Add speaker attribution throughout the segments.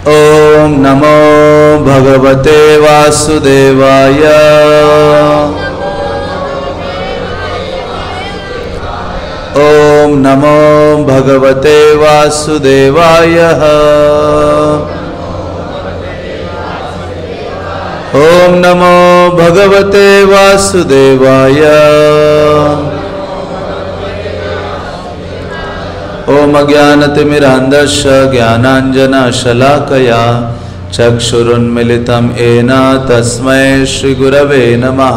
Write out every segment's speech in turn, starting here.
Speaker 1: ओम नमो भगवते वासुदेवाय। ओम नमो भगवते वासुदेवाय। ओम नमो भगवते वासुदेवाय। ओम अज्ञानतिमिरान्धस्य ज्ञानाञ्जनशलाकया चक्षुरुन्मिलितं येन तस्मै श्रीगुरवे नमः।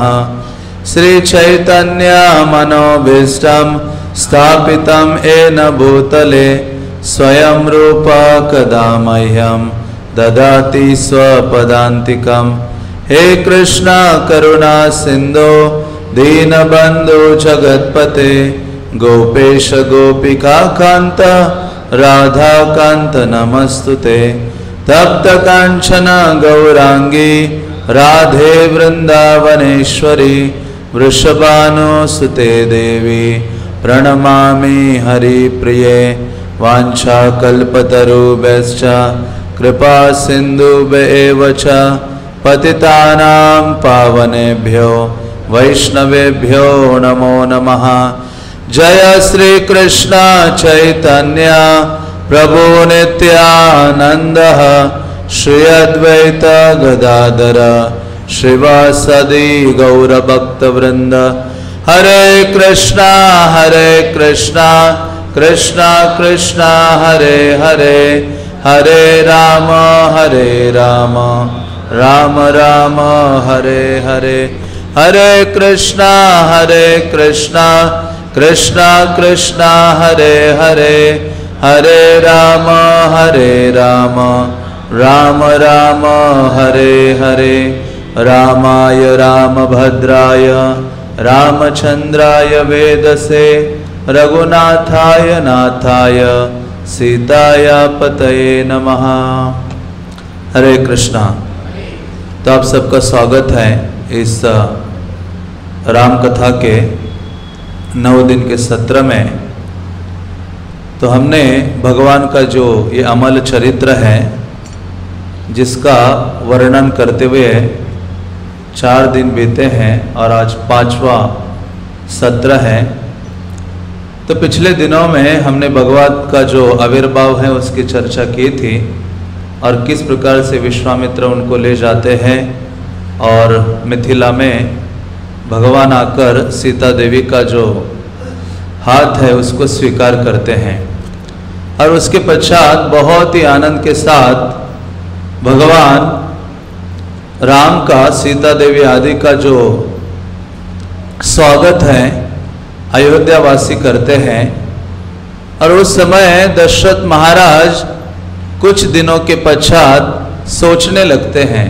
Speaker 1: श्रीचैतन्यमनोभीष्टं स्थापितं येन भूतले स्वयं रूपा कदा मह्यं ददाति स्वपदान्तिकं। हे कृष्ण करुणा सिन्धो दीनबन्धो जगत्पते गोपेश गोपिका कांत राधा कांत नमस्तुते। तप्त कांचन गौरांगी राधे वृंदावनेश्वरी वृषभानुसुते देवी प्रणमामि हरिप्रिये। वाञ्छाकल्पतरुभ्यश्च कृपा सिन्धुभ्येव च पतितानां पावनेभ्यो वैष्णवेभ्यो नमो नमः। जय श्री कृष्ण चैतन्य प्रभु नित्यानंद श्री अद्वैत गदाधर श्रीवासदि गौरभक्तवृंद। हरे कृष्णा कृष्णा कृष्णा हरे हरे, हरे राम राम राम हरे हरे। हरे कृष्णा कृष्णा कृष्णा हरे हरे, हरे राम राम राम हरे हरे। रामाय रामभद्राय रामचंद्राय वेदसे रघुनाथाय नाथाय सीताय पतये नमः। हरे कृष्णा। तो आप सबका स्वागत है इस राम कथा के 9 दिन के सत्र में। तो हमने भगवान का जो ये अमल चरित्र है जिसका वर्णन करते हुए 4 दिन बीते हैं और आज 5वां सत्र है। तो पिछले दिनों में हमने भगवान का जो आविर्भाव है उसकी चर्चा की थी और किस प्रकार से विश्वामित्र उनको ले जाते हैं और मिथिला में भगवान आकर सीता देवी का जो हाथ है उसको स्वीकार करते हैं और उसके पश्चात बहुत ही आनंद के साथ भगवान राम का सीता देवी आदि का जो स्वागत है अयोध्या वासी करते हैं। और उस समय दशरथ महाराज कुछ दिनों के पश्चात सोचने लगते हैं।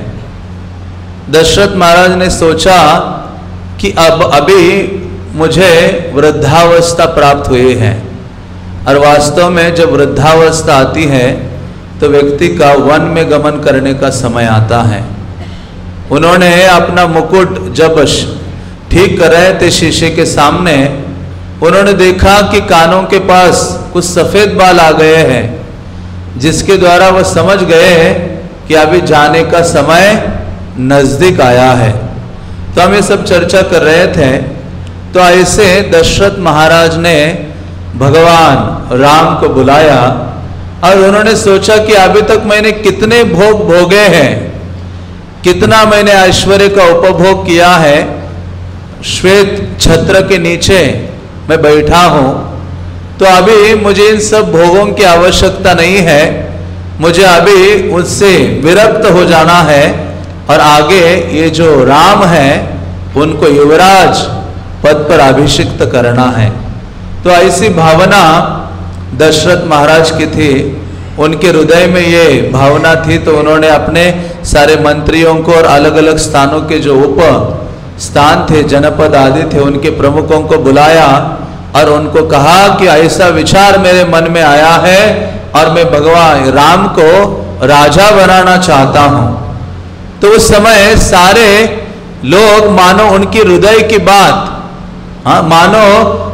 Speaker 1: दशरथ महाराज ने सोचा कि अभी मुझे वृद्धावस्था प्राप्त हुई है और वास्तव में जब वृद्धावस्था आती है तो व्यक्ति का वन में गमन करने का समय आता है। उन्होंने अपना मुकुट जब ठीक कर रहे थे शीशे के सामने, उन्होंने देखा कि कानों के पास कुछ सफेद बाल आ गए हैं जिसके द्वारा वह समझ गए कि अभी जाने का समय नजदीक आया है। तो हम ये सब चर्चा कर रहे थे। तो ऐसे दशरथ महाराज ने भगवान राम को बुलाया और उन्होंने सोचा कि अभी तक मैंने कितने भोग भोगे हैं, कितना मैंने ऐश्वर्य का उपभोग किया है। श्वेत छत्र के नीचे मैं बैठा हूं, तो अभी मुझे इन सब भोगों की आवश्यकता नहीं है। मुझे अभी उससे विरक्त हो जाना है और आगे ये जो राम है उनको युवराज पद पर अभिषिक्त करना है। तो ऐसी भावना दशरथ महाराज की थी, उनके हृदय में ये भावना थी। तो उन्होंने अपने सारे मंत्रियों को और अलग अलग स्थानों के जो उप स्थान थे, जनपद आदि थे, उनके प्रमुखों को बुलाया और उनको कहा कि ऐसा विचार मेरे मन में आया है और मैं भगवान राम को राजा बनाना चाहता हूं। तो उस समय सारे लोग मानो उनकी हृदय की बात, मानो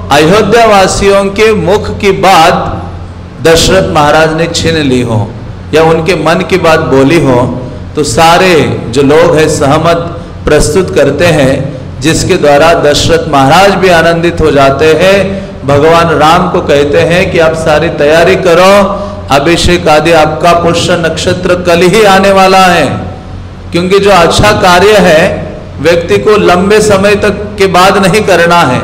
Speaker 1: अयोध्या वासियों के मुख की बात दशरथ महाराज ने छीन ली हो। या उनके मन की बात बोली हो, तो सारे जो लोग हैं सहमत प्रस्तुत करते हैं, जिसके द्वारा दशरथ महाराज भी आनंदित हो जाते हैं। भगवान राम को कहते हैं कि आप सारी तैयारी करो, अभिषेक आदि आपका पुष्य नक्षत्र कल ही आने वाला है। क्योंकि जो अच्छा कार्य है व्यक्ति को लंबे समय तक के बाद नहीं करना है,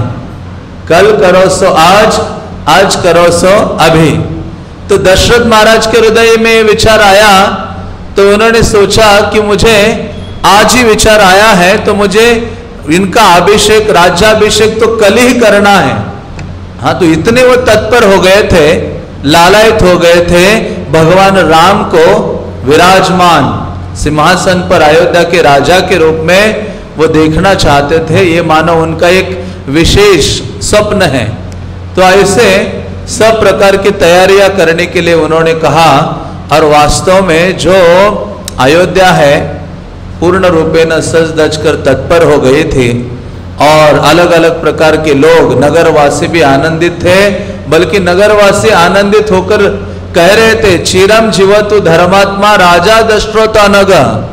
Speaker 1: कल करो सो आज, आज करो सो अभी। तो दशरथ महाराज के हृदय में ये विचार आया, तो उन्होंने सोचा कि मुझे आज ही विचार आया है, तो मुझे इनका अभिषेक, राज्याभिषेक तो कल ही करना है। हाँ, तो इतने वो तत्पर हो गए थे, लालायित हो गए थे भगवान राम को विराजमान सिंहासन पर अयोध्या के राजा के रूप में वो देखना चाहते थे। ये मानो उनका एक विशेष स्वप्न है। तो ऐसे सब प्रकार की तैयारियां करने के लिए उन्होंने कहा, और वास्तव में जो अयोध्या है पूर्ण रूपेण सज धज कर तत्पर हो गई थी, और अलग अलग प्रकार के लोग, नगरवासी भी आनंदित थे। बल्कि नगरवासी आनंदित होकर कह रहे थे, चिरम जीवतु धर्मात्मा राजा दशरथ अनग।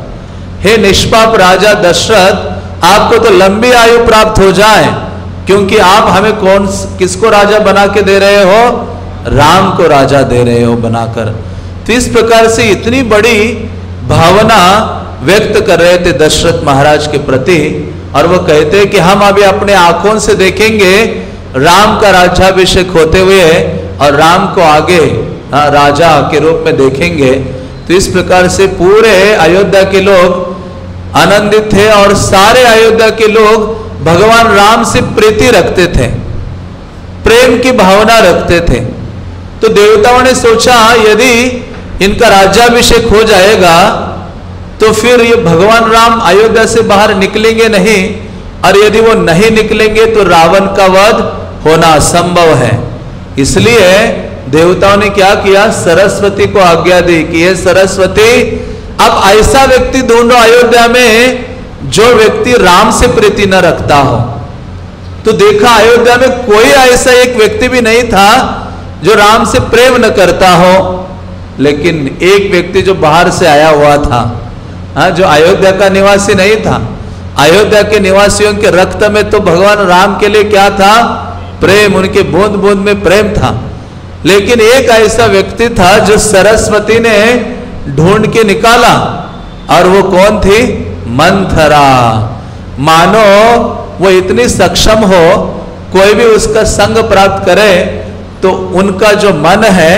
Speaker 1: हे निष्पाप राजा दशरथ, आपको तो लंबी आयु प्राप्त हो जाए, क्योंकि आप हमें किसको राजा बना के दे रहे हो? राम को राजा दे रहे हो बनाकर। तो इस प्रकार से इतनी बड़ी भावना व्यक्त कर रहे थे दशरथ महाराज के प्रति, और वो कहते कि हम अभी अपने आंखों से देखेंगे राम का राज्याभिषेक होते हुए, और राम को आगे राजा के रूप में देखेंगे। तो इस प्रकार से पूरे अयोध्या के लोग आनंदित थे, और सारे अयोध्या के लोग भगवान राम से प्रीति रखते थे, प्रेम की भावना रखते थे। तो देवताओं ने सोचा यदि इनका राज्याभिषेक हो जाएगा तो फिर ये भगवान राम अयोध्या से बाहर निकलेंगे नहीं, और यदि वो नहीं निकलेंगे तो रावण का वध होना असंभव है। इसलिए देवताओं ने क्या किया, सरस्वती को आज्ञा दी कि ये सरस्वती, अब ऐसा व्यक्ति ढूंढो अयोध्या में जो व्यक्ति राम से प्रीति न रखता हो। तो देखा अयोध्या में कोई ऐसा एक व्यक्ति भी नहीं था जो राम से प्रेम न करता हो, लेकिन एक व्यक्ति जो बाहर से आया हुआ था, जो अयोध्या का निवासी नहीं था। अयोध्या के निवासियों के रक्त में तो भगवान राम के लिए क्या था? प्रेम, उनके बूंद बूंद में प्रेम था। लेकिन एक ऐसा व्यक्ति था जो सरस्वती ने ढूंढ के निकाला, और वो कौन थी? मंथरा। मानो वो इतनी सक्षम हो, कोई भी उसका संग प्राप्त करे तो उनका जो मन है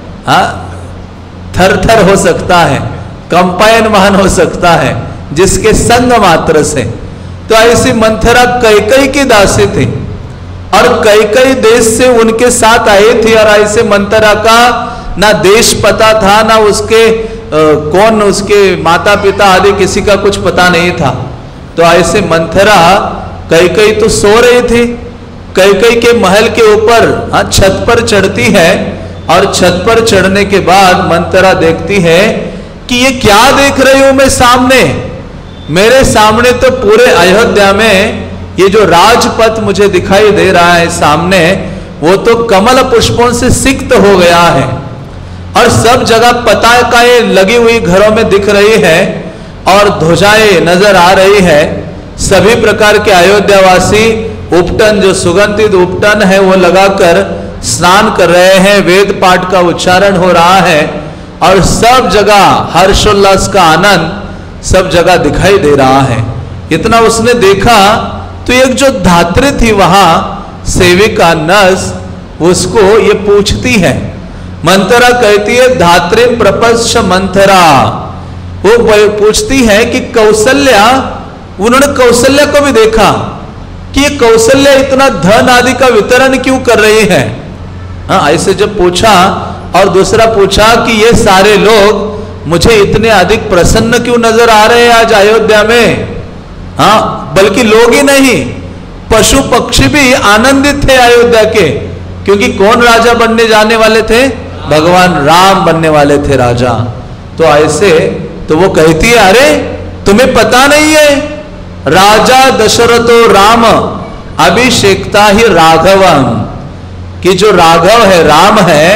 Speaker 1: थर थर हो सकता है, कंपायनमान हो सकता है जिसके संग मात्र से। तो ऐसी मंथरा कैकेयी की दासी थी, और कैकेयी देश से उनके साथ आई थी, और ऐसे मंथरा का ना देश पता था, ना उसके कौन उसके माता पिता आदि किसी का कुछ पता नहीं था। तो ऐसे मंथरा, कैकेयी तो सो रही थी, कैकेयी के महल के ऊपर छत पर चढ़ती है, और छत पर चढ़ने के बाद मंथरा देखती है कि ये क्या देख रही हूं मैं सामने? मेरे सामने तो पूरे अयोध्या में ये जो राजपथ मुझे दिखाई दे रहा है सामने, वो तो कमल पुष्पों से सिक्त हो गया है, और सब जगह पताकाएं लगी हुई घरों में दिख रही है, और ध्वजाएं नजर आ रही है। सभी प्रकार के अयोध्यावासी उपटन, जो सुगंधित उपटन है वो लगाकर स्नान कर रहे हैं, वेद पाठ का उच्चारण हो रहा है, और सब जगह हर्षोल्लास का आनंद सब जगह दिखाई दे रहा है। इतना उसने देखा तो एक जो धात्री थी वहां, सेविका नस, उसको ये पूछती है, मंथरा कहती है, धात्री प्रपश्च मंथरा, वो पूछती है कि कौशल्या, उन्होंने कौशल्या को भी देखा कि ये कौशल्या इतना धन आदि का वितरण क्यों कर रही है। ऐसे जब पूछा, और दूसरा पूछा कि ये सारे लोग मुझे इतने अधिक प्रसन्न क्यों नजर आ रहे हैं आज अयोध्या में? बल्कि लोग ही नहीं, पशु पक्षी भी आनंदित थे अयोध्या के, क्योंकि कौन राजा बनने जाने वाले थे? भगवान राम बनने वाले थे राजा। तो ऐसे तो वो कहती है, अरे तुम्हें पता नहीं है, राजा दशरथो राम अभिषेकता ही राघवम, कि जो राघव है, राम है,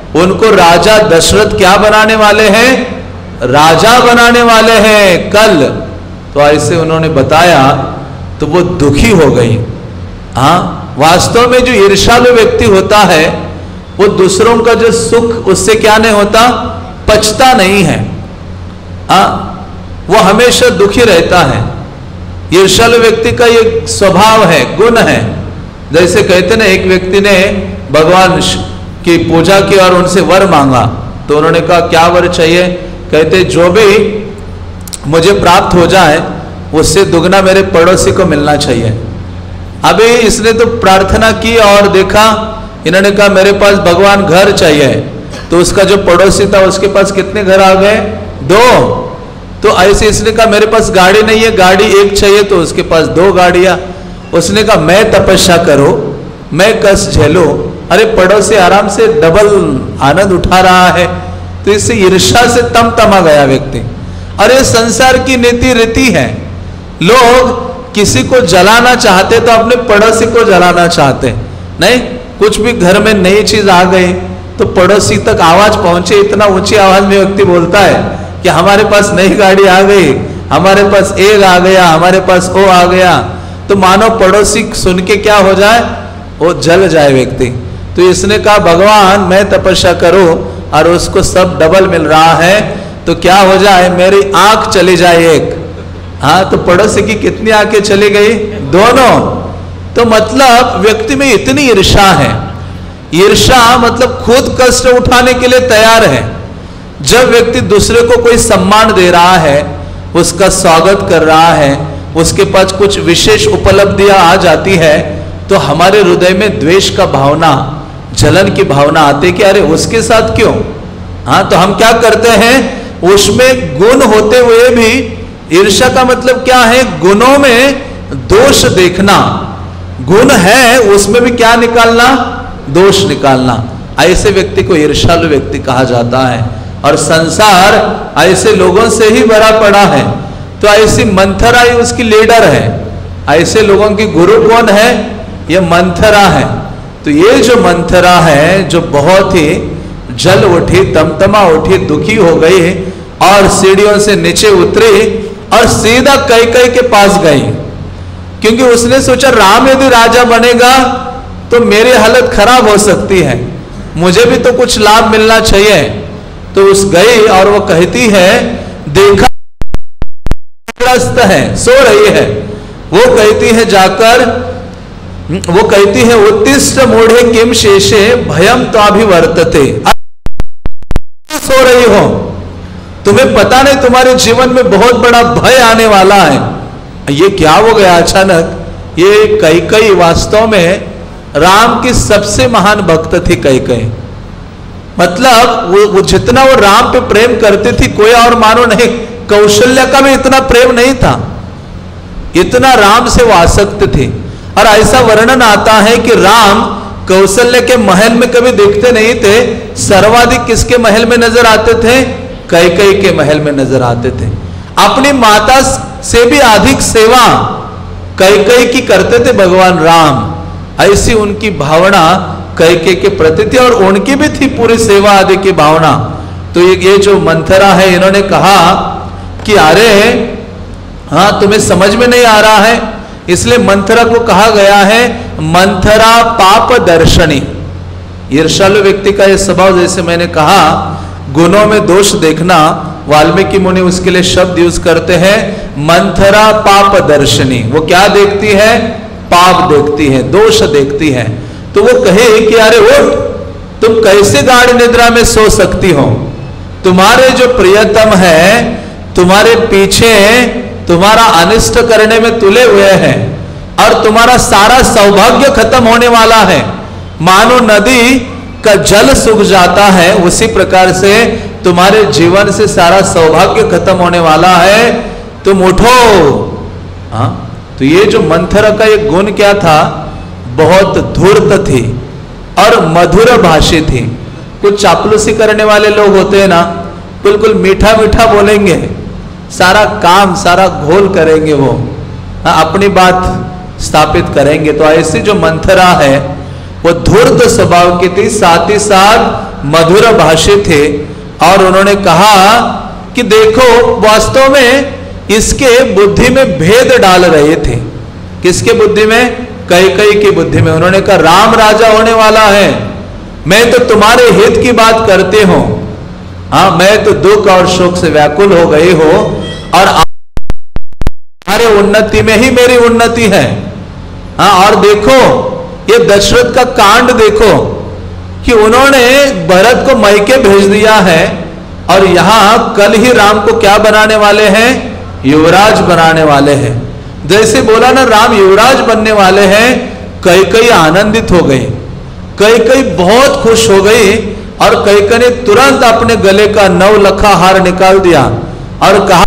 Speaker 1: उनको राजा दशरथ क्या बनाने वाले हैं? राजा बनाने वाले हैं कल। तो ऐसे उन्होंने बताया तो वो दुखी हो गई। हाँ, वास्तव में जो ईर्ष्यालु व्यक्ति होता है वो दूसरों का जो सुख उससे क्या नहीं होता, पचता नहीं है। वो हमेशा दुखी रहता है। ईर्ष्यालु व्यक्ति का ये स्वभाव है, गुण है। जैसे कहते ना, एक व्यक्ति ने भगवान की पूजा की और उनसे वर मांगा, तो उन्होंने कहा क्या वर चाहिए? कहते जो भी मुझे प्राप्त हो जाए उससे दुगना मेरे पड़ोसी को मिलना चाहिए। अभी इसने तो प्रार्थना की और देखा, इन्होंने कहा मेरे पास भगवान घर चाहिए, तो उसका जो पड़ोसी था उसके पास कितने घर आ गए? 2। तो ऐसे इसने कहा मेरे पास गाड़ी नहीं है, गाड़ी एक चाहिए, तो उसके पास 2 गाड़ियां। उसने कहा मैं तपस्या करो, मैं कष्ट झेलो, अरे पड़ोसी आराम से डबल आनंद उठा रहा है। तो इससे ईर्ष्या से तमा गया व्यक्ति। अरे संसार की नीति रीति है, लोग किसी को जलाना चाहते तो अपने पड़ोसी को जलाना चाहते नहीं। कुछ भी घर में नई चीज आ गई तो पड़ोसी तक आवाज पहुंचे, इतना ऊंची आवाज में व्यक्ति बोलता है कि हमारे पास नई गाड़ी आ गई, हमारे पास एक आ गया, हमारे पास ओ आ गया, तो मानो पड़ोसी सुन के क्या हो जाए, वो जल जाए व्यक्ति। तो इसने कहा भगवान मैं तपस्या करो और उसको सब डबल मिल रहा है, तो क्या हो जाए, मेरी आंख चली जाए एक। हाँ, तो पड़ोसी की कितनी आंखें चली गई? दोनों। तो मतलब व्यक्ति में इतनी ईर्ष्या है। ईर्ष्या मतलब खुद कष्ट उठाने के लिए तैयार है। जब व्यक्ति दूसरे को कोई सम्मान दे रहा है, उसका स्वागत कर रहा है, उसके पास कुछ विशेष उपलब्धियां आ जाती है, तो हमारे हृदय में द्वेष का भावना, जलन की भावना आती कि अरे उसके साथ क्यों। हाँ, तो हम क्या करते हैं, उसमें गुण होते हुए भी, ईर्ष्या का मतलब क्या है, गुणों में दोष देखना। गुण है उसमें भी क्या निकालना, दोष निकालना। ऐसे व्यक्ति को ईर्ष्यालु व्यक्ति कहा जाता है। और संसार ऐसे लोगों से ही भरा पड़ा है। तो ऐसी मंथरा ही उसकी लीडर है। ऐसे लोगों की गुरु कौन है? ये मंथरा है। तो ये जो मंथरा है, जो बहुत ही जल उठी, तमतमा उठी, दुखी हो गई और सीढ़ियों से नीचे उतरी और सीधा कैकेयी के पास गई, क्योंकि उसने सोचा राम यदि राजा बनेगा तो मेरी हालत खराब हो सकती है, मुझे भी तो कुछ लाभ मिलना चाहिए। तो उस गई और वो कहती है, देखा ग्रस्त है, सो रही है। वो कहती है जाकर, वो कहती है उत्तिष्ठ मूढ़े किम शेषे भयम तो अभिवर्तते। सो रही हो, तुम्हें पता नहीं तुम्हारे जीवन में बहुत बड़ा भय आने वाला है। ये क्या हो गया अचानक? ये कैकेयी वास्तव में राम की सबसे महान भक्त थी कैकेयी। मतलब वो जितना वो राम पे प्रेम करती थी, कोई और मानो नहीं, कौशल्या का भी इतना प्रेम नहीं था, इतना राम से वो आसक्त थी। और ऐसा वर्णन आता है कि राम कौशल्य के महल में कभी दिखते नहीं थे, सर्वाधिक किसके महल में नजर आते थे? कैकेयी के महल में नजर आते थे। अपनी माता से भी अधिक सेवा कैकेयी की करते थे भगवान राम। ऐसी उनकी भावना कैकेयी के प्रति थी और उनकी भी थी पूरी सेवा आदि की भावना। तो ये जो मंथरा है, इन्होंने कहा कि अरे हाँ, तुम्हें समझ में नहीं आ रहा है, इसलिए मंथरा को कहा गया है मंथरा पाप दर्शनी। ईर्ष्यालु व्यक्ति का यह स्वभाव, जैसे मैंने कहा, गुणों में दोष देखना। वाल्मीकि मुनि उसके लिए शब्द यूज करते हैं मंथरा पाप दर्शनी। वो क्या देखती है? पाप देखती है, दोष देखती है। तो वो कहे कि अरे उठ, तुम कैसे गाढ़ निद्रा में सो सकती हो? तुम्हारे जो प्रियतम है तुम्हारे पीछे तुम्हारा अनिष्ट करने में तुले हुए हैं और तुम्हारा सारा सौभाग्य खत्म होने वाला है। मानो नदी का जल सूख जाता है, उसी प्रकार से तुम्हारे जीवन से सारा सौभाग्य खत्म होने वाला है, तुम उठो। हाँ, तो ये जो मंथरा का एक गुण क्या था? बहुत धूर्त थी और मधुर भाषी थी। कुछ चापलूसी करने वाले लोग होते हैं ना, बिल्कुल मीठा मीठा बोलेंगे, सारा काम सारा घोल करेंगे, वो अपनी बात स्थापित करेंगे। तो ऐसी जो मंथरा है वो धूर्त स्वभाव की थी, साथ ही साथ मधुर भाषी थे और उन्होंने कहा कि देखो वास्तव में इसके बुद्धि में भेद डाल रहे थे। किसके बुद्धि में? कैकेयी की बुद्धि में। उन्होंने कहा राम राजा होने वाला है, मैं तो तुम्हारे हित की बात करती हूं, हाँ मैं तो दुख और शोक से व्याकुल हो गई हो और तुम्हारे उन्नति में ही मेरी उन्नति है। हाँ और देखो ये दशरथ का कांड देखो कि उन्होंने भरत को मैके भेज दिया है और यहां कल ही राम को क्या बनाने वाले हैं? युवराज बनाने वाले हैं। जैसे बोला ना राम युवराज बनने वाले हैं, कैकेयी आनंदित हो गई, कैकेयी बहुत खुश हो गई और कैकेयी ने तुरंत अपने गले का 9 लखा हार निकाल दिया और कहा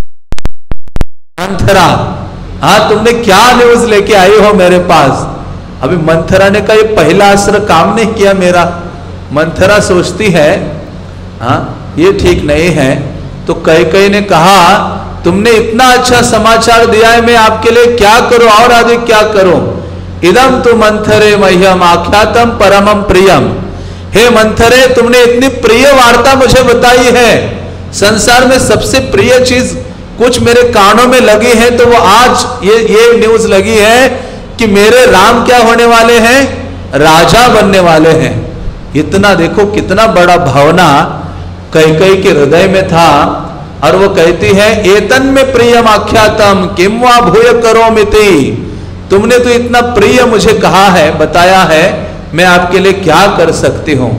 Speaker 1: मंथरा, हाँ तुमने क्या न्यूज लेके आई हो मेरे पास? अभी मंथरा ने कहा ये पहला अस्त्र काम नहीं किया मेरा। मंथरा सोचती है हाँ ये ठीक नहीं है। तो कैकेयी ने कहा तुमने इतना अच्छा समाचार दिया है, मैं आपके लिए क्या करूं और अधिक क्या करूं? इदम तु मंथरे मह्यम आख्यातम परमम प्रियम। हे मंथरे तुमने इतनी प्रिय वार्ता मुझे बताई है, संसार में सबसे प्रिय चीज कुछ मेरे कानों में लगी है तो वो आज ये न्यूज लगी है कि मेरे राम क्या होने वाले हैं? राजा बनने वाले हैं। इतना देखो कितना बड़ा भावना कैकेयी के हृदय में था और वो कहती है एतन में प्रियम आख्यातम किम वा भूय करोमिति। तुमने तो इतना प्रिय मुझे कहा है, बताया है, मैं आपके लिए क्या कर सकती हूं?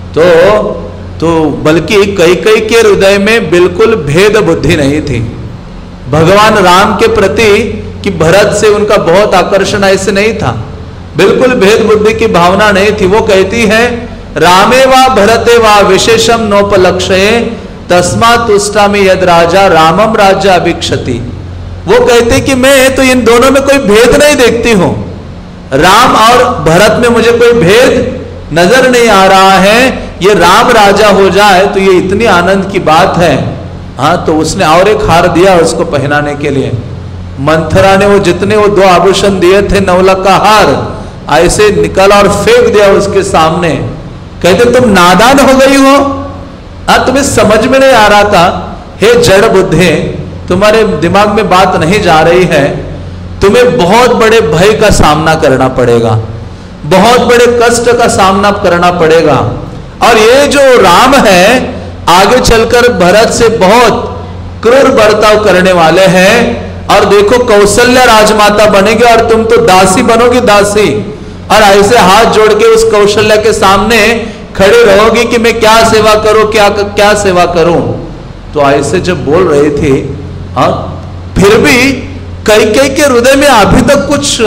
Speaker 1: तो बल्कि कैकेयी के हृदय में बिल्कुल भेद बुद्धि नहीं थी भगवान राम के प्रति कि भरत से उनका बहुत आकर्षण ऐसे नहीं था, बिल्कुल भेद बुद्धि की भावना नहीं थी। वो कहती है रामे वा भरते वा विशेषम नोपलक्ष्ये तस्मात् तुष्टामि यद राजा रामम राज्य अभिक्षति। वो कहते कि मैं तो इन दोनों में कोई भेद नहीं देखती हूं, राम और भरत में मुझे कोई भेद नजर नहीं आ रहा है, ये राम राजा हो जाए तो ये इतनी आनंद की बात है। हाँ तो उसने और एक हार दिया उसको पहनाने के लिए। मंथरा ने वो जितने वो 2 आभूषण दिए थे 9 लाख का हार ऐसे निकाला और फेंक दिया उसके सामने। कहते तुम नादान हो गई हो, हाँ तुम्हें समझ में नहीं आ रहा था, हे जड़ बुद्धे तुम्हारे दिमाग में बात नहीं जा रही है, तुम्हें बहुत बड़े भय का सामना करना पड़ेगा, बहुत बड़े कष्ट का सामना करना पड़ेगा। और ये जो राम है आगे चलकर भरत से बहुत क्रूर बर्ताव करने वाले हैं और देखो कौशल्या राजमाता बनेगी और तुम तो दासी बनोगी, दासी, और ऐसे हाथ जोड़ के उस कौशल्या के सामने खड़े रहोगी कि मैं क्या सेवा करूं, क्या सेवा करूं। तो ऐसे जब बोल रहे थे और फिर भी कैकेयी के हृदय में अभी तक कुछ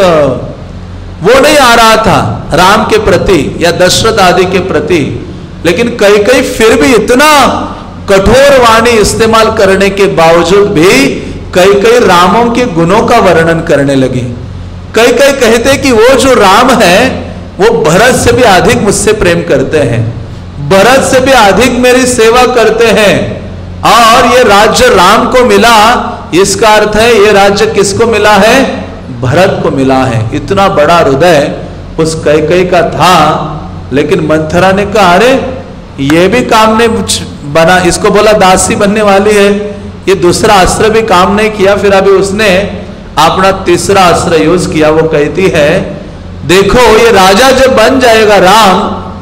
Speaker 1: वो नहीं आ रहा था राम के प्रति या दशरथ आदि के प्रति, लेकिन कैकेयी फिर भी इतना कठोर वाणी इस्तेमाल करने के बावजूद भी कैकेयी रामों के गुणों का वर्णन करने लगी। कैकेयी कहते कि वो जो राम है वो भरत से भी अधिक मुझसे प्रेम करते हैं, भरत से भी अधिक मेरी सेवा करते हैं, और ये राज्य राम को मिला, इसका अर्थ है ये राज्य किसको मिला है? भरत को मिला है। इतना बड़ा हृदय उस कैकेयी का था। लेकिन मंथरा ने कहा अरे ये भी काम नहीं बना, इसको बोला दासी बनने वाली है, ये दूसरा अस्त्र भी काम नहीं किया। फिर अभी उसने अपना तीसरा अस्त्र यूज किया। वो कहती है देखो ये राजा जब बन जाएगा राम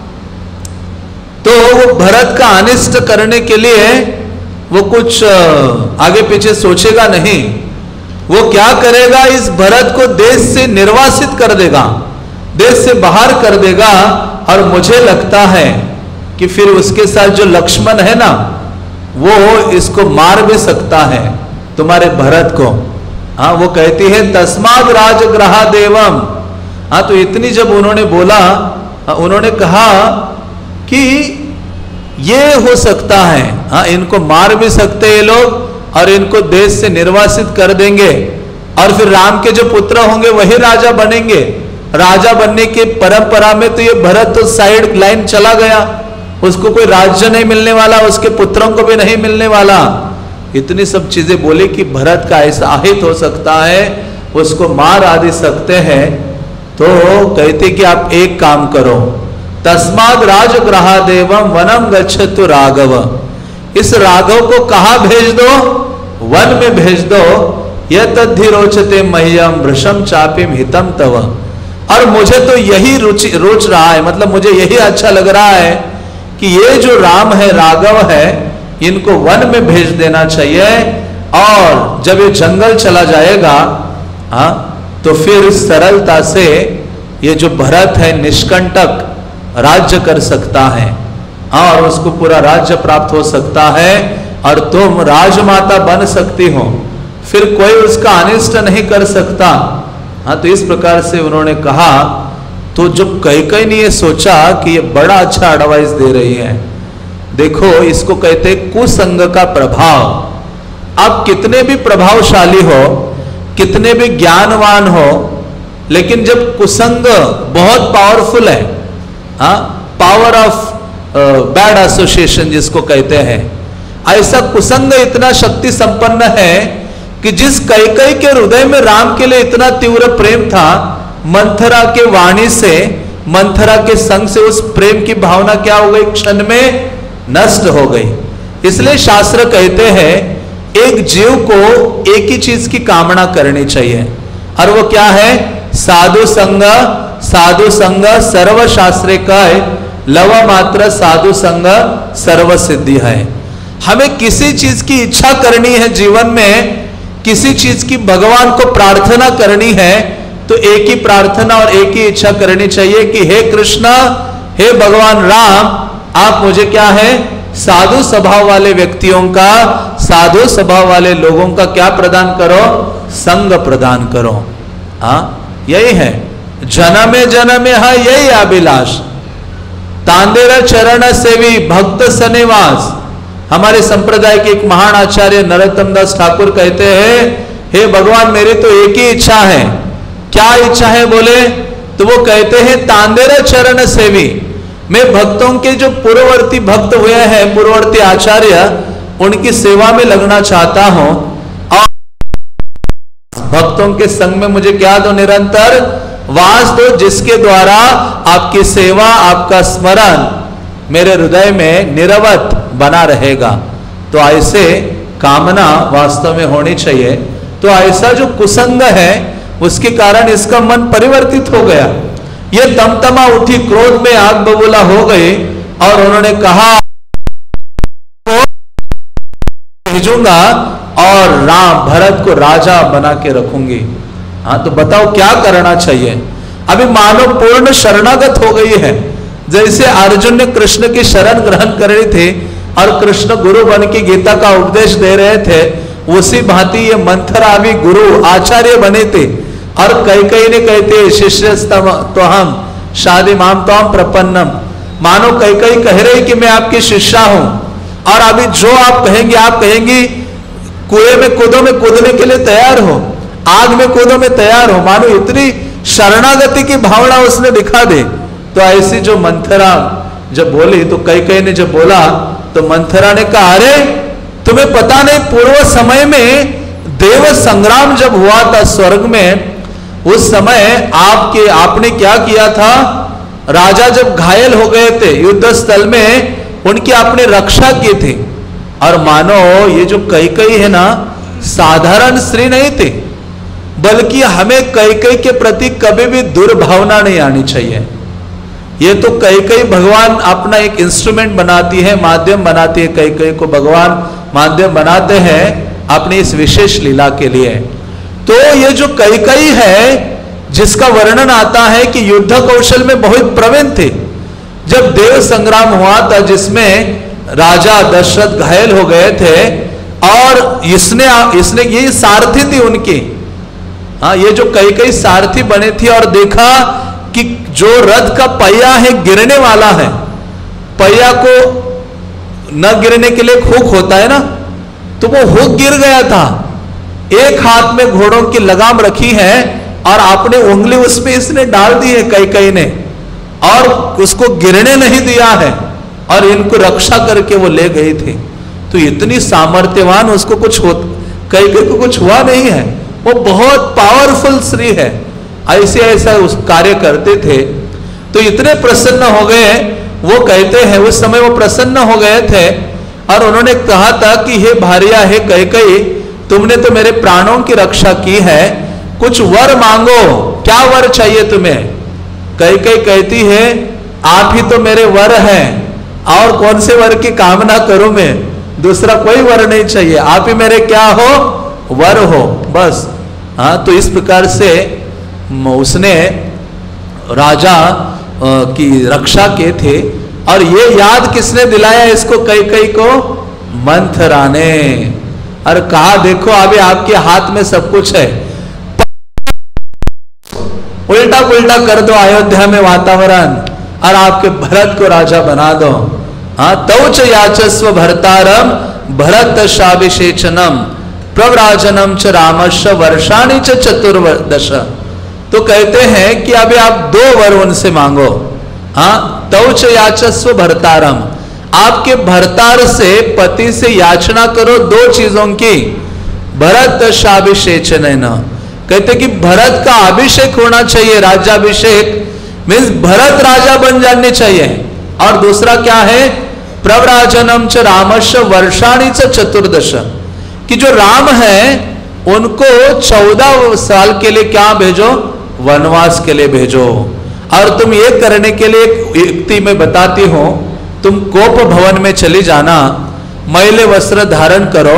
Speaker 1: तो वो भरत का अनिष्ट करने के लिए वो कुछ आगे पीछे सोचेगा नहीं। वो क्या करेगा, इस भरत को देश से निर्वासित कर देगा, देश से बाहर कर देगा। और मुझे लगता है कि फिर उसके साथ जो लक्ष्मण है ना वो इसको मार भी सकता है, तुम्हारे भरत को। हाँ वो कहती है तस्माद राजग्रहा देवम। हाँ तो इतनी जब उन्होंने बोला, उन्होंने कहा कि ये हो सकता है, हाँ इनको मार भी सकते हैं ये लोग और इनको देश से निर्वासित कर देंगे और फिर राम के जो पुत्र होंगे वही राजा बनेंगे। राजा बनने की परंपरा में तो ये भरत तो साइड लाइन चला गया, उसको कोई राज्य नहीं मिलने वाला, उसके पुत्रों को भी नहीं मिलने वाला। इतनी सब चीजें बोले कि भरत का ऐसा अहित हो सकता है, उसको मार आदि सकते हैं। तो कहते कि आप एक काम करो, तस्माद राजगृहादेवम वनम गच्छतु राघव। इस राघव को कहा भेज दो? वन में भेज दो। यह तद्धि रोचते मह्यम वृषम चापिम हितम तव। और मुझे तो यही रोच रहा है, मतलब मुझे यही अच्छा लग रहा है कि ये जो राम है, राघव है, इनको वन में भेज देना चाहिए। और जब ये जंगल चला जाएगा, हाँ, तो फिर सरलता से ये जो भरत है निष्कंटक राज्य कर सकता है और उसको पूरा राज्य प्राप्त हो सकता है और तुम राजमाता बन सकती हो, फिर कोई उसका अनिष्ट नहीं कर सकता। हाँ, तो इस प्रकार से उन्होंने कहा। तो जब कई ने ये सोचा कि ये बड़ा अच्छा एडवाइस दे रही है, देखो इसको कहते कुसंग का प्रभाव। आप कितने भी प्रभावशाली हो, कितने भी ज्ञानवान हो, लेकिन जब कुसंग बहुत पावरफुल है, हाँ, पावर ऑफ बैड एसोसिएशन जिसको कहते हैं, ऐसा कुसंग इतना शक्ति संपन्न है कि जिस कैकेयी के हृदय में राम के लिए इतना तीव्र प्रेम था, मंथरा के वाणी से, मंथरा के संग से उस प्रेम की भावना क्या हो गई? क्षण में नष्ट हो गई। इसलिए शास्त्र कहते हैं एक जीव को एक ही चीज की कामना करनी चाहिए, और वो क्या है? साधु संग। साधु संग सर्व शास्त्रे का लव मात्र साधु संग सर्व सिद्धि है। हमें किसी चीज की इच्छा करनी है जीवन में, किसी चीज की भगवान को प्रार्थना करनी है, तो एक ही प्रार्थना और एक ही इच्छा करनी चाहिए कि हे कृष्ण, हे भगवान राम, आप मुझे क्या है? साधु स्वभाव वाले व्यक्तियों का, साधु स्वभाव वाले लोगों का क्या प्रदान करो? संग प्रदान करो। हाँ, यही है, जन्मे जन्मे है यही अभिलाष। तांदेरा चरण सेवी भक्त सनिवास। हमारे संप्रदाय के एक महान आचार्य नरोत्तम दास ठाकुर कहते हैं, हे भगवान, मेरी तो एक ही इच्छा है। क्या इच्छा है बोले? तो वो कहते हैं तांदेरा चरण सेवी। मैं भक्तों के जो पूर्ववर्ती भक्त हुए हैं, पूर्ववर्ती आचार्य, उनकी सेवा में लगना चाहता हूं और भक्तों के संग में मुझे क्या दो? निरंतर वास दो, जिसके द्वारा आपकी सेवा, आपका स्मरण मेरे हृदय में निरवत बना रहेगा। तो ऐसे कामना वास्तव में होनी चाहिए। तो ऐसा जो कुसंग है उसके कारण इसका मन परिवर्तित हो गया। ये तमतमा उठी, क्रोध में आग बबूला हो गई और उन्होंने कहा भेजूंगा और राम भरत को राजा बना के रखूंगी। हाँ, तो बताओ क्या करना चाहिए? अभी मानव पूर्ण शरणागत हो गई है। जैसे अर्जुन ने कृष्ण की शरण ग्रहण कर रही थी और कृष्ण गुरु बन के गीता का उपदेश दे रहे थे, उसी भांति ये मंथरा भी गुरु आचार्य बने थे। और कई ने कहते शिष्यस्तम तो हम शादी माम तो हम प्रपन्नम। मानो कई कह रहे कि मैं आपकी शिष्या हूं, और अभी जो आप कहेंगे, आप कहेंगी कुएं में कूदो में कूदने के लिए तैयार हो, आग में कूदो में तैयार हो। मानो इतनी शरणागति की भावना उसने दिखा दे। तो ऐसी जो मंथरा जब बोली, तो कई ने जब बोला तो मंथरा ने कहा, अरे तुम्हें पता नहीं, पूर्व समय में देव संग्राम जब हुआ था स्वर्ग में, उस समय आपने क्या किया था? राजा जब घायल हो गए थे युद्ध स्थल में, उनकी आपने रक्षा की थी। और मानो ये जो कई है ना, साधारण स्त्री नहीं थी, बल्कि हमें कई के प्रति कभी भी दुर्भावना नहीं आनी चाहिए। ये तो कई भगवान अपना एक इंस्ट्रूमेंट बनाती है, माध्यम बनाती है, कई को भगवान माध्यम बनाते हैं अपनी इस विशेष लीला के लिए। तो ये जो कई है, जिसका वर्णन आता है कि युद्ध कौशल में बहुत प्रवीण थे। जब देव संग्राम हुआ था जिसमें राजा दशरथ घायल हो गए थे, और इसने ये सारथी थी उनकी। हाँ, ये जो कई सारथी बने थी और देखा कि जो रथ का पहिया है गिरने वाला है, पहिया को न गिरने के लिए हुक होता है ना, तो वो हुक गिर गया था। एक हाथ में घोड़ों की लगाम रखी है और आपने उंगली उसमें इसने डाल दी है कई ने, और उसको गिरने नहीं दिया है, और इनको रक्षा करके वो ले गए थे। तो इतनी सामर्थ्यवान, उसको कई को कुछ हुआ नहीं है। वो बहुत पावरफुल स्त्री है। ऐसा उस कार्य करते थे। तो इतने प्रसन्न हो गए, वो कहते हैं उस समय वो प्रसन्न हो गए थे और उन्होंने कहा था कि हे भार्या, हे कैकेयी, तुमने तो मेरे प्राणों की रक्षा की है, कुछ वर मांगो, क्या वर चाहिए तुम्हें? कैकेयी कहती है आप ही तो मेरे वर हैं, और कौन से वर की कामना करूं मैं, दूसरा कोई वर नहीं चाहिए, आप ही मेरे क्या हो, वर हो बस। हाँ, तो इस प्रकार से उसने राजा की रक्षा के थे। और ये याद किसने दिलाया इसको, कैकेयी को? मंथरा ने। और कहा देखो अभी आपके हाथ में सब कुछ है, उल्टा पुल्टा कर दो अयोध्या में वातावरण और आपके भरत को राजा बना दो। हाँ, तौच याचस्व भरतारम भरत शाभिषेचनम प्रव्राजनम च रामस्य वर्षाणि च चतुर्दश। तो कहते हैं कि अभी आप 2 वर उनसे मांगो। हाँ, तौच याचस्व भरतारम, आपके भरतार से, पति से याचना करो 2 चीजों की। भरत शाभिषेचन, कहते कि भरत का अभिषेक होना चाहिए, राज्याभिषेक मीन्स भरत राजा बन जाने चाहिए। और दूसरा क्या है? प्रव्राजनम च रामस्य वर्षाणि च चतुर्दश, कि जो राम है उनको 14 साल के लिए क्या भेजो? वनवास के लिए भेजो। और तुम ये करने के लिए एक युक्ति में बताती हूं, तुम कोप भवन में चली जाना, मैले वस्त्र धारण करो।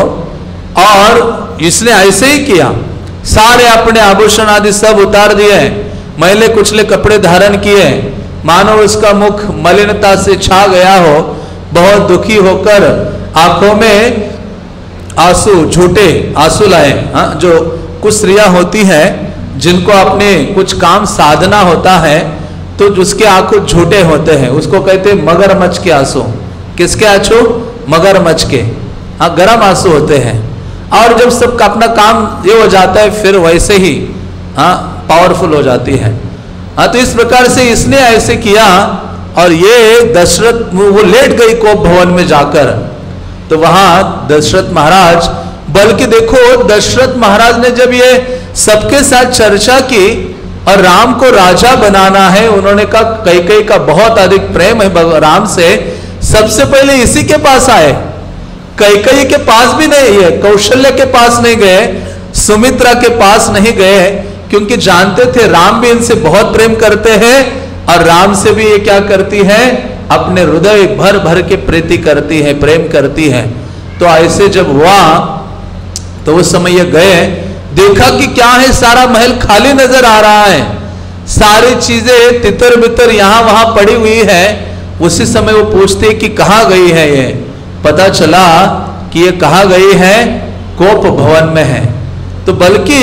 Speaker 1: और इसने ऐसे ही किया, सारे अपने आभूषण आदि सब उतार दिए, मैले कुचले कपड़े धारण किए, मानो उसका मुख मलिनता से छा गया हो, बहुत दुखी होकर आंखों में आंसू, झूठे आंसू लाए। हाँ, जो कुछ स्त्रियां होती हैं जिनको अपने कुछ काम साधना होता है तो उसके आंखों झूठे होते हैं, उसको कहते हैं मगरमच्छ के आंसू। किसके आंसू? मगरमच्छ के। हाँ, गर्म आंसू होते हैं। और जब सबका अपना काम ये हो जाता है फिर वैसे ही हाँ पावरफुल हो जाती है। हाँ, तो इस प्रकार से इसने ऐसे किया और ये दशरथ वो लेट गई कोप भवन में जाकर। तो वहां दशरथ महाराज, बल्कि देखो दशरथ महाराज ने जब ये सबके साथ चर्चा की और राम को राजा बनाना है, उन्होंने कहा कैकेयी का बहुत अधिक प्रेम है राम से, सबसे पहले इसी के पास आए। कैकेयी के पास भी नहीं है, कौशल्य के पास नहीं गए, सुमित्रा के पास नहीं गए, क्योंकि जानते थे राम भी इनसे बहुत प्रेम करते हैं और राम से भी ये क्या करती है, अपने हृदय भर भर के प्रीति करती है, प्रेम करती है। तो ऐसे जब हुआ तो उस समय ये गए, देखा कि क्या है, सारा महल खाली नजर आ रहा है, सारी चीजें तितर बितर यहां वहां पड़ी हुई है। उसी समय वो पूछते कि कहां गई है ये, पता चला कि ये कहां गई है, कोप भवन में है। तो बल्कि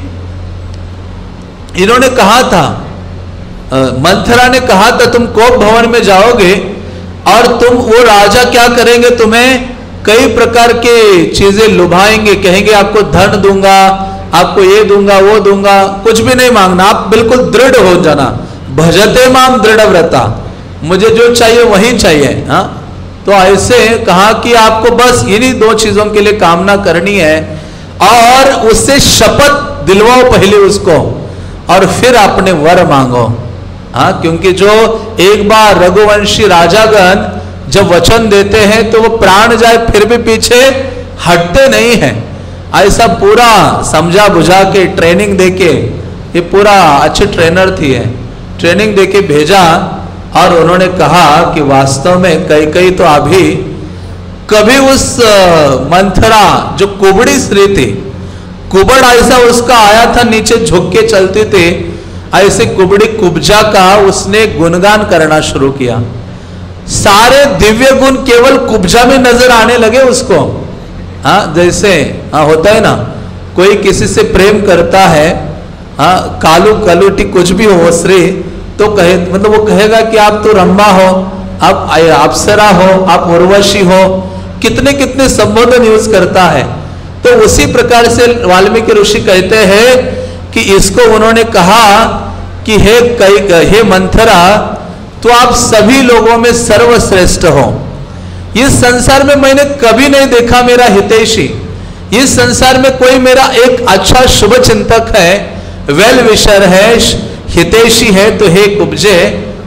Speaker 1: इन्होंने कहा था, मंथरा ने कहा था तुम कोप भवन में जाओगे और तुम वो राजा क्या करेंगे, तुम्हें कई प्रकार के चीजें लुभाएंगे, कहेंगे आपको धन दूंगा, आपको ये दूंगा वो दूंगा, कुछ भी नहीं मांगना, आप बिल्कुल दृढ़ हो जाना, भजते माम दृढ़ व्रता, मुझे जो चाहिए वही चाहिए। हाँ, तो ऐसे कहा कि आपको बस इन्हीं 2 चीजों के लिए कामना करनी है और उससे शपथ दिलवाओ पहले उसको और फिर अपने वर मांगो। हाँ, क्योंकि जो एक बार रघुवंशी राजागण जब वचन देते हैं तो वो प्राण जाए फिर भी पीछे हटते नहीं हैं। ऐसा पूरा समझा बुझा के ट्रेनिंग देके, ये पूरा अच्छे ट्रेनर थी है, ट्रेनिंग देके भेजा और उन्होंने कहा कि वास्तव में कैकेयी तो अभी कभी उस मंथरा जो कुबड़ी स्त्री थी, कुबड़ ऐसा उसका आया था, नीचे झुक के चलती थी, ऐसे कुबड़ी कुब्जा का उसने गुणगान करना शुरू किया। सारे दिव्य गुण केवल कुब्जा में नजर आने लगे उसको। हाँ, जैसे हाँ होता है ना, कोई किसी से प्रेम करता है, हाँ कालू कलूटी कुछ भी हो श्री, तो कहे मतलब वो कहेगा कि आप तो रंभा हो, आप अप्सरा हो, आप उर्वशी हो, कितने कितने संबोधन यूज करता है। तो उसी प्रकार से वाल्मीकि ऋषि कहते हैं कि इसको उन्होंने कहा कि हे मंथरा, तो आप सभी लोगों में सर्वश्रेष्ठ हो। इस संसार में मैंने कभी नहीं देखा मेरा हितैषी, इस संसार में कोई मेरा एक अच्छा शुभ चिंतक है, वेल विशर है, हितैषी है। तो हे कुब्जे,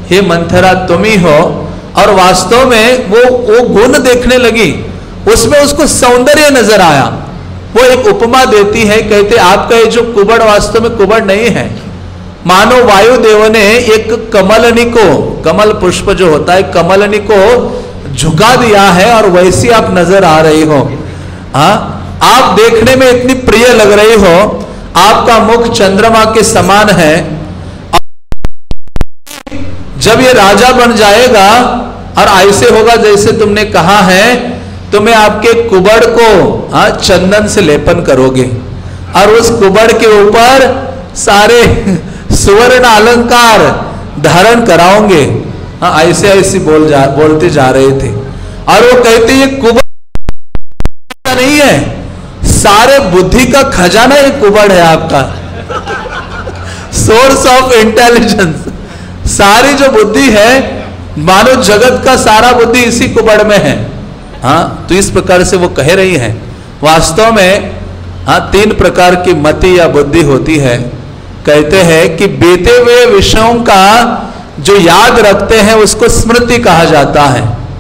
Speaker 1: हे मंथरा तुम ही हो। और वास्तव में वो गुण देखने लगी, उसमें उसको सौंदर्य नजर आया। वो एक उपमा देती है, कहते आपका ये जो कुबड़ वास्तव में कुबड़ नहीं है, मानो वायुदेव ने एक कमलनी को, कमल पुष्प जो होता है कमलनी को झुका दिया है और वैसी आप नजर आ रही हो। हाँ, आप देखने में इतनी प्रिय लग रही हो, आपका मुख चंद्रमा के समान है। जब ये राजा बन जाएगा और ऐसे होगा जैसे तुमने कहा है, तो मैं आपके कुबड़ को चंदन से लेपन करोगे और उस कुबड़ के ऊपर सारे सुवर्ण अलंकार धारण कराओगे। ऐसे ऐसे बोलते जा रहे थे। और वो कहते ये कुबड़ नहीं है, सारे बुद्धि का खजाना ये कुबड़ है आपका, सोर्स ऑफ इंटेलिजेंस। सारी जो बुद्धि है, मानो जगत का सारा बुद्धि इसी कुबड़ में है। हाँ, तो इस प्रकार से वो कह रही है। वास्तव में हाँ, 3 प्रकार की मति या बुद्धि होती है। कहते हैं कि बीते हुए विषयों का जो याद रखते हैं उसको स्मृति कहा जाता है।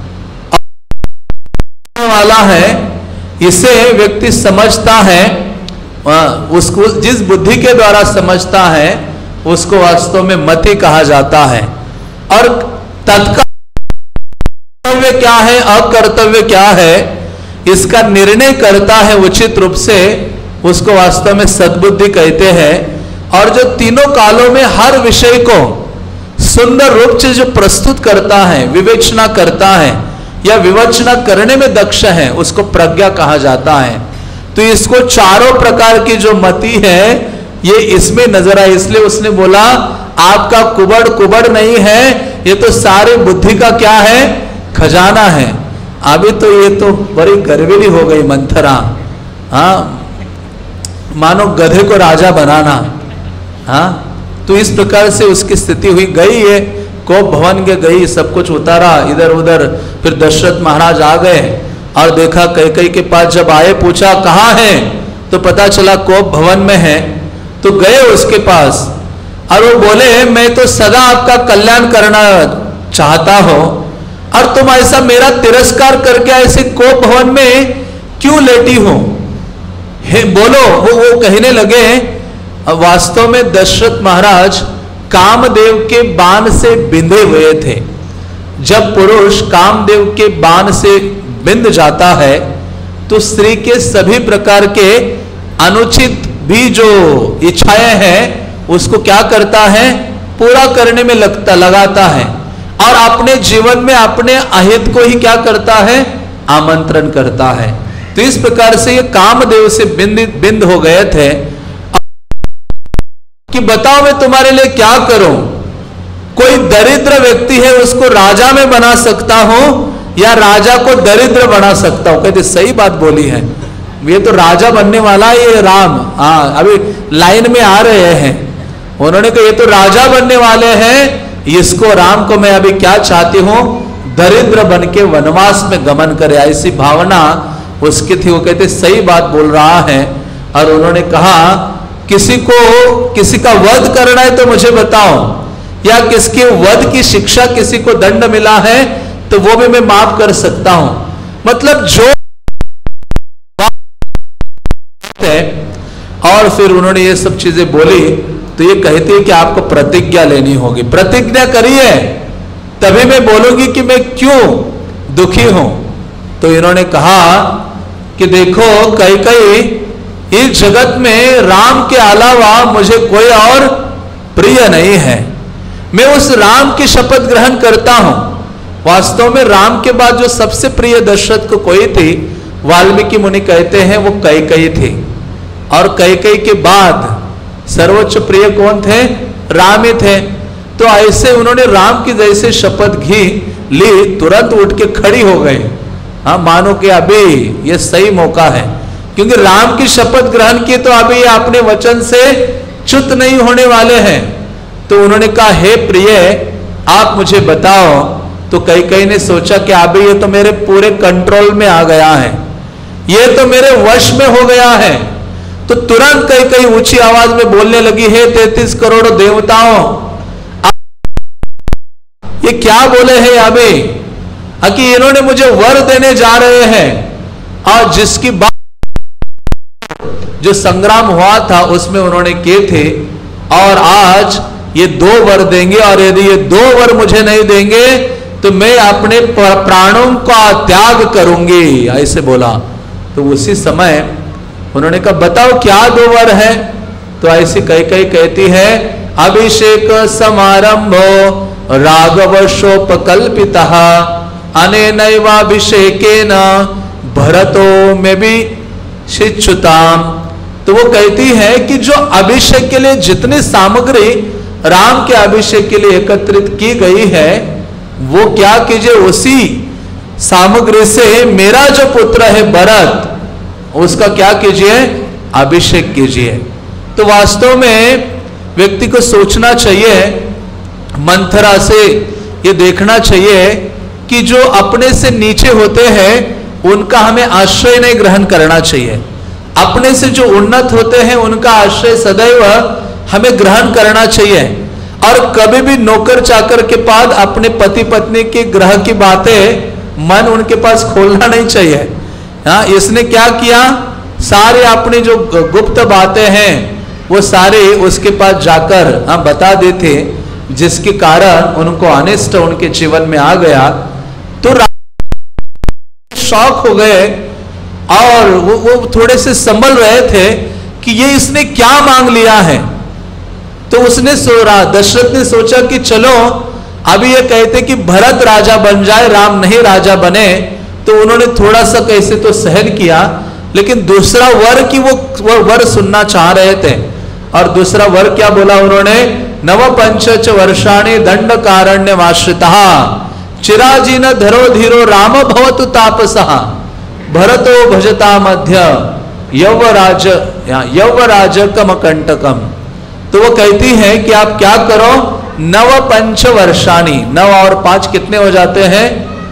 Speaker 1: वाला है, इसे व्यक्ति समझता है, उसको जिस बुद्धि के द्वारा समझता है उसको वास्तव में मति कहा जाता है। और तत्काल कर्तव्य क्या है, अकर्तव्य क्या है, इसका निर्णय करता है उचित रूप से, उसको वास्तव में सद्बुद्धि कहते हैं। और जो तीनों कालों में हर विषय को सुंदर रूप से जो प्रस्तुत करता है, विवेचना करता है या विवेचना करने में दक्ष है, उसको प्रज्ञा कहा जाता है। तो इसको चारों प्रकार की जो मति है ये इसमें नजर आए, इसलिए उसने बोला आपका कुबड़ कुबड़ नहीं है, ये तो सारे बुद्धि का क्या है, खजाना है। अभी तो ये तो बड़ी गर्विली हो गई मंथरा। हाँ, मानो गधे को राजा बनाना। हाँ, तो इस प्रकार से उसकी स्थिति हुई। गई है कोप भवन के गई, सब कुछ उतारा इधर उधर। फिर दशरथ महाराज आ गए और देखा, कैकेयी के पास जब आए, पूछा कहाँ है, तो पता चला कोप भवन में है। तो गए उसके पास और वो बोले मैं तो सदा आपका कल्याण करना चाहता हूं और तुम ऐसा मेरा तिरस्कार करके ऐसे कोप भवन में क्यों लेटी हो, बोलो। वो कहने लगे, वास्तव में दशरथ महाराज कामदेव के बाण से बिंधे हुए थे। जब पुरुष कामदेव के बाण से बिंध जाता है तो स्त्री के सभी प्रकार के अनुचित भी जो इच्छाएं हैं उसको क्या करता है, पूरा करने में लगाता है और अपने जीवन में अपने अहित को ही क्या करता है, आमंत्रण करता है। तो इस प्रकार से ये कामदेव से बिंद हो गए थे कि बताओ मैं तुम्हारे लिए क्या करूं। कोई दरिद्र व्यक्ति है उसको राजा में बना सकता हूं या राजा को दरिद्र बना सकता हूं। कहते सही बात बोली है, ये तो राजा बनने वाला है ये राम। हाँ, अभी लाइन में आ रहे हैं। उन्होंने कहा ये तो राजा बनने वाले हैं, इसको राम को मैं अभी क्या चाहती हूं, दरिद्र बन के वनवास में गमन करे, ऐसी भावना उसकी थी। वो कहते सही बात बोल रहा है। और उन्होंने कहा किसी का वध करना है तो मुझे बताओ, या किसके वध की शिक्षा किसी को दंड मिला है तो वो भी मैं माफ कर सकता हूं। मतलब जो है। और फिर उन्होंने ये सब चीजें बोली तो ये कहती है कि आपको प्रतिज्ञा लेनी होगी, प्रतिज्ञा करिए तभी मैं बोलूंगी कि मैं क्यों दुखी हूं। तो इन्होंने कहा कि देखो कैकेयी, इस जगत में राम के अलावा मुझे कोई और प्रिय नहीं है। मैं उस राम की शपथ ग्रहण करता हूं। वास्तव में राम के बाद जो सबसे प्रिय दशरथ को कोई थी, वाल्मीकि मुनि कहते हैं वो कैकेयी थी। और कैकेयी के बाद सर्वोच्च प्रिय कौन थे, राम ही थे। तो ऐसे उन्होंने राम की जैसे शपथ ली, तुरंत उठ के खड़ी हो गए। हाँ, मानो कि अभी ये सही मौका है, क्योंकि राम की शपथ ग्रहण की तो अभी ये अपने वचन से च्युत नहीं होने वाले हैं। तो उन्होंने कहा हे प्रिय आप मुझे बताओ। तो कैकेयी ने सोचा कि अभी ये तो मेरे पूरे कंट्रोल में आ गया है, ये तो मेरे वश में हो गया है। तो तुरंत कैकेयी ऊंची आवाज में बोलने लगी, हे 33 करोड़ देवताओं, क्या बोले हैं अभी कि इन्होंने मुझे वर देने जा रहे हैं, और जिसकी बात जो संग्राम हुआ था उसमें उन्होंने किए थे, और आज ये 2 वर देंगे, और यदि ये 2 वर मुझे नहीं देंगे तो मैं अपने प्राणों का त्याग करूंगी, ऐसे बोला। तो उसी समय उन्होंने कहा बताओ क्या 2 वर है? तो ऐसी कई कहती है, अभिषेक समारंभो राघवशोपकल्पितः अनेनैवाभिषेकेन भरतो में भी शिक्षुताम। तो वो कहती है कि जो अभिषेक के लिए जितनी सामग्री राम के अभिषेक के लिए एकत्रित की गई है, वो क्या कीजिए, उसी सामग्री से मेरा जो पुत्र है भरत, उसका क्या कीजिए, अभिषेक कीजिए। तो वास्तव में व्यक्ति को सोचना चाहिए, मंथरा से ये देखना चाहिए कि जो अपने से नीचे होते हैं उनका हमें आश्रय नहीं ग्रहण करना चाहिए, अपने से जो उन्नत होते हैं उनका आश्रय सदैव हमें ग्रहण करना चाहिए। और कभी भी नौकर चाकर के पास अपने पति पत्नी के ग्रह की बातें मन उनके पास खोलना नहीं चाहिए। हाँ, इसने क्या किया, सारे अपनी जो गुप्त बातें हैं वो सारे उसके पास जाकर बता देते, जिसके कारण उनको अनिष्ट उनके जीवन में आ गया। तो शौक हो गए और वो थोड़े से संभल रहे थे कि ये इसने क्या मांग लिया है। तो उसने दशरथ ने सोचा कि चलो अभी ये कहते कि भरत राजा बन जाए, राम नहीं राजा बने, तो उन्होंने थोड़ा सा कैसे तो सहन किया, लेकिन दूसरा वर की वो वर सुनना चाह रहे थे। और दूसरा वर क्या बोला उन्होंने, नव पंच वर्षाणि दंड कारण्यमाश्रितः चिराजीन धरो धीरो राम भवतु तापसः भरतो भजता मध्य यौवराजकम कंटकम। तो वो कहती है कि आप क्या करो, 9 पंच वर्षाणी, 9 और 5 कितने हो जाते हैं,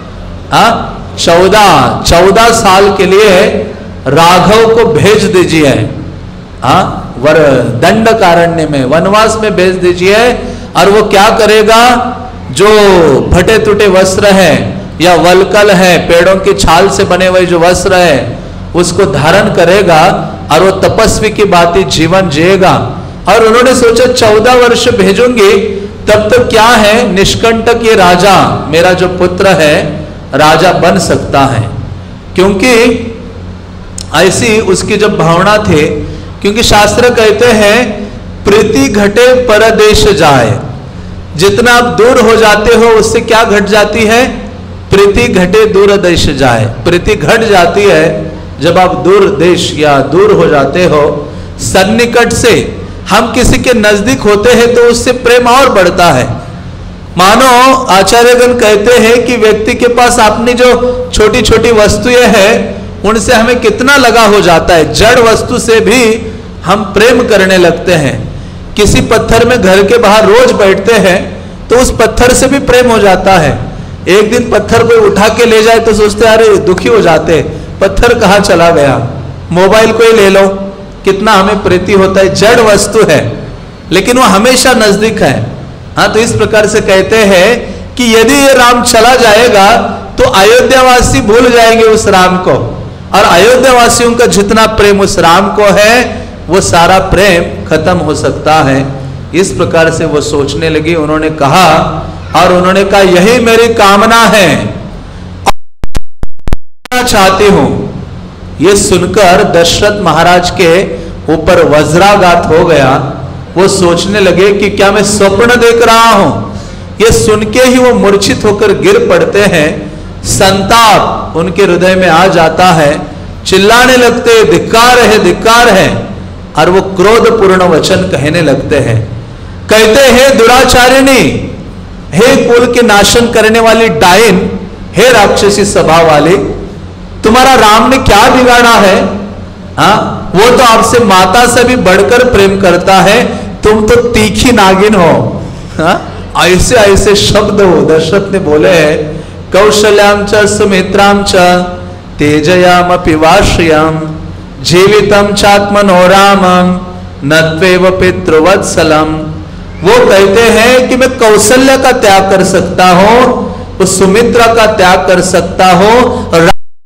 Speaker 1: 14 साल के लिए राघव को भेज दीजिए, वर दंड कारण्य में, वनवास में भेज दीजिए। और वो क्या करेगा, जो फटे टूटे वस्त्र है या वलकल है, पेड़ों की छाल से बने हुए जो वस्त्र है उसको धारण करेगा और वो तपस्वी की बातें जीवन जिएगा। और उन्होंने सोचा 14 वर्ष भेजूंगी, तब तक क्या है, निष्कंटक ये राजा मेरा जो पुत्र है राजा बन सकता है। क्योंकि ऐसी उसकी जब भावना थे, क्योंकि शास्त्र कहते हैं प्रीति घटे परदेश जाए, जितना आप दूर हो जाते हो उससे क्या घट जाती है, प्रीति घटे दूर देश जाए। प्रीति घट जाती है जब आप दूर देश या दूर हो जाते हो। सन्निकट से हम किसी के नजदीक होते हैं तो उससे प्रेम और बढ़ता है। मानो आचार्यगण कहते हैं कि व्यक्ति के पास अपनी जो छोटी छोटी वस्तुएं हैं उनसे हमें कितना लगा हो जाता है, जड़ वस्तु से भी हम प्रेम करने लगते हैं। किसी पत्थर में घर के बाहर रोज बैठते हैं तो उस पत्थर से भी प्रेम हो जाता है। एक दिन पत्थर कोई उठा के ले जाए तो सोचते अरे दुखी हो जाते, पत्थर कहाँ चला गया। मोबाइल को ही ले लो, कितना हमें प्रीति होता है, जड़ वस्तु है लेकिन वो हमेशा नजदीक है। हाँ, तो इस प्रकार से कहते हैं कि यदि ये राम चला जाएगा तो अयोध्यावासी भूल जाएंगे उस राम को, और अयोध्यावासियों का जितना प्रेम उस राम को है वो सारा प्रेम खत्म हो सकता है। इस प्रकार से वो सोचने लगी। उन्होंने कहा, और उन्होंने कहा यही मेरी कामना है, चाहती हूं। ये सुनकर दशरथ महाराज के ऊपर वज्राघात हो गया। वो सोचने लगे कि क्या मैं स्वप्न देख रहा हूं। ये सुन के ही वो मूर्छित होकर गिर पड़ते हैं, संताप उनके हृदय में आ जाता है, चिल्लाने लगते धिक्कार है धिक्कार है, और वो क्रोध पूर्ण वचन कहने लगते हैं। कहते हैं दुराचारिणी, हे कुल के नाशन करने वाली डायन, हे राक्षसी स्वभाव वाली, तुम्हारा राम ने क्या बिगाड़ा है? वो तो आपसे माता से भी बढ़कर प्रेम करता है, तुम तो तीखी नागिन हो। ऐसे ऐसे शब्द हो दशरथ ने बोले हैं। कौशल्याम च सुमित्राम च तेजयाम पिवाश्रियम जीवितम चात्मनो रामम नत्वेव पितृवत्सलम वो कहते हैं कि मैं कौशल्या का त्याग कर सकता हूं, उस सुमित्रा का त्याग कर सकता हूं,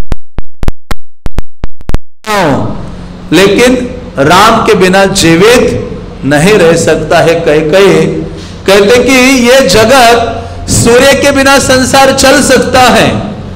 Speaker 1: लेकिन राम के बिना जीवित नहीं रह सकता है। कैकेयी कहते कि ये जगत सूर्य के बिना संसार चल सकता है,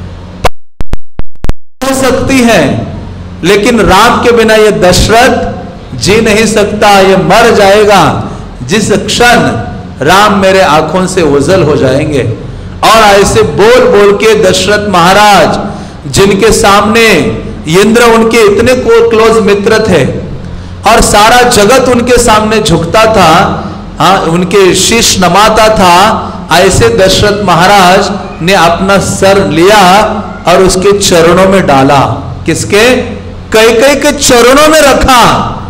Speaker 1: हो सकती है, लेकिन राम के बिना ये दशरथ जी नहीं सकता, ये मर जाएगा जिस क्षण राम मेरे आंखों से ओझल हो जाएंगे। और ऐसे बोल बोल के दशरथ महाराज, जिनके सामने इंद्र उनके इतने क्लोज मित्र थे और सारा जगत उनके सामने झुकता था, हाँ, उनके शीश नमाता था, ऐसे दशरथ महाराज ने अपना सर लिया और उसके चरणों में डाला। किसके? कैकेयी के चरणों में रखा।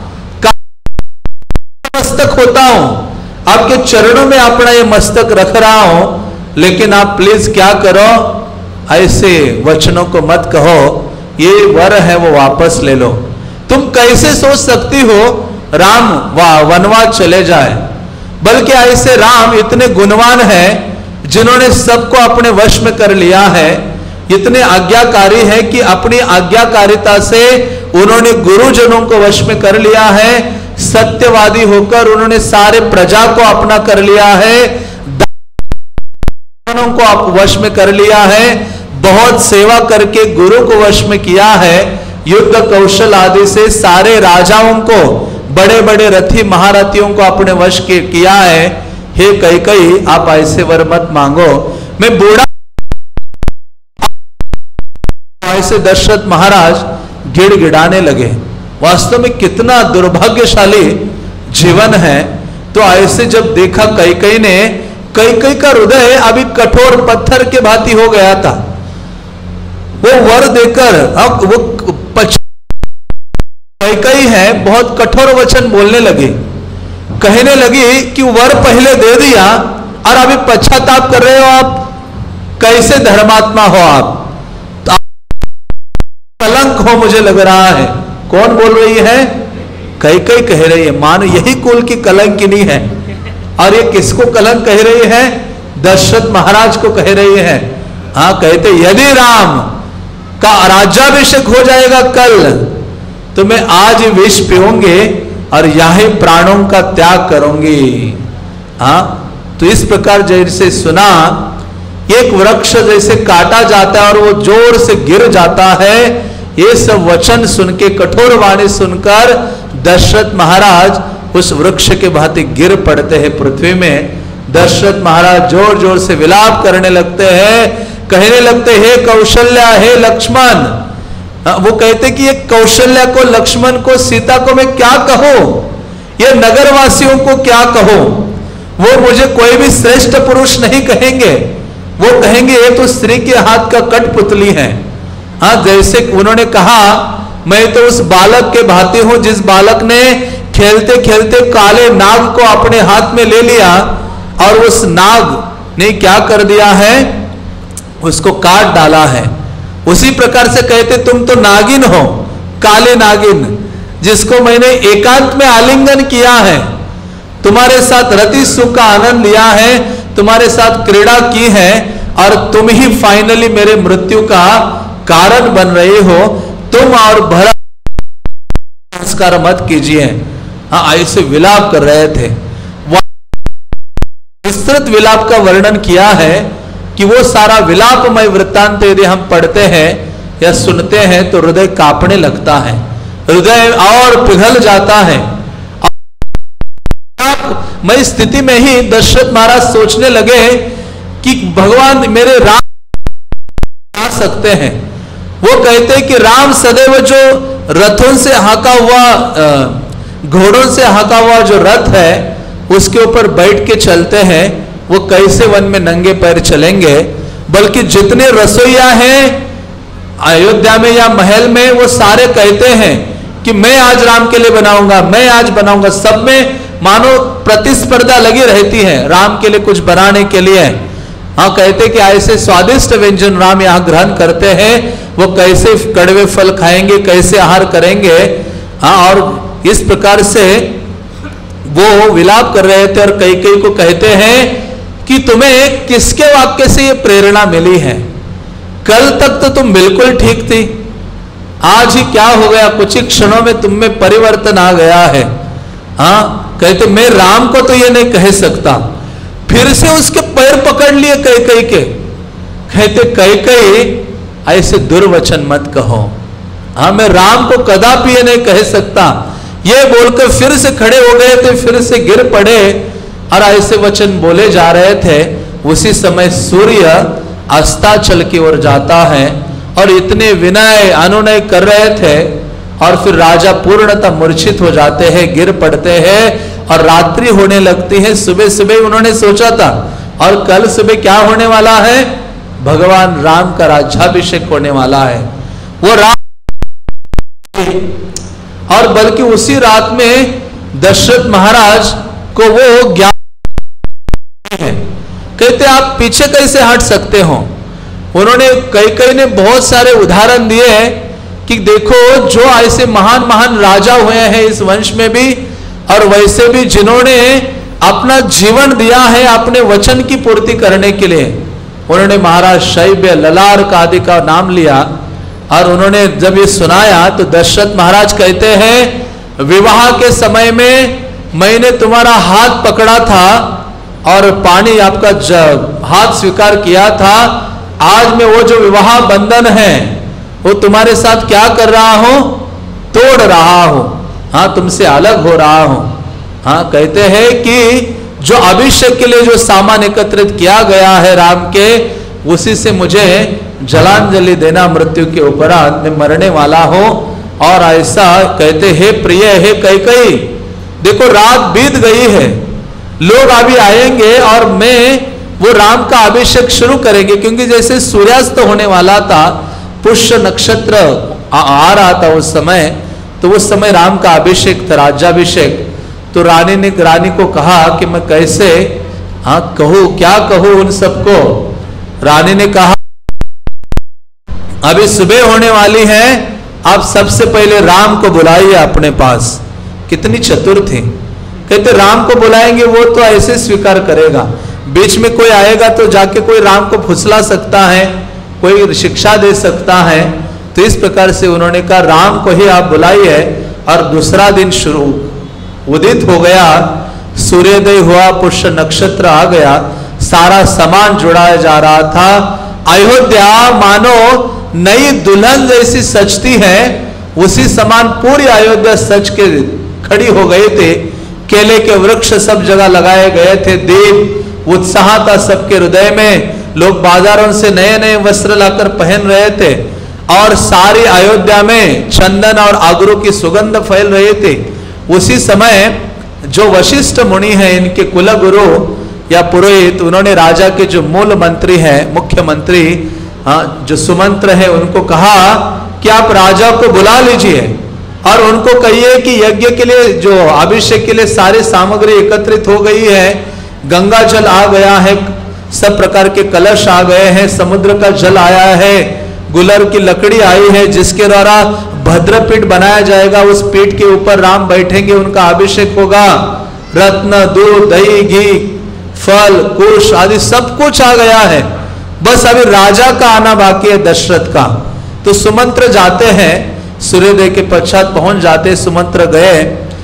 Speaker 1: मस्तक होता हूं, आपके चरणों में अपना ये मस्तक रख रहा हूं, लेकिन आप प्लीज क्या करो, ऐसे वचनों को मत कहो, ये वर है वो वापस ले लो। तुम कैसे सोच सकती हो राम वनवास चले जाए? बल्कि ऐसे राम इतने गुणवान हैं, जिन्होंने सबको अपने वश में कर लिया है, इतने आज्ञाकारी है कि अपनी आज्ञाकारिता से उन्होंने गुरुजनों को वश में कर लिया है, सत्यवादी होकर उन्होंने सारे प्रजा को अपना कर लिया है, को वश में कर लिया है, बहुत सेवा करके गुरु को वश में किया है, युद्ध कौशल आदि से सारे राजाओं को, बड़े बड़े रथी महारथियों को अपने वश किया है। हे कैकेयी, आप ऐसे वर मत मांगो, मैं बूढ़ा। ऐसे दशरथ महाराज गिड़गिड़ाने लगे। वास्तव में कितना दुर्भाग्यशाली जीवन है। तो ऐसे जब देखा कैकेयी ने, कैकेयी का हृदय अभी कठोर पत्थर के भांति हो गया था। वो वर देकर अब वो कैकेयी है बहुत कठोर वचन बोलने लगी, कहने लगी कि वर पहले दे दिया और अभी पश्चाताप कर रहे हो आप, कैसे धर्मात्मा हो आप? तो कलंक हो मुझे लग रहा है। कौन बोल रही है? कैकेयी कह रही है, मानो यही कुल की कलंकिनी है। और ये किसको कलंक कह रही है? दशरथ महाराज को कह रही है। हाँ, कहते यदि राम का राज्याभिषेक हो जाएगा कल, तो मैं आज विष पीऊंगी और यही प्राणों का त्याग करूंगी। हाँ, तो इस प्रकार जैसे सुना, एक वृक्ष जैसे काटा जाता है और वो जोर से गिर जाता है, ये सब वचन सुन के, कठोर वाणी सुनकर दशरथ महाराज उस वृक्ष के भांति गिर पड़ते हैं पृथ्वी में। दशरथ महाराज जोर जोर से विलाप करने लगते हैं, कहने लगते हे कौशल्या, हे लक्ष्मण। वो कहते कि ये कौशल्या को, लक्ष्मण को, सीता को मैं क्या कहूं, ये नगरवासियों को क्या कहूं? वो मुझे कोई भी श्रेष्ठ पुरुष नहीं कहेंगे, वो कहेंगे ये तो स्त्री के हाथ का कठपुतली है। हाँ, जैसे उन्होंने कहा, मैं तो उस बालक के भांति हूं जिस बालक ने खेलते खेलते काले नाग को अपने हाथ में ले लिया और उस नाग ने क्या कर दिया है, उसको काट डाला है। उसी प्रकार से कहते तुम तो नागिन हो, काले नागिन, जिसको मैंने एकांत में आलिंगन किया है, तुम्हारे साथ रति सुख का आनंद लिया है, तुम्हारे साथ क्रीड़ा की है, और तुम ही फाइनली मेरे मृत्यु का कारण बन रहे हो। तुम और भरत संस्कार मत कीजिए। हाँ, ऐसे विलाप कर रहे थे। विस्तृत विलाप का वर्णन किया है कि वो सारा विलापमय वृत्तांत यदि हम पढ़ते हैं या सुनते हैं तो हृदय कांपने लगता है, हृदय और पिघल जाता है। मैं स्थिति में ही दशरथ महाराज सोचने लगे कि भगवान मेरे राम आ सकते हैं। वो कहते हैं कि राम सदैव जो रथों से हाका हुआ, घोड़ों से हाका हुआ जो रथ है उसके ऊपर बैठ के चलते हैं, वो कैसे वन में नंगे पैर चलेंगे? बल्कि जितने रसोइया हैं अयोध्या में या महल में, वो सारे कहते हैं कि मैं आज राम के लिए बनाऊंगा, मैं आज बनाऊंगा। सब में मानो प्रतिस्पर्धा लगी रहती है राम के लिए कुछ बनाने के लिए। हाँ, कहते कि ऐसे स्वादिष्ट व्यंजन राम यहाँ ग्रहण करते हैं, वो कैसे कड़वे फल खाएंगे, कैसे आहार करेंगे। हाँ, और इस प्रकार से वो विलाप कर रहे थे और कैकेयी को कहते हैं कि तुम्हें किसके वाक्य से ये प्रेरणा मिली है? कल तक तो तुम बिल्कुल ठीक थी, आज ही क्या हो गया? कुछ ही क्षणों में तुम में परिवर्तन आ गया है। हाँ, कहते मैं राम को तो ये नहीं कह सकता। फिर से उसके पैर पकड़ लिए कैकेयी के, कहते कैकेयी ऐसे दुर्वचन मत कहो। हाँ, मैं राम को कदापि ये नहीं कह सकता। ये बोलकर फिर से खड़े हो गए थे, फिर से गिर पड़े और ऐसे वचन बोले जा रहे थे। उसी समय सूर्य अस्ताचल की ओर जाता है और इतने विनय अनुनय कर रहे थे और फिर राजा पूर्णतः मूर्छित हो जाते हैं, गिर पड़ते हैं और रात्रि होने लगती है। सुबह सुबह उन्होंने सोचा था और कल सुबह क्या होने वाला है? भगवान राम का राज्याभिषेक होने वाला है। वो राम और बल्कि उसी रात में दशरथ महाराज को वो ज्ञान है। कहते आप पीछे कैसे हट सकते हो? उन्होंने कैकेयी ने बहुत सारे उदाहरण दिए कि देखो जो ऐसे महान महान राजा हुए हैं इस वंश में भी, और वैसे भी जिन्होंने अपना जीवन दिया है अपने वचन की पूर्ति करने के लिए। उन्होंने महाराज शैब्य, ललार्क आदि का नाम लिया और उन्होंने जब ये सुनाया तो दशरथ महाराज कहते हैं विवाह के समय में मैंने तुम्हारा हाथ पकड़ा था और पानी आपका हाथ स्वीकार किया था। आज मैं वो जो विवाह बंधन है वो तुम्हारे साथ क्या कर रहा हूं? तोड़ रहा हूं। हाँ, तुमसे अलग हो रहा हूं। हाँ, कहते हैं कि जो अभिषेक के लिए जो सामान एकत्रित किया गया है राम के, उसी से मुझे जलांजलि देना मृत्यु के उपरांत, मैं मरने वाला हूं। और ऐसा कहते हे प्रिय, हे कैकेयी, देखो रात बीत गई है, लोग अभी आएंगे और मैं वो राम का अभिषेक शुरू करेंगे। क्योंकि जैसे सूर्यास्त होने वाला था, पुष्य नक्षत्र आ रहा था उस समय, तो उस समय राम का अभिषेक था, राज्याभिषेक। तो रानी को कहा कि मैं कैसे कहूं, क्या कहूं उन सबको? रानी ने कहा अभी सुबह होने वाली है, आप सबसे पहले राम को बुलाइए अपने पास। कितनी चतुर थी। कहते राम को बुलाएंगे वो तो ऐसे स्वीकार करेगा, बीच में कोई आएगा तो जाके कोई राम को फुसला सकता है, कोई शिक्षा दे सकता है। तो इस प्रकार से उन्होंने कहा राम को ही आप बुलाइए। और दूसरा दिन शुरू उदित हो गया, सूर्योदय हुआ, पुष्य नक्षत्र आ गया, सारा सामान जुड़ाया जा रहा था। अयोध्या मानो नई दुल्हन जैसी सजती है, उसी समान पूरी अयोध्या सज के खड़ी हो गए थे। केले के वृक्ष सब जगह लगाए गए थे, दीप, उत्साह था सबके हृदय में। लोग बाजारों से नए नए वस्त्र लाकर पहन रहे थे और सारी अयोध्या में चंदन और अगरू की सुगंध फैल रही थी। उसी समय जो वशिष्ठ मुनि हैं, इनके कुलगुरु या पुरोहित, उन्होंने राजा के जो मूल मंत्री हैं, मुख्यमंत्री, जो सुमंत्र है, उनको कहा कि आप राजा को बुला लीजिए और उनको कहिए कि यज्ञ के लिए, जो अभिषेक के लिए सारी सामग्री एकत्रित हो गई है, गंगा जल आ गया है, सब प्रकार के कलश आ गए हैं, समुद्र का जल आया है, गुलर की लकड़ी आई है जिसके द्वारा भद्रपीठ बनाया जाएगा, उस पीठ के ऊपर राम बैठेंगे, उनका अभिषेक होगा। रत्न, दूध, दही, घी, फल, कुश आदि सब कुछ आ गया है, बस अभी राजा का आना बाकी है, दशरथ का। तो सुमंत्र जाते हैं, सूर्योदय के पश्चात पहुंच जाते। सुमंत्र गए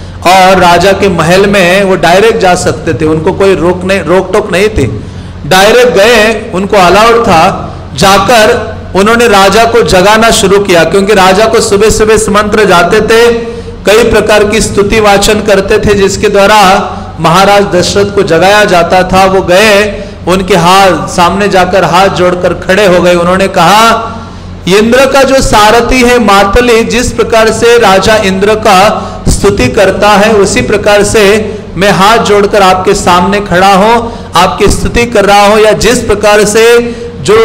Speaker 1: और राजा के महल में वो डायरेक्ट जा सकते थे, उनको कोई रोक टोक नहीं थी, डायरेक्ट गए, उनको अलाउड था। जाकर उन्होंने राजा को जगाना शुरू किया, क्योंकि राजा को सुबह सुबह सुमंत्र जाते थे, कई प्रकार की स्तुति वाचन करते थे जिसके द्वारा महाराज दशरथ को जगाया जाता था। वो गए, उनके हाथ सामने जाकर हाथ जोड़कर खड़े हो गए। उन्होंने कहा इंद्र का जो सारथी है मातली, जिस प्रकार से राजा इंद्र का स्तुति करता है, उसी प्रकार से मैं हाथ जोड़कर आपके सामने खड़ा हूं, आपकी स्तुति कर रहा हूं। या जिस प्रकार से जो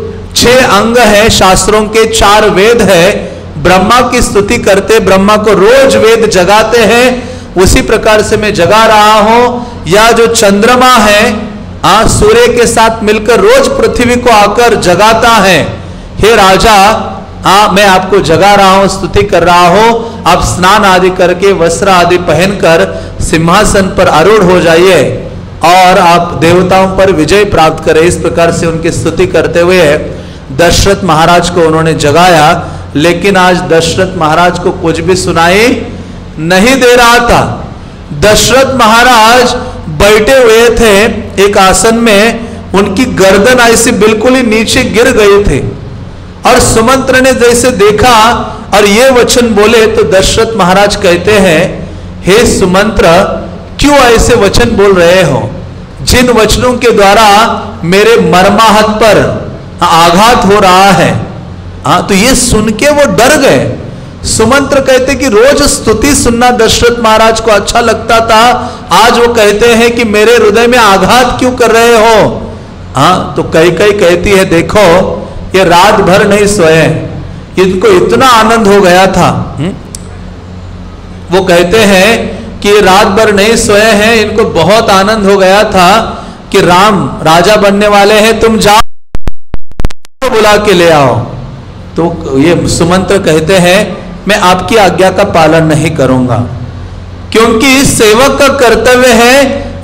Speaker 1: 6 अंग है शास्त्रों के, 4 वेद है, ब्रह्मा की स्तुति करते, ब्रह्मा को रोज वेद जगाते हैं, उसी प्रकार से मैं जगा रहा हूं। या जो चंद्रमा है, सूर्य के साथ मिलकर रोज पृथ्वी को आकर जगाता है, हे राजा, हाँ, मैं आपको जगा रहा हूं, स्तुति कर रहा हूं, आप स्नान आदि करके वस्त्र आदि पहनकर सिंहासन पर आरूढ़ हो जाइए और आप देवताओं पर विजय प्राप्त करें। इस प्रकार से उनकी स्तुति करते हुए दशरथ महाराज को उन्होंने जगाया। लेकिन आज दशरथ महाराज को कुछ भी सुनाई नहीं दे रहा था। दशरथ महाराज बैठे हुए थे एक आसन में, उनकी गर्दन ऐसी बिल्कुल ही नीचे गिर गए थे। और सुमंत्र ने जैसे देखा और ये वचन बोले तो दशरथ महाराज कहते हैं, हे सुमंत्र, क्यों ऐसे वचन बोल रहे हो? जिन वचनों के द्वारा मेरे मर्माहत पर आघात हो रहा है। हाँ, तो ये सुन के वो डर गए। सुमंत्र कहते कि रोज स्तुति सुनना दशरथ महाराज को अच्छा लगता था, आज वो कहते हैं कि मेरे हृदय में आघात क्यों कर रहे हो? हाँ, तो कई कहती है, देखो ये रात भर नहीं सोए, इनको इतना आनंद हो गया था। वो कहते हैं कि रात भर नहीं सोए हैं, इनको बहुत आनंद हो गया था कि राम राजा बनने वाले हैं, तुम जाओ बुला के ले आओ। तो ये सुमंत्र कहते हैं, मैं आपकी आज्ञा का पालन नहीं करूंगा, क्योंकि सेवक का कर्तव्य है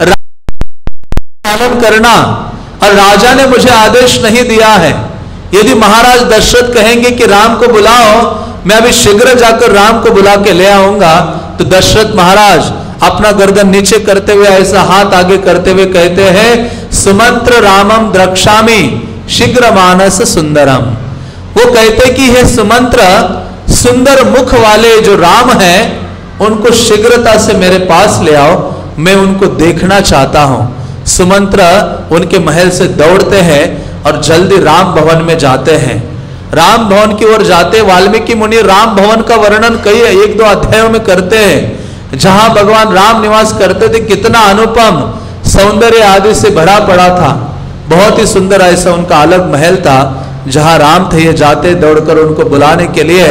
Speaker 1: पालन करना, और राजा ने मुझे आदेश नहीं दिया है। यदि महाराज दशरथ कहेंगे कि राम को बुलाओ, मैं अभी शीघ्र जाकर राम को बुला के ले आऊंगा, तो दशरथ महाराज अपना गर्दन नीचे करते हुए ऐसा हाथ आगे करते हुए कहते हैं, सुमंत्र रामम द्रक्ष्यामि शीघ्र मानस सुंदरम। वो कहते कि हे सुमंत्र, सुंदर मुख वाले जो राम हैं उनको शीघ्रता से मेरे पास ले आओ, मैं उनको देखना चाहता हूं। सुमंत्र उनके महल से दौड़ते हैं और जल्दी राम भवन में जाते हैं। राम भवन की ओर जाते वाल्मीकि मुनि राम भवन का वर्णन कई 1-2 अध्यायों में करते हैं, जहां भगवान राम निवास करते थे। कितना अनुपम सौंदर्य आदि से भरा पड़ा था, बहुत ही सुंदर ऐसा उनका अलग महल था जहां राम थे। ये जाते दौड़कर उनको बुलाने के लिए,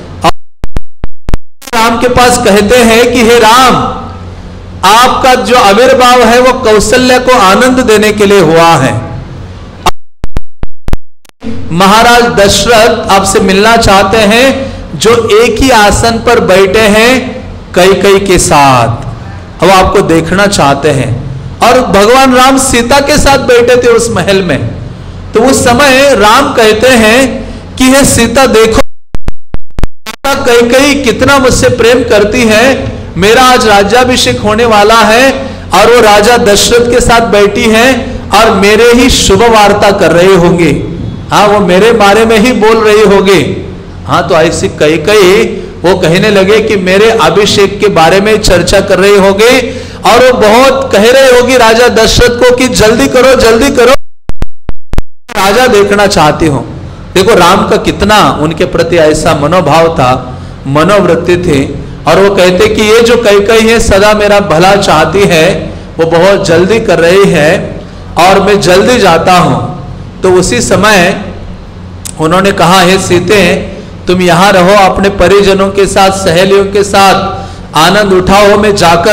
Speaker 1: राम के पास कहते हैं कि हे राम, आपका जो आविर्भाव है वो कौशल्या को आनंद देने के लिए हुआ है। महाराज दशरथ आपसे मिलना चाहते हैं, जो एक ही आसन पर बैठे हैं कैकेयी के साथ, वो आपको देखना चाहते हैं। और भगवान राम सीता के साथ बैठे थे उस महल में। तो उस समय राम कहते हैं कि हे सीता, देखो कैकेयी कितना मुझसे प्रेम करती है, मेरा आज राज्याभिषेक होने वाला है और वो राजा दशरथ के साथ बैठी है और मेरे ही शुभ वार्ता कर रहे होंगे। हाँ, वो मेरे बारे में ही बोल रही होगी। हाँ, तो ऐसी कैकेयी वो कहने लगे कि मेरे अभिषेक के बारे में चर्चा कर रही होगी और वो बहुत कह रहे होगी राजा दशरथ को कि जल्दी करो जल्दी करो, राजा देखना चाहती हूं। देखो राम का कितना उनके प्रति ऐसा मनोभाव था, मनोवृत्ति थी। और वो कहते कि ये जो कैकेयी है सदा मेरा भला चाहती है, वो बहुत जल्दी कर रही है और मैं जल्दी जाता हूं। तो उसी समय उन्होंने कहा, हे सीते, तुम यहां रहो, अपने परिजनों के साथ सहेलियों के साथ आनंद उठाओ, मैं जाकर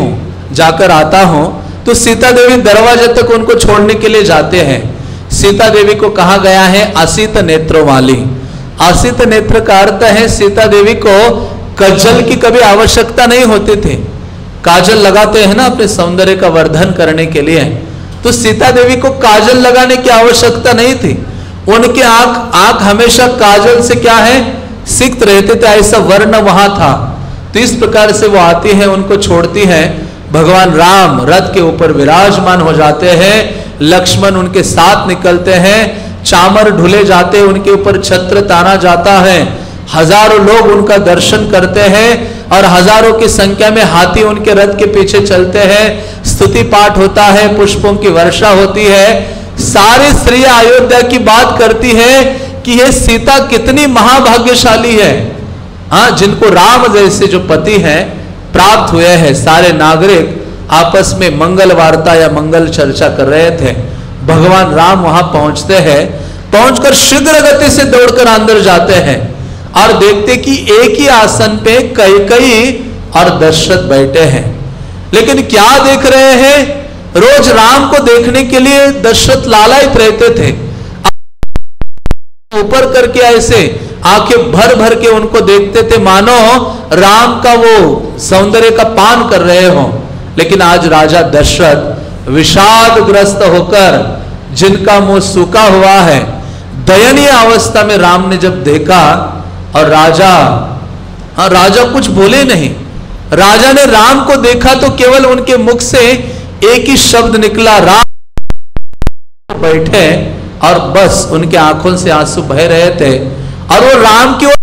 Speaker 1: आता हूं। तो सीता देवी दरवाजे तक उनको छोड़ने के लिए जाते हैं। सीता देवी को कहा गया है असित नेत्रों वाली। असित नेत्र का अर्थ है सीता देवी को काजल की कभी आवश्यकता नहीं होती थी। काजल लगाते हैं ना अपने सौंदर्य का वर्धन करने के लिए, तो सीता देवी को काजल लगाने की आवश्यकता नहीं थी। उनके आंख हमेशा काजल से क्या है, सिक्त रहते थे, ऐसा वर्ण वहां था। तो इस प्रकार से वो आती है, उनको छोड़ती है। भगवान राम रथ के ऊपर विराजमान हो जाते हैं, लक्ष्मण उनके साथ निकलते हैं, चामर ढुले जाते, उनके ऊपर छत्र ताना जाता है। हजारों लोग उनका दर्शन करते हैं और हजारों की संख्या में हाथी उनके रथ के पीछे चलते हैं। स्तुति पाठ होता है, पुष्पों की वर्षा होती है। सारी स्त्रियां अयोध्या की बात करती है कि ये सीता कितनी महाभाग्यशाली है, हाँ, जिनको राम जैसे जो पति हैं प्राप्त हुए हैं। सारे नागरिक आपस में मंगल वार्ता या मंगल चर्चा कर रहे थे। भगवान राम वहां पहुंचते हैं, पहुंचकर शीघ्र गति से दौड़कर अंदर जाते हैं और देखते कि एक ही आसन पे कैकेयी और दशरथ बैठे हैं। लेकिन क्या देख रहे हैं, रोज राम को देखने के लिए दशरथ लालायित रहते थे, ऊपर करके ऐसे आंखें भर भर के उनको देखते थे, मानो राम का वो सौंदर्य का पान कर रहे हो। लेकिन आज राजा दशरथ विषादग्रस्त होकर, जिनका मुंह सूखा हुआ है, दयनीय अवस्था में राम ने जब देखा, और राजा कुछ बोले नहीं। राजा ने राम को देखा तो केवल उनके मुख से एक ही शब्द निकला, राम। बैठे और बस उनके आंखों से आंसू बह रहे थे, और वो राम की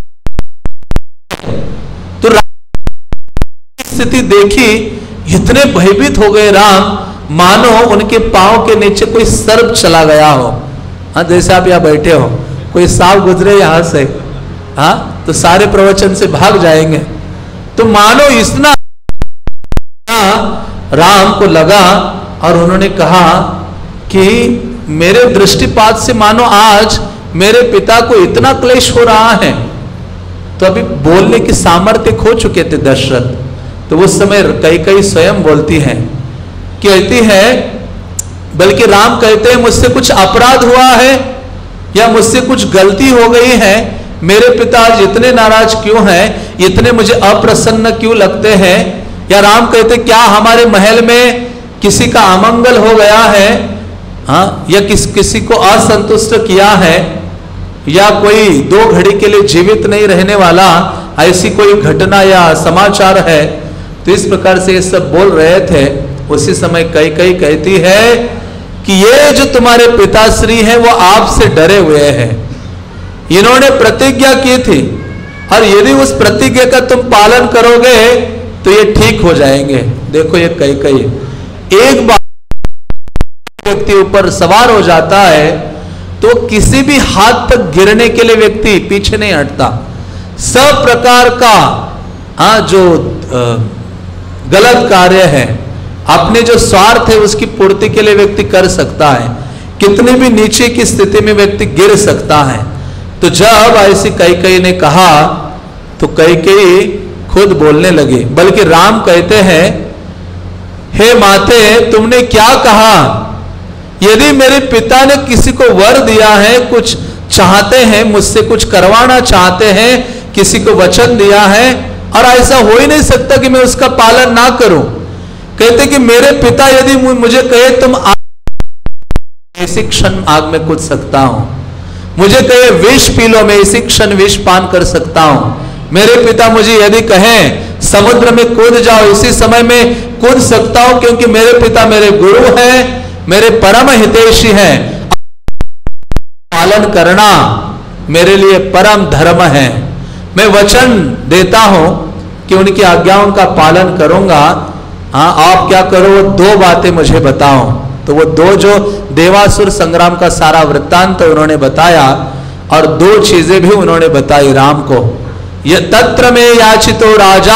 Speaker 1: तो स्थिति देखी, इतने भयभीत हो गए राम, मानो उनके पांव के नीचे कोई सर्प चला गया हो। हाँ, जैसे आप यहाँ बैठे हो, कोई सांप गुजरे यहां से, हाँ, तो सारे प्रवचन से भाग जाएंगे। तो मानो इतना राम को लगा, और उन्होंने कहा कि मेरे दृष्टिपात से मानो आज मेरे पिता को इतना क्लेश हो रहा है। तो अभी बोलने की सामर्थ्य खो चुके थे दशरथ। तो उस समय कई स्वयं बोलती हैं, कहती है, बल्कि राम कहते हैं, मुझसे कुछ अपराध हुआ है या मुझसे कुछ गलती हो गई है, मेरे पिता आज इतने नाराज क्यों हैं, इतने मुझे अप्रसन्न क्यों लगते हैं। या राम कहते, क्या हमारे महल में किसी का अमंगल हो गया है, हाँ, या किसी को असंतुष्ट किया है, या कोई 2 घड़ी के लिए जीवित नहीं रहने वाला ऐसी कोई घटना या समाचार है। तो इस प्रकार से ये सब बोल रहे थे। उसी समय कई कहती है कि ये जो तुम्हारे पिताश्री हैं वो आपसे डरे हुए हैं, इन्होंने प्रतिज्ञा की थी, और यदि उस प्रतिज्ञा का तुम पालन करोगे तो ये ठीक हो जाएंगे। देखो ये कई एक बार व्यक्ति ऊपर सवार हो जाता है तो किसी भी हाथ तक गिरने के लिए व्यक्ति पीछे नहीं हटता। सब प्रकार का जो गलत कार्य है, अपने जो स्वार्थ है उसकी पूर्ति के लिए व्यक्ति कर सकता है, कितनी भी नीचे की स्थिति में व्यक्ति गिर सकता है। तो जब ऐसी कई ने कहा तो कई खुद बोलने लगे, बल्कि राम कहते हैं, हे माते तुमने क्या कहा, यदि मेरे पिता ने किसी को वर दिया है, कुछ चाहते हैं, मुझसे कुछ करवाना चाहते हैं, किसी को वचन दिया है, और ऐसा हो ही नहीं सकता कि मैं उसका पालन ना करूं। कहते कि मेरे पिता यदि मुझे कहे तुम इसी क्षण आग में कूद सकता हूं, मुझे कहे विष पी लो, मैं इसी क्षण विष पान कर सकता हूं। मेरे पिता मुझे यदि कहें समुद्र में कूद जाओ, इसी समय में कूद सकता हूं, क्योंकि मेरे पिता मेरे गुरु हैं, मेरे परम हितैषी हैं। पालन करना मेरे लिए परम धर्म है। मैं वचन देता हूं कि उनकी आज्ञाओं का पालन करूंगा। हाँ, आप क्या करो, 2 बातें मुझे बताओ। तो वो 2 जो देवासुर संग्राम का सारा वृत्तांत उन्होंने बताया, और 2 चीजें भी उन्होंने बताई राम को। ये तत्र में याचितो राजा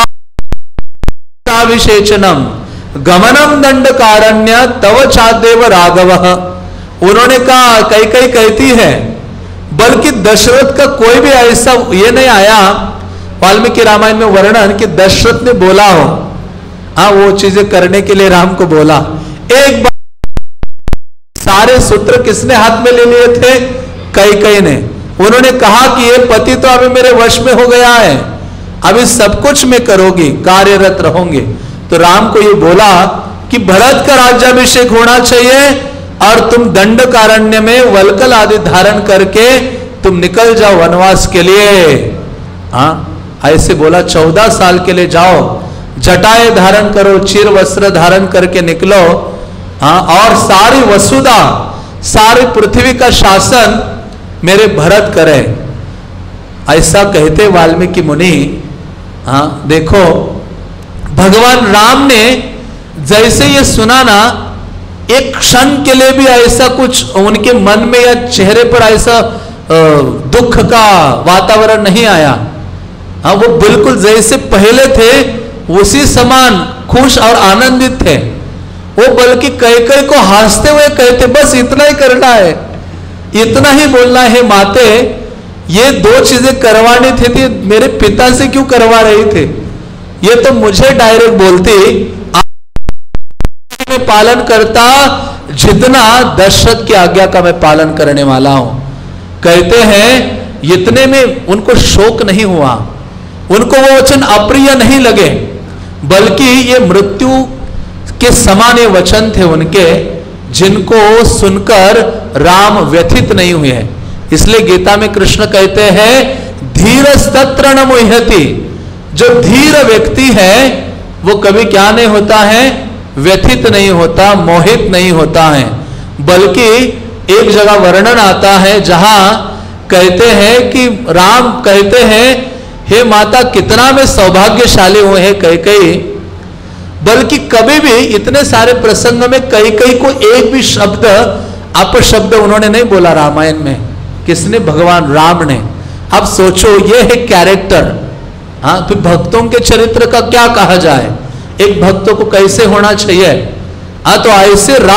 Speaker 1: विशेषणम गमनम दंड कारण्य तव चादेव राघव। उन्होंने कहा, कई कहती है, बल्कि दशरथ का कोई भी ऐसा ये नहीं आया वाल्मीकि रामायण में वर्णन कि दशरथ ने बोला हो, हाँ, वो चीजें करने के लिए राम को बोला। एक बार सारे सूत्र किसने हाथ में ले लिए थे, कई ने। उन्होंने कहा कि ये पति तो अभी मेरे वश में हो गया है, अभी सब कुछ मैं करोगी, कार्यरत रहूंगी। तो राम को ये बोला कि भरत का राज्याभिषेक होना चाहिए, और तुम दंडकारण्य में वल्कल आदि धारण करके तुम निकल जाओ वनवास के लिए। हाँ, ऐसे बोला, 14 साल के लिए जाओ, जटाएं धारण करो, चिर वस्त्र धारण करके निकलो। हाँ, और सारी वसुधा, सारी पृथ्वी का शासन मेरे भरत करे, ऐसा कहते वाल्मीकि मुनि। हाँ, देखो भगवान राम ने जैसे ये सुना ना, एक क्षण के लिए भी ऐसा कुछ उनके मन में या चेहरे पर ऐसा दुख का वातावरण नहीं आया। हाँ, वो बिल्कुल जैसे पहले थे उसी समान खुश और आनंदित थे। वो बल्कि कई को हंसते हुए कहते, बस इतना ही करना है, इतना ही बोलना है माते, ये 2 चीजें करवानी थी मेरे पिता से क्यों करवा रही थे, ये तो मुझे डायरेक्ट बोलती, मैं पालन करता जितना दशरथ की आज्ञा का मैं पालन करने वाला हूं। कहते हैं इतने में उनको शोक नहीं हुआ, उनको वो वचन अप्रिय नहीं लगे, बल्कि ये मृत्यु के समान ये वचन थे उनके, जिनको सुनकर राम व्यथित नहीं हुए। इसलिए गीता में कृष्ण कहते हैं धीरस्तत्र न मुह्यति, जो धीर व्यक्ति है वो कभी क्या नहीं होता है, व्यथित नहीं होता, मोहित नहीं होता है। बल्कि एक जगह वर्णन आता है जहां कहते हैं कि राम कहते हैं हे माता कितना मैं सौभाग्यशाली हुए हैं कैकेयी, बल्कि कभी भी इतने सारे प्रसंग में कैकेयी को एक भी शब्द अपशब्द उन्होंने नहीं बोला रामायण में। किसने? भगवान राम ने। अब सोचो ये है कैरेक्टर। हाँ, तो भक्तों के चरित्र का क्या कहा जाए, एक भक्तों को कैसे होना चाहिए। हाँ, तो ऐसे राम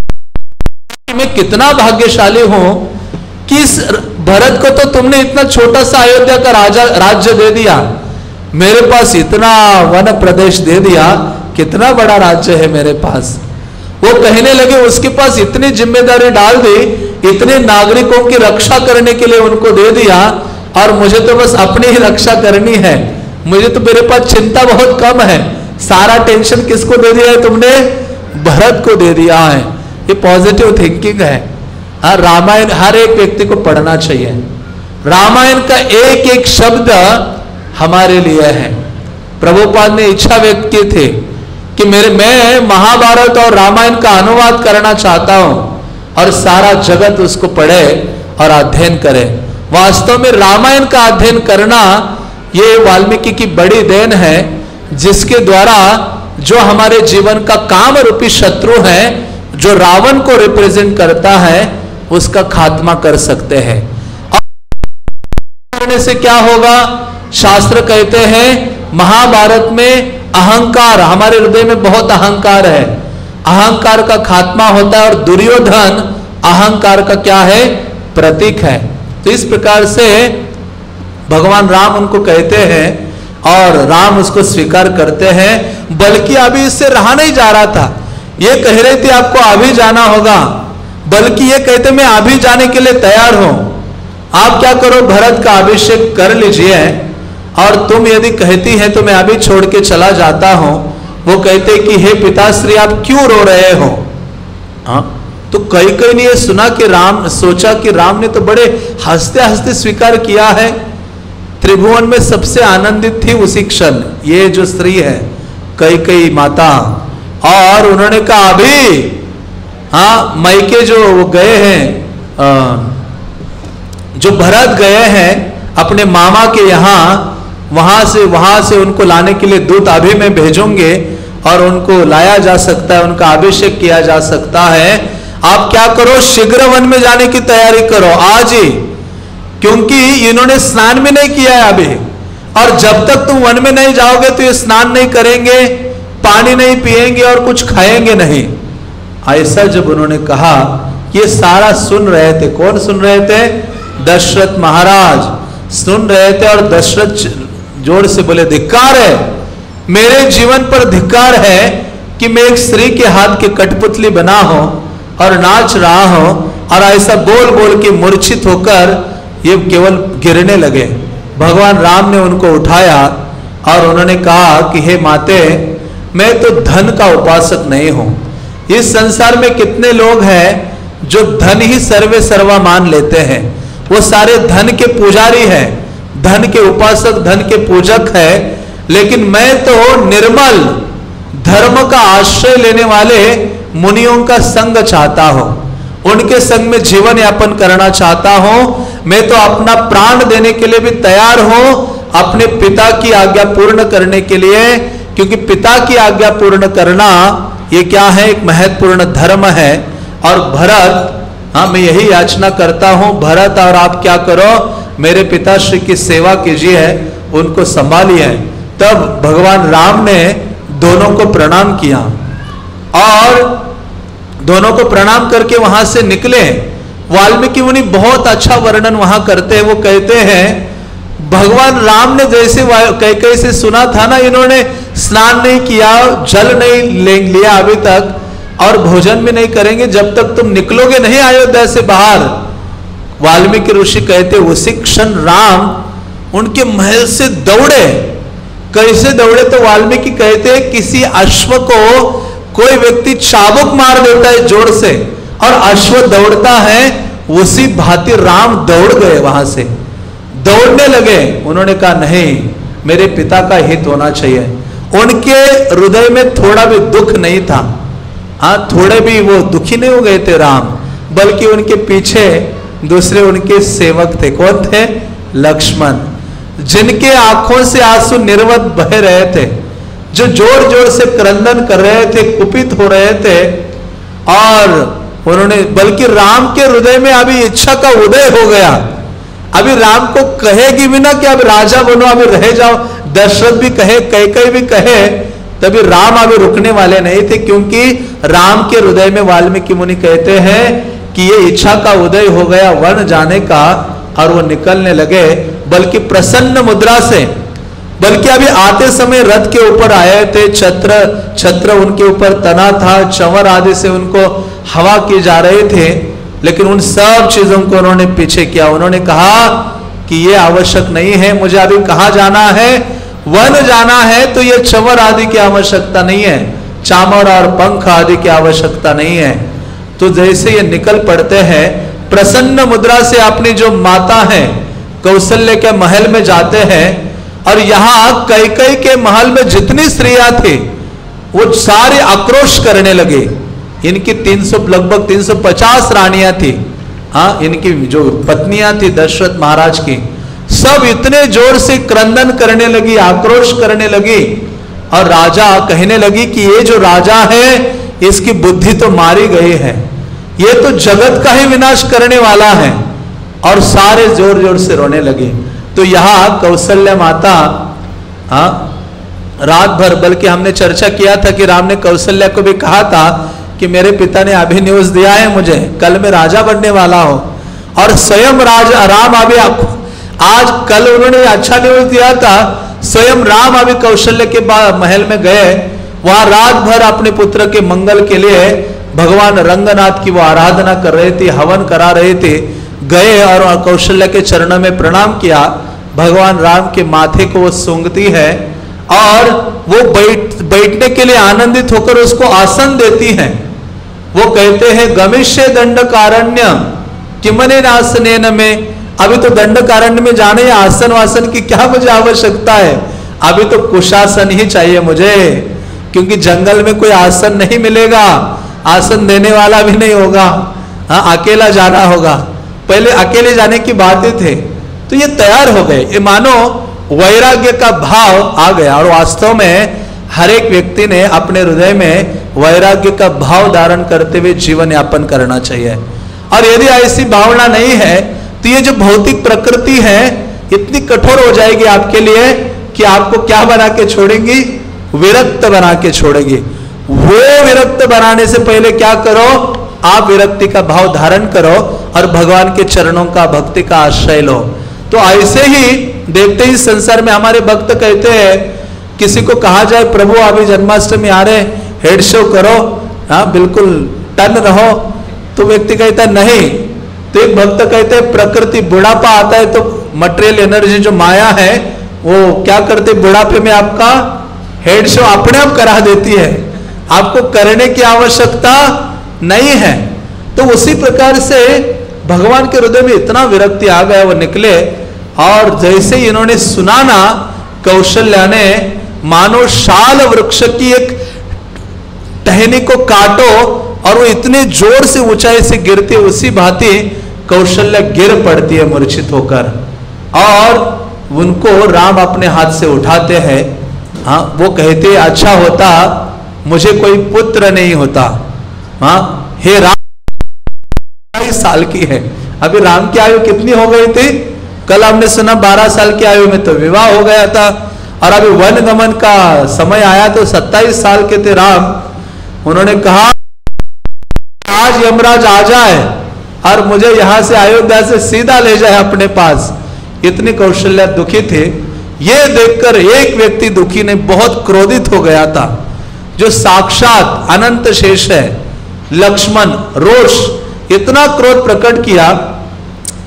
Speaker 1: में कितना भाग्यशाली हूं कि इस भरत को तो तुमने इतना छोटा सा अयोध्या का राज्य दे दिया, मेरे पास इतना वन प्रदेश दे दिया, कितना बड़ा राज्य है मेरे पास। वो कहने लगे उसके पास इतनी जिम्मेदारी डाल दी, इतने नागरिकों की रक्षा करने के लिए उनको दे दिया, और मुझे तो बस अपनी ही रक्षा करनी है, मुझे तो मेरे पास चिंता बहुत कम है। सारा टेंशन किसको दे दिया है तुमने? भरत को दे दिया है। ये पॉजिटिव थिंकिंग है। हाँ, रामायण हर एक व्यक्ति को पढ़ना चाहिए। रामायण का एक एक शब्द हमारे लिए है। प्रभुपाद ने इच्छा व्यक्त की थी कि मैं महाभारत और रामायण का अनुवाद करना चाहता हूं और सारा जगत उसको पढ़े और अध्ययन करे। वास्तव में रामायण का अध्ययन करना ये वाल्मीकि की बड़ी देन है, जिसके द्वारा जो हमारे जीवन का काम रूपी शत्रु है, जो रावण को रिप्रेजेंट करता है, उसका खात्मा कर सकते हैं। और करने से क्या होगा? शास्त्र कहते हैं महाभारत में अहंकार, हमारे हृदय में बहुत अहंकार है, अहंकार का खात्मा होता है, और दुर्योधन अहंकार का क्या है? प्रतीक है। तो इस प्रकार से भगवान राम उनको कहते हैं और राम उसको स्वीकार करते हैं। बल्कि अभी इससे रहा नहीं जा रहा था, ये कह रहे थे आपको अभी जाना होगा, बल्कि ये कहते मैं अभी जाने के लिए तैयार हूं, आप क्या करो भरत का अभिषेक कर लीजिए, और तुम यदि कहती हैं तो मैं अभी छोड़ के चला जाता हूं। वो कहते कि हे पिताश्री आप क्यों रो रहे हो? हाँ, तो कई ने ये सुना कि राम, सोचा कि राम ने तो बड़े हंसते हंसते स्वीकार किया है। त्रिभुवन में सबसे आनंदित थी उसी क्षण ये जो स्त्री है कई माता, और उन्होंने कहा अभी, हाँ, मैके जो वो गए हैं, जो भरत गए हैं अपने मामा के यहाँ, वहां से उनको लाने के लिए दूत अभी मैं भेजूंगे और उनको लाया जा सकता है, उनका अभिषेक किया जा सकता है। आप क्या करो, शीघ्र वन में जाने की तैयारी करो आज ही, क्योंकि इन्होंने स्नान भी नहीं किया है अभी, और जब तक तुम वन में नहीं जाओगे तो ये स्नान नहीं करेंगे, पानी नहीं पिएंगे और कुछ खाएंगे नहीं। ऐसा जब उन्होंने कहा, ये सारा सुन रहे थे। कौन सुन रहे थे? दशरथ महाराज सुन रहे थे, और दशरथ जोर से बोले धिक्कार है, मेरे जीवन पर धिक्कार है कि मैं एक स्त्री के हाथ की कठपुतली बना हो और नाच रहा हो, और ऐसा बोल बोल के मूर्छित होकर ये केवल गिरने लगे। भगवान राम ने उनको उठाया और उन्होंने कहा कि हे माते, मैं तो धन का उपासक नहीं हूं। इस संसार में कितने लोग हैं जो धन ही सर्वे सर्वा मान लेते हैं, वो सारे धन के पुजारी हैं, धन के उपासक, धन के पूजक है। लेकिन मैं तो निर्मल धर्म का आश्रय लेने वाले मुनियों का संग चाहता हूं, उनके संग में जीवन यापन करना चाहता हूं। मैं तो अपना प्राण देने के लिए भी तैयार हूं, अपने पिता की आज्ञा पूर्ण करने के लिए, क्योंकि पिता की आज्ञा पूर्ण करना ये क्या है? एक महत्वपूर्ण धर्म है। और भरत, हाँ, मैं यही याचना करता हूं, भरत और आप क्या करो, मेरे पिताश्री की सेवा कीजिए, उनको संभालिए। तब भगवान राम ने दोनों को प्रणाम किया और दोनों को प्रणाम करके वहां से निकले। वाल्मीकि मुनि बहुत अच्छा वर्णन वहां करते हैं। वो कहते हैं भगवान राम ने जैसे कैकेयी से सुना था ना, इन्होंने स्नान नहीं किया, जल नहीं लिया अभी तक, और भोजन भी नहीं करेंगे जब तक तुम निकलोगे नहीं अयोध्या से बाहर। वाल्मीकि ऋषि कहते उसी क्षण राम उनके महल से दौड़े। कैसे दौड़े? तो वाल्मीकि कहते हैं किसी अश्व को कोई व्यक्ति चाबुक मार देता है जोर से और अश्व दौड़ता है, उसी भांति राम दौड़ गए, वहां से दौड़ने लगे। उन्होंने कहा नहीं, मेरे पिता का हित होना चाहिए। उनके हृदय में थोड़ा भी दुख नहीं था। हाँ, थोड़े भी वो दुखी नहीं हो गए थे राम, बल्कि उनके पीछे दूसरे उनके सेवक थे। कौन थे? लक्ष्मण, जिनके आंखों से आंसू निर्वत बह रहे थे, जो जोर जोर से क्रंदन कर रहे थे, कुपित हो रहे थे। और उन्होंने, बल्कि राम के हृदय में अभी इच्छा का उदय हो गया। अभी राम को कहेगी भी ना कि अब राजा बनो, अभी रह जाओ। दशरथ भी कहे, कैकेयी भी कहे, तभी राम अभी रुकने वाले नहीं थे, क्योंकि राम के हृदय में वाल्मीकि मुनि कहते हैं कि ये इच्छा का उदय हो गया वन जाने का, और वो निकलने लगे, बल्कि प्रसन्न मुद्रा से। बल्कि अभी आते समय रथ के ऊपर आए थे, छत्र उनके ऊपर तना था, चंवर आदि से उनको हवा की जा रहे थे, लेकिन उन सब चीजों को उन्होंने पीछे किया। उन्होंने कहा कि ये आवश्यक नहीं है, मुझे अभी कहाँ जाना है? वन जाना है, तो ये चंवर आदि की आवश्यकता नहीं है, चामर और पंख आदि की आवश्यकता नहीं है। तो जैसे ये निकल पड़ते हैं, प्रसन्न मुद्रा से अपनी जो माता है कौशल्य के महल में जाते हैं, और यहां कैकेयी के महल में जितनी स्त्रियां थी वो सारे आक्रोश करने लगे। इनकी लगभग 350 रानियां थी। हाँ, इनकी जो पत्नियां थी दशरथ महाराज की, सब इतने जोर से क्रंदन करने लगी, आक्रोश करने लगी। और राजा कहने लगी कि ये जो राजा है इसकी बुद्धि तो मारी गई है, ये तो जगत का ही विनाश करने वाला है। और सारे जोर जोर से रोने लगे। तो यहां कौशल्य माता रात भर, बल्कि हमने चर्चा किया था कि राम ने कौशल्या को भी कहा था कि मेरे पिता ने अभी न्यूज दिया है मुझे, कल मैं राजा बनने वाला हूं। और स्वयं राम अभी आज कल उन्होंने अच्छा न्यूज दिया था, स्वयं राम अभी कौशल्य के महल में गए, वहां रात भर अपने पुत्र के मंगल के लिए भगवान रंगनाथ की वो आराधना कर रहे थे, हवन करा रहे थे। गए और कौशल्य के चरणों में प्रणाम किया। भगवान राम के माथे को वो सूंघती है और वो बैठने के लिए आनंदित होकर उसको आसन देती हैं। वो कहते हैं गमिष्य दंडकारण्य किमने नासनेन में, अभी तो दंडकारण्य में जाने या आसन वासन की क्या मुझे आवश्यकता है, अभी तो कुशासन ही चाहिए मुझे, क्योंकि जंगल में कोई आसन नहीं मिलेगा, आसन देने वाला भी नहीं होगा। हाँ, अकेला जाना होगा। पहले अकेले जाने की बातें थे, तो ये तैयार हो गए। ये मानो वैराग्य का भाव आ गया। और वास्तव में हर एक व्यक्ति ने अपने हृदय में वैराग्य का भाव धारण करते हुए जीवन यापन करना चाहिए। और यदि ऐसी भावना नहीं है तो ये जो भौतिक प्रकृति है इतनी कठोर हो जाएगी आपके लिए कि आपको क्या बना के छोड़ेंगी? विरक्त बना के छोड़ेगी। वो विरक्त बनाने से पहले क्या करो? आप विरक्ति का भाव धारण करो और भगवान के चरणों का, भक्ति का आश्रय लो। तो ऐसे ही देखते ही संसार में हमारे भक्त कहते हैं, किसी को कहा जाए प्रभु अभी जन्माष्टमी आ रहे, हेड शो करो, हाँ बिल्कुल टन रहो, तो व्यक्ति कहता है नहीं। तो एक भक्त कहते हैं प्रकृति बुढ़ापा आता है तो मटेरियल एनर्जी जो माया है वो क्या करते, बुढ़ापे में आपका हेड शो अपने आप करा देती है, आपको करने की आवश्यकता नहीं है। तो उसी प्रकार से भगवान के हृदय में इतना विरक्ति आ गया, वो निकले। और जैसे ही इन्होंने सुना ना, कौशल्या ने मानो शाल वृक्ष की एक टहनी को काटो और वो इतने जोर से ऊंचाई से गिरती है, उसी भांति कौशल्या गिर पड़ती है मूर्छित होकर। और उनको राम अपने हाथ से उठाते हैं। हाँ, वो कहते हैं अच्छा होता मुझे कोई पुत्र नहीं होता। हाँ, हे राम, 22 साल की है, अभी राम की आयु कितनी हो गई थी? कल हमने सुना 12 साल की आयु में तो विवाह हो गया था, और अभी वन गमन का समय आया तो 27 साल के थे राम। उन्होंने कहा आज यमराज आ जाए और मुझे यहां से अयोध्या से सीधा ले जाए अपने पास। इतनी कौशल्या दुखी थे। ये देखकर एक व्यक्ति दुखी ने बहुत क्रोधित हो गया था, जो साक्षात अनंत शेष है, लक्ष्मण। रोष, इतना क्रोध प्रकट किया।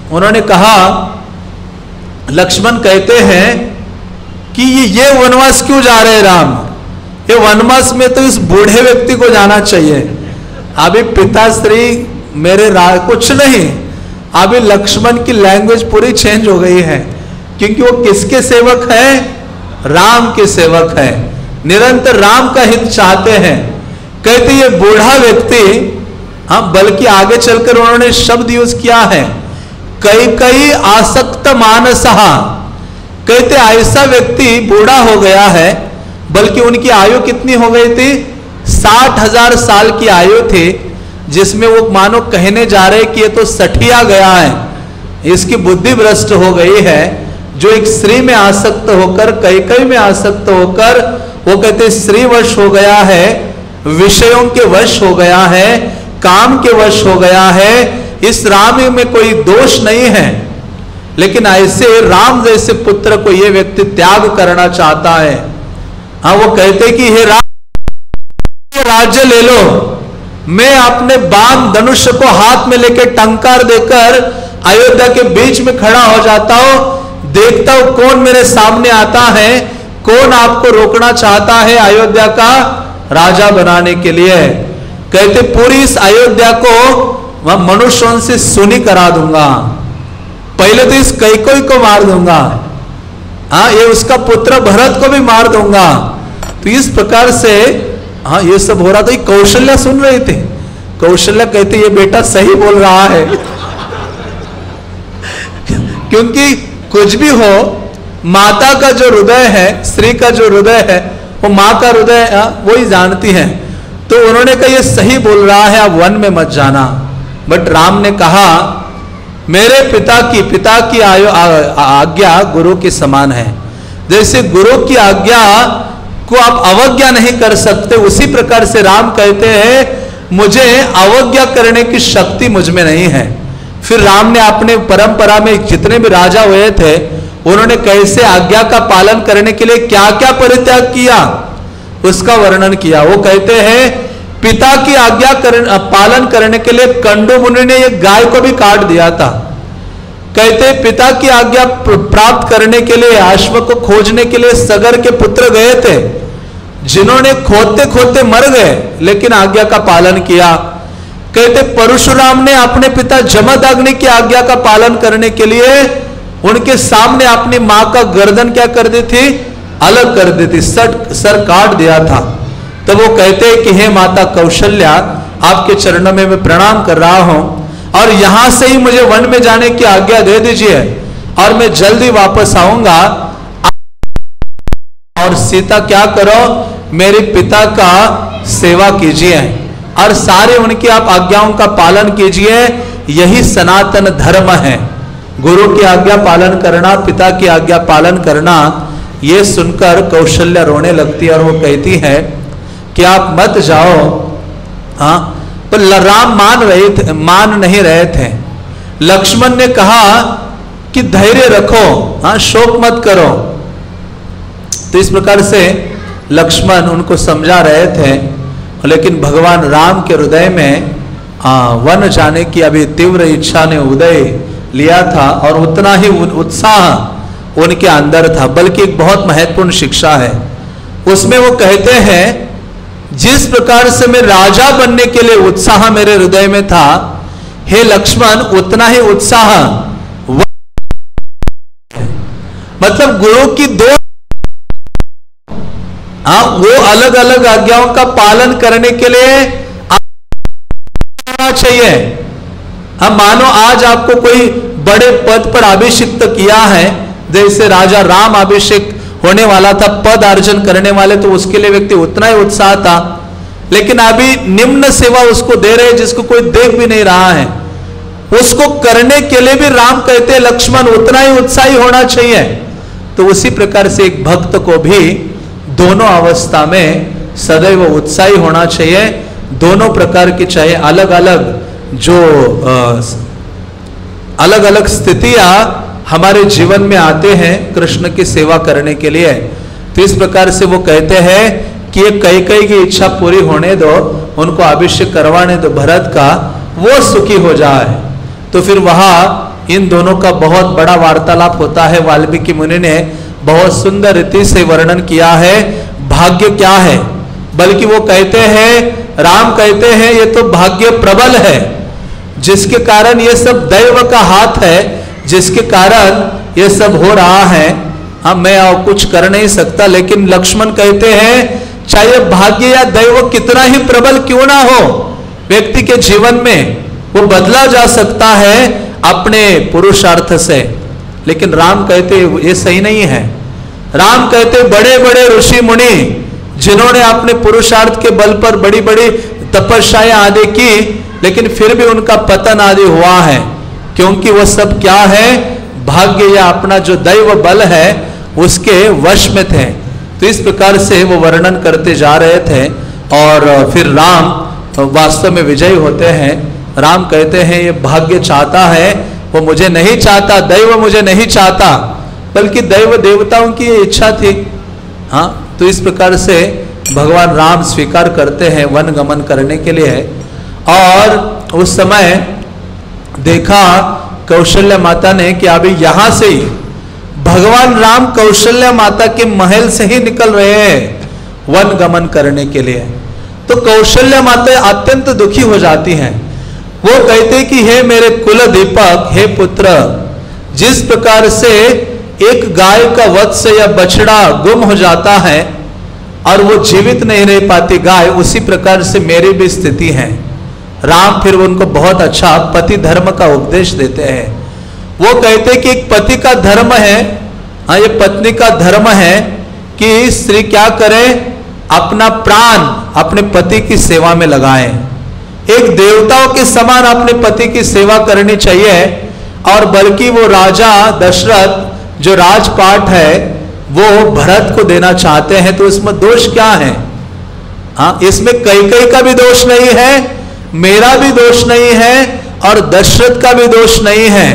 Speaker 1: उन्होंने कहा, लक्ष्मण कहते हैं कि ये वनवास क्यों जा रहे हैं राम? ये वनवास में तो इस बूढ़े व्यक्ति को जाना चाहिए। अभी पिताश्री मेरे कुछ नहीं, अभी लक्ष्मण की लैंग्वेज पूरी चेंज हो गई है, क्योंकि वो किसके सेवक है? राम के सेवक है, निरंतर राम का हित चाहते हैं। कहते ये बूढ़ा व्यक्ति, हाँ, बल्कि आगे चलकर उन्होंने शब्द यूज किया है, कई कई आसक्त मानसहा। कहते ऐसा व्यक्ति बूढ़ा हो गया है, बल्कि उनकी आयु कितनी हो गई थी? 60,000 साल की आयु थी, जिसमें वो मानो कहने जा रहे कि ये तो सठिया गया है, इसकी बुद्धि भ्रष्ट हो गई है, जो एक स्त्री में आसक्त होकर, कई में आसक्त होकर, वो कहते स्त्री वश हो गया है, विषयों के वश हो गया है, काम के वश हो गया है। इस राम में कोई दोष नहीं है, लेकिन ऐसे राम जैसे पुत्र को ये व्यक्ति त्याग करना चाहता है। हाँ, वो कहते कि हे राम, राज्य ले लो, मैं अपने बाण धनुष को हाथ में लेके टंकार देकर अयोध्या के बीच में खड़ा हो जाता हूं, देखता हूं कौन मेरे सामने आता है, कौन आपको रोकना चाहता है अयोध्या का राजा बनाने के लिए। कहते पूरी इस अयोध्या को वह मनुष्यों से सुनी करा दूंगा, पहले तो इस कैकेयी को मार दूंगा, हाँ, ये उसका पुत्र भरत को भी मार दूंगा। तो इस प्रकार से हाँ, ये सब हो रहा था। कौशल्या सुन रहे थे। कौशल्या कहते ये बेटा सही बोल रहा है क्योंकि कुछ भी हो, माता का जो हृदय है, स्त्री का जो हृदय है, वो माँ का हृदय वो ही जानती है। तो उन्होंने कहा ये सही बोल रहा है, आप वन में मत जाना। बट राम ने कहा मेरे पिता की आज्ञा गुरु के समान है। जैसे गुरु की आज्ञा को आप अवज्ञा नहीं कर सकते, उसी प्रकार से राम कहते हैं मुझे अवज्ञा करने की शक्ति मुझ में नहीं है। फिर राम ने अपने परंपरा में जितने भी राजा हुए थे, उन्होंने कैसे आज्ञा का पालन करने के लिए क्या क्या परित्याग किया, उसका वर्णन किया। वो कहते हैं पिता की आज्ञा पालन करने के लिए कंडू मुनि ने एक गाय को भी काट दिया था। कहते पिता की आज्ञा प्राप्त करने के लिए, अश्व को खोजने के लिए सगर के पुत्र गए थे, जिन्होंने खोदते खोदते मर गए, लेकिन आज्ञा का पालन किया। कहते परशुराम ने अपने पिता जमदग्नि की आज्ञा का पालन करने के लिए उनके सामने अपनी मां का गर्दन क्या कर दी थी? अलग कर दी थी, सर काट दिया था। तो वो कहते कि हे माता कौशल्या, आपके चरणों में मैं प्रणाम कर रहा हूं, और यहां से ही मुझे वन में जाने की आज्ञा दे दीजिए, और मैं जल्दी वापस आऊंगा। और सीता क्या करो, मेरे पिता का सेवा कीजिए, और सारे उनकी आप आज्ञाओं का पालन कीजिए। यही सनातन धर्म है। गुरु की आज्ञा पालन करना, पिता की आज्ञा पालन करना। ये सुनकर कौशल्या रोने लगती है और वो कहती है कि आप मत जाओ। हाँ, तो राम मान नहीं रहे थे। लक्ष्मण ने कहा कि धैर्य रखो, हाँ, शोक मत करो। तो इस प्रकार से लक्ष्मण उनको समझा रहे थे, लेकिन भगवान राम के हृदय में वन जाने की अभी तीव्र इच्छा ने उदय लिया था, और उतना ही उत्साह उनके अंदर था। बल्कि एक बहुत महत्वपूर्ण शिक्षा है उसमें। वो कहते हैं जिस प्रकार से मैं राजा बनने के लिए उत्साह मेरे हृदय में था, हे लक्ष्मण, उतना ही उत्साह मतलब गुरु की दो वो अलग अलग आज्ञाओं का पालन करने के लिए होना चाहिए। मानो आज आपको कोई बड़े पद पर अभिषिक्त किया है, जैसे राजा राम अभिषेक होने वाला था, पद अर्जन करने वाले, तो उसके लिए व्यक्ति उतना ही उत्साह था। लेकिन अभी निम्न सेवा उसको दे रहे जिसको कोई देख भी नहीं रहा है, उसको करने के लिए भी राम कहते हैं लक्ष्मण उतना ही उत्साही होना चाहिए। तो उसी प्रकार से एक भक्त को भी दोनों अवस्था में सदैव उत्साही होना चाहिए। दोनों प्रकार की चाहे अलग अलग जो अलग अलग स्थितियां हमारे जीवन में आते हैं कृष्ण की सेवा करने के लिए। तो इस प्रकार से वो कहते हैं कि ये कैकेयी की इच्छा पूरी होने दो, उनको अभिषेक करवाने दो भरत का, वो सुखी हो जाए। तो फिर वहां इन दोनों का बहुत बड़ा वार्तालाप होता है। वाल्मीकि मुनि ने बहुत सुंदर रीति से वर्णन किया है भाग्य क्या है। बल्कि वो कहते हैं, राम कहते हैं ये तो भाग्य प्रबल है, जिसके कारण ये सब दैव का हाथ है, जिसके कारण ये सब हो रहा है। हाँ, मैं और कुछ कर नहीं सकता। लेकिन लक्ष्मण कहते हैं चाहे भाग्य या दैव कितना ही प्रबल क्यों ना हो, व्यक्ति के जीवन में वो बदला जा सकता है अपने पुरुषार्थ से। लेकिन राम कहते ये सही नहीं है। राम कहते बड़े बड़े ऋषि मुनि जिन्होंने अपने पुरुषार्थ के बल पर बड़ी बड़ी तपस्याएं आदि की, लेकिन फिर भी उनका पतन आदि हुआ है, क्योंकि वो सब क्या है, भाग्य या अपना जो दैव बल है उसके वश में थे। तो इस प्रकार से वो वर्णन करते जा रहे थे और फिर राम वास्तव में विजयी होते हैं। राम कहते हैं ये भाग्य चाहता है, वो मुझे नहीं चाहता, दैव मुझे नहीं चाहता, बल्कि दैव देवताओं की इच्छा थी। हाँ, तो इस प्रकार से भगवान राम स्वीकार करते हैं वन गमन करने के लिए। और उस समय देखा कौशल्य माता ने कि अभी यहां से ही भगवान राम कौशल्य माता के महल से ही निकल रहे हैं वन गमन करने के लिए। तो कौशल्य माता अत्यंत दुखी हो जाती हैं। वो कहते कि हे मेरे कुल दीपक, हे पुत्र, जिस प्रकार से एक गाय का वत्स या बछड़ा गुम हो जाता है और वो जीवित नहीं रह पाती गाय, उसी प्रकार से मेरी भी स्थिति है। राम फिर उनको बहुत अच्छा पति धर्म का उपदेश देते हैं। वो कहते कि एक पति का धर्म है, हाँ, ये पत्नी का धर्म है कि स्त्री क्या करे, अपना प्राण अपने पति की सेवा में लगाए। एक देवताओं के समान अपने पति की सेवा करनी चाहिए। और बल्कि वो राजा दशरथ जो राजपाट है वो भरत को देना चाहते हैं, तो इसमें दोष क्या है? हाँ, इसमें कैकेयी का भी दोष नहीं है, मेरा भी दोष नहीं है और दशरथ का भी दोष नहीं है।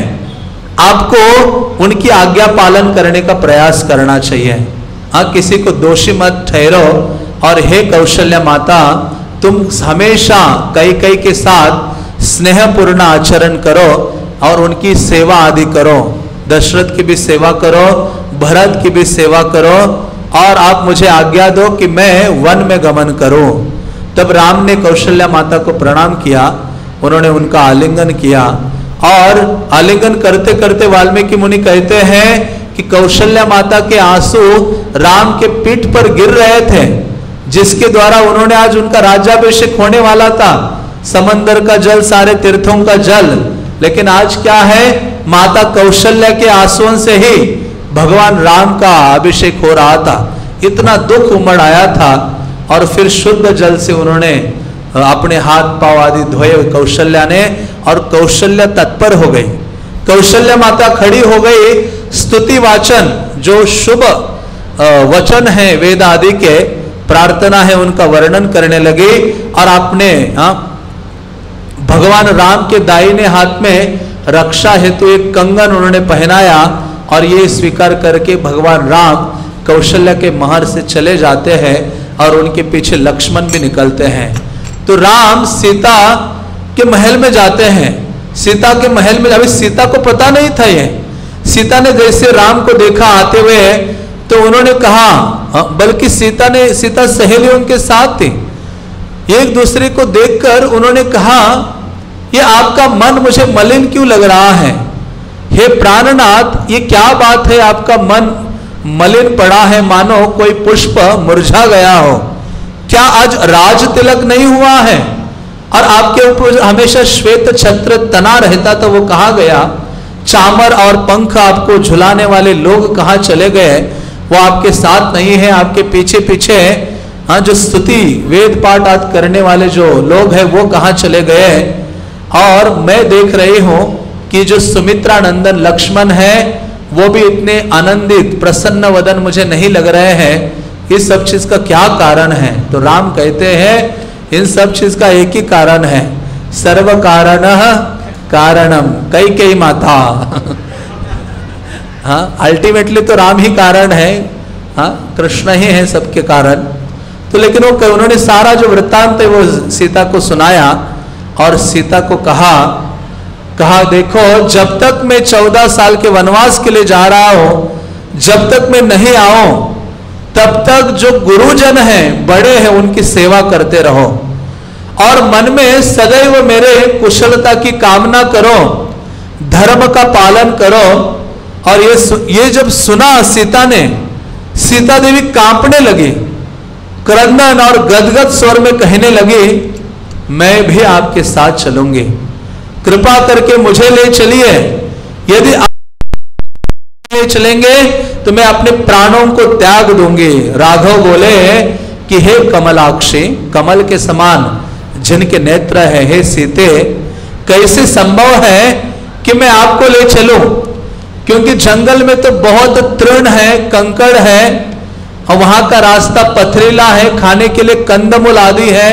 Speaker 1: आपको उनकी आज्ञा पालन करने का प्रयास करना चाहिए। हाँ, किसी को दोषी मत ठहरो। और हे कौशल्य माता, तुम हमेशा कैकेयी के साथ स्नेहपूर्ण आचरण करो और उनकी सेवा आदि करो। दशरथ की भी सेवा करो, भरत की भी सेवा करो, और आप मुझे आज्ञा दो कि मैं वन में गमन करूं। तब राम ने कौशल्य माता को प्रणाम किया, उन्होंने उनका आलिंगन किया। और आलिंगन करते करते वाल्मीकि मुनि कहते हैं कि कौशल्य माता के आंसू राम के पीठ पर गिर रहे थे, जिसके द्वारा उन्होंने आज उनका राज्याभिषेक होने वाला था। समंदर का जल, सारे तीर्थों का जल, लेकिन आज क्या है, माता कौशल्य के आंसुओं से ही भगवान राम का अभिषेक हो रहा था। इतना दुख उमड़ आया था। और फिर शुद्ध जल से उन्होंने अपने हाथ पांव आदि धोए कौशल्या ने, और कौशल्या तत्पर हो गई। कौशल्य माता खड़ी हो गई, स्तुति वाचन जो शुभ वचन है वेद आदि के, प्रार्थना है, उनका वर्णन करने लगी। और अपने भगवान राम के दाहिने हाथ में रक्षा हेतु एक कंगन उन्होंने पहनाया, और ये स्वीकार करके भगवान राम कौशल्य के महल से चले जाते हैं और उनके पीछे लक्ष्मण भी निकलते हैं। तो राम सीता के महल में जाते हैं। सीता के महल में, अभी सीता को पता नहीं था ये। सीता ने जैसे राम को देखा आते हुए तो उन्होंने कहा, बल्कि सीता सहेलियों के साथ थी, एक दूसरे को देखकर उन्होंने कहा, ये आपका मन मुझे मलिन क्यों लग रहा है? हे प्राणनाथ, ये क्या बात है, आपका मन मलिन पड़ा है, मानो कोई पुष्प मुरझा गया हो। क्या आज राज तिलक नहीं हुआ है? और आपके ऊपर हमेशा श्वेत छत्र तना रहता, तो वो कहाँ गया? चामर और पंख आपको झुलाने वाले लोग कहाँ चले गए? वो आपके साथ नहीं है, आपके पीछे पीछे हाँ, जो स्तुति वेद पाठ आदि करने वाले जो लोग हैं वो कहाँ चले गए? और मैं देख रही हूं कि जो सुमित्रा नंदन लक्ष्मण है वो भी इतने आनंदित प्रसन्न वदन मुझे नहीं लग रहे हैं। इस सब चीज का क्या कारण है? तो राम कहते हैं इन सब चीज का एक ही कारण है, सर्व कारणः कारणम कैकेयी माता। हाँ, अल्टीमेटली तो राम ही कारण है, हाँ, कृष्ण ही है सबके कारण। तो लेकिन वो उन्होंने सारा जो वृत्तांत है वो सीता को सुनाया और सीता को कहा कहा देखो जब तक मैं 14 साल के वनवास के लिए जा रहा हूं, जब तक मैं नहीं आऊं तब तक जो गुरुजन हैं, बड़े हैं, उनकी सेवा करते रहो और मन में सदैव मेरे कुशलता की कामना करो, धर्म का पालन करो। और ये जब सुना सीता ने, सीता देवी कांपने लगी, क्रंदन और गदगद स्वर में कहने लगी मैं भी आपके साथ चलूंगी, कृपा करके मुझे ले चलिए, यदि आप ले चलेंगे तो मैं अपने प्राणों को त्याग दूंगी। राघव बोले कि हे कमलाक्षी, कमल के समान जिनके नेत्र है, हे सीते, कैसे संभव है कि मैं आपको ले चलूं, क्योंकि जंगल में तो बहुत तृण है, कंकड़ है और वहां का रास्ता पथरीला है, खाने के लिए कंदमूल आदि है,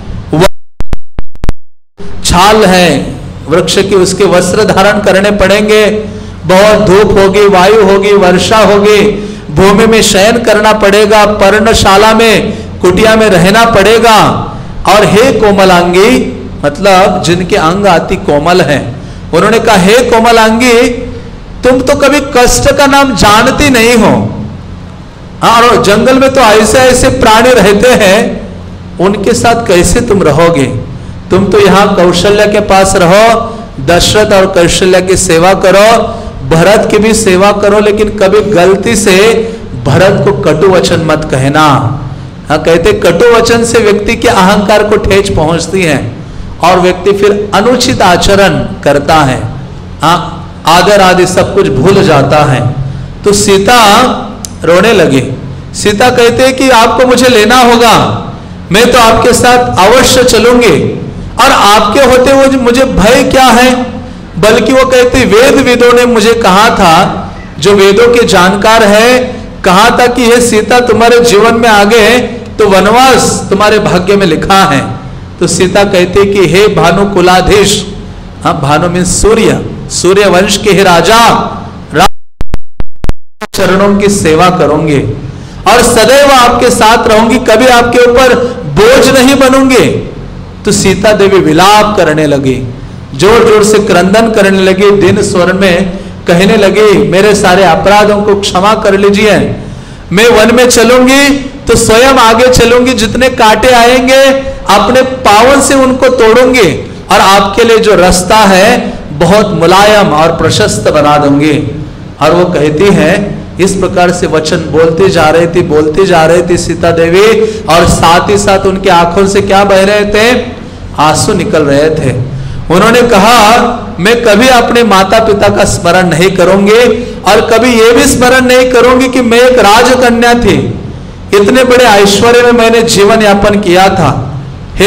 Speaker 1: छाल है वृक्ष की, उसके वस्त्र धारण करने पड़ेंगे, बहुत धूप होगी, वायु होगी, वर्षा होगी, भूमि में शयन करना पड़ेगा, पर्णशाला में, कुटिया में रहना पड़ेगा। और हे कोमलांगी, मतलब जिनके अंग अति कोमल हैं, उन्होंने कहा हे कोमलांगी, तुम तो कभी कष्ट का नाम जानती नहीं हो। हाँ, और जंगल में तो ऐसे ऐसे प्राणी रहते हैं, उनके साथ कैसे तुम रहोगे? तुम तो यहाँ कौशल्य के पास रहो, दशरथ और कौशल्य की सेवा करो, भरत की भी सेवा करो, लेकिन कभी गलती से भरत को कटु वचन मत कहना। हाँ, कहते कटु वचन से व्यक्ति के अहंकार को ठेस पहुंचती है और व्यक्ति फिर अनुचित आचरण करता है, हाँ, आदर आदि सब कुछ भूल जाता है। तो सीता रोने लगी। सीता कहते कि आपको मुझे लेना होगा, मैं तो आपके साथ अवश्य चलूंगी, और आपके होते हुए मुझे भय क्या है? बल्कि वो कहते वेद विदों ने मुझे कहा था, जो वेदों के जानकार है, कहा था कि हे सीता, तुम्हारे जीवन में आगे तो वनवास तुम्हारे भाग्य में लिखा है। तो सीता कहती कि हे भानु कुलाधीश, हाँ, भानु मीन सूर्य, सूर्य वंश के ही राजा, चरणों की सेवा करूंगी और सदैव आपके साथ रहूंगी, कभी आपके ऊपर बोझ नहीं बनूंगी। तो सीता देवी विलाप करने लगी, जोर जोर से क्रंदन करने लगी, दिन स्वर में कहने लगी मेरे सारे अपराधों को क्षमा कर लीजिए, मैं वन में चलूंगी तो स्वयं आगे चलूंगी, जितने कांटे आएंगे अपने पांवों से उनको तोड़ूंगी और आपके लिए जो रास्ता है बहुत मुलायम और प्रशस्त बना दूंगी। और वो कहती है, इस प्रकार से वचन बोलती जा रही थी सीता देवी, और साथ ही साथ उनकी आंखों से क्या बह रहे थे? आंसू निकल रहे थे। उन्होंने कहा मैं कभी अपने माता पिता का स्मरण नहीं करूंगी और कभी यह भी स्मरण नहीं करूंगी कि मैं एक राजकन्या थी, इतने बड़े ऐश्वर्य में मैंने जीवन यापन किया था। हे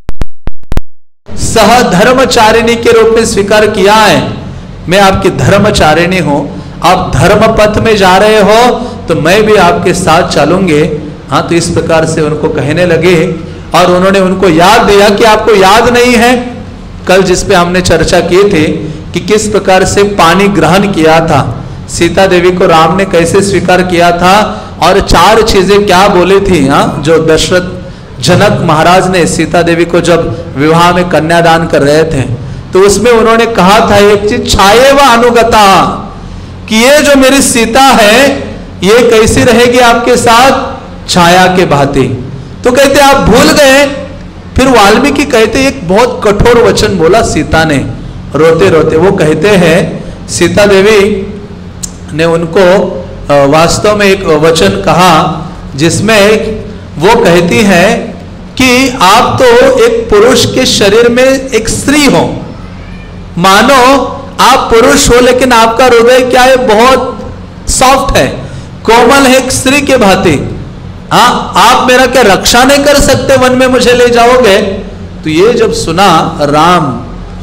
Speaker 1: सह धर्मचारिणी के रूप में स्वीकार किया है, मैं आपकी धर्मचारिणी हूं, आप धर्म पथ में जा रहे हो तो मैं भी आपके साथ चलूंगे। हाँ, तो इस प्रकार से उनको कहने लगे और उन्होंने उनको याद दिया कि आपको याद नहीं है कल जिस पे हमने चर्चा की थी कि किस प्रकार से पानी ग्रहण किया था, सीता देवी को राम ने कैसे स्वीकार किया था और 4 चीजें क्या बोली थी। हाँ, जो दशरथ जनक महाराज ने सीता देवी को जब विवाह में कन्यादान कर रहे थे तो उसमें उन्होंने कहा था एक चीज, छाये व अनुगता, कि ये जो मेरी सीता है ये कैसी रहेगी आपके साथ? छाया के भांति। तो कहते आप भूल गए। फिर वाल्मीकि कहते एक बहुत कठोर वचन बोला सीता ने रोते रोते। वो कहते हैं सीता देवी ने उनको वास्तव में एक वचन कहा जिसमें वो कहती है कि आप तो एक पुरुष के शरीर में एक स्त्री हो, मानो आप पुरुष हो लेकिन आपका हृदय क्या है? बहुत सॉफ्ट है, कोमल है, एक स्त्री के भांति। हाँ, आप मेरा क्या रक्षा नहीं कर सकते? वन में मुझे ले जाओगे? तो ये जब सुना राम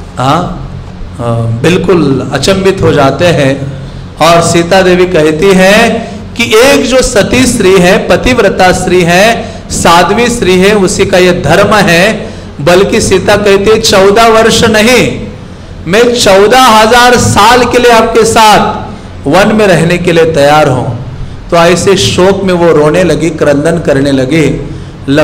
Speaker 1: बिल्कुल अचंभित हो जाते हैं और सीता देवी कहती है कि एक जो सती स्त्री है, पतिव्रता स्त्री है, साध्वी स्त्री है, उसी का ये धर्म है। बल्कि सीता कहती है 14 वर्ष नहीं, मैं 14,000 साल के लिए आपके साथ वन में रहने के लिए तैयार हूं। तो ऐसे शोक में वो रोने लगी, क्रंदन करने लगी।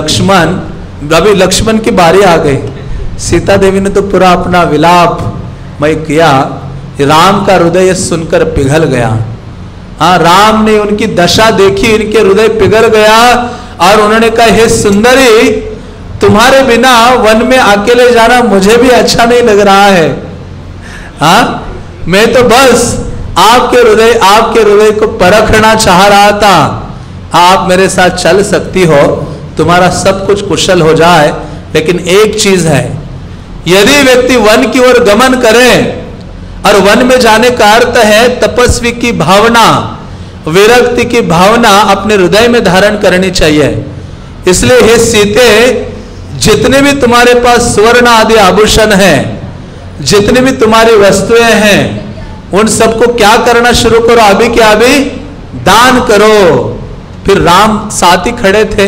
Speaker 1: अभी लक्ष्मण की बारी आ गई। सीता देवी ने तो पूरा अपना विलाप मैं किया, राम का हृदय सुनकर पिघल गया। हाँ, राम ने उनकी दशा देखी, इनके हृदय पिघल गया और उन्होंने कहा, हे सुंदरी, तुम्हारे बिना वन में अकेले जाना मुझे भी अच्छा नहीं लग रहा है। हाँ, मैं तो बस आपके हृदय को परखना चाह रहा था। आप मेरे साथ चल सकती हो, तुम्हारा सब कुछ कुशल हो जाए, लेकिन एक चीज है, यदि व्यक्ति वन की ओर गमन करे, और वन में जाने का अर्थ है तपस्वी की भावना, विरक्ति की भावना अपने हृदय में धारण करनी चाहिए। इसलिए हे सीते, जितने भी तुम्हारे पास स्वर्ण आदि आभूषण हैं, जितने भी तुम्हारी वस्तुएं हैं, उन सबको क्या करना शुरू करो, अभी के अभी दान करो। फिर राम साथ ही खड़े थे,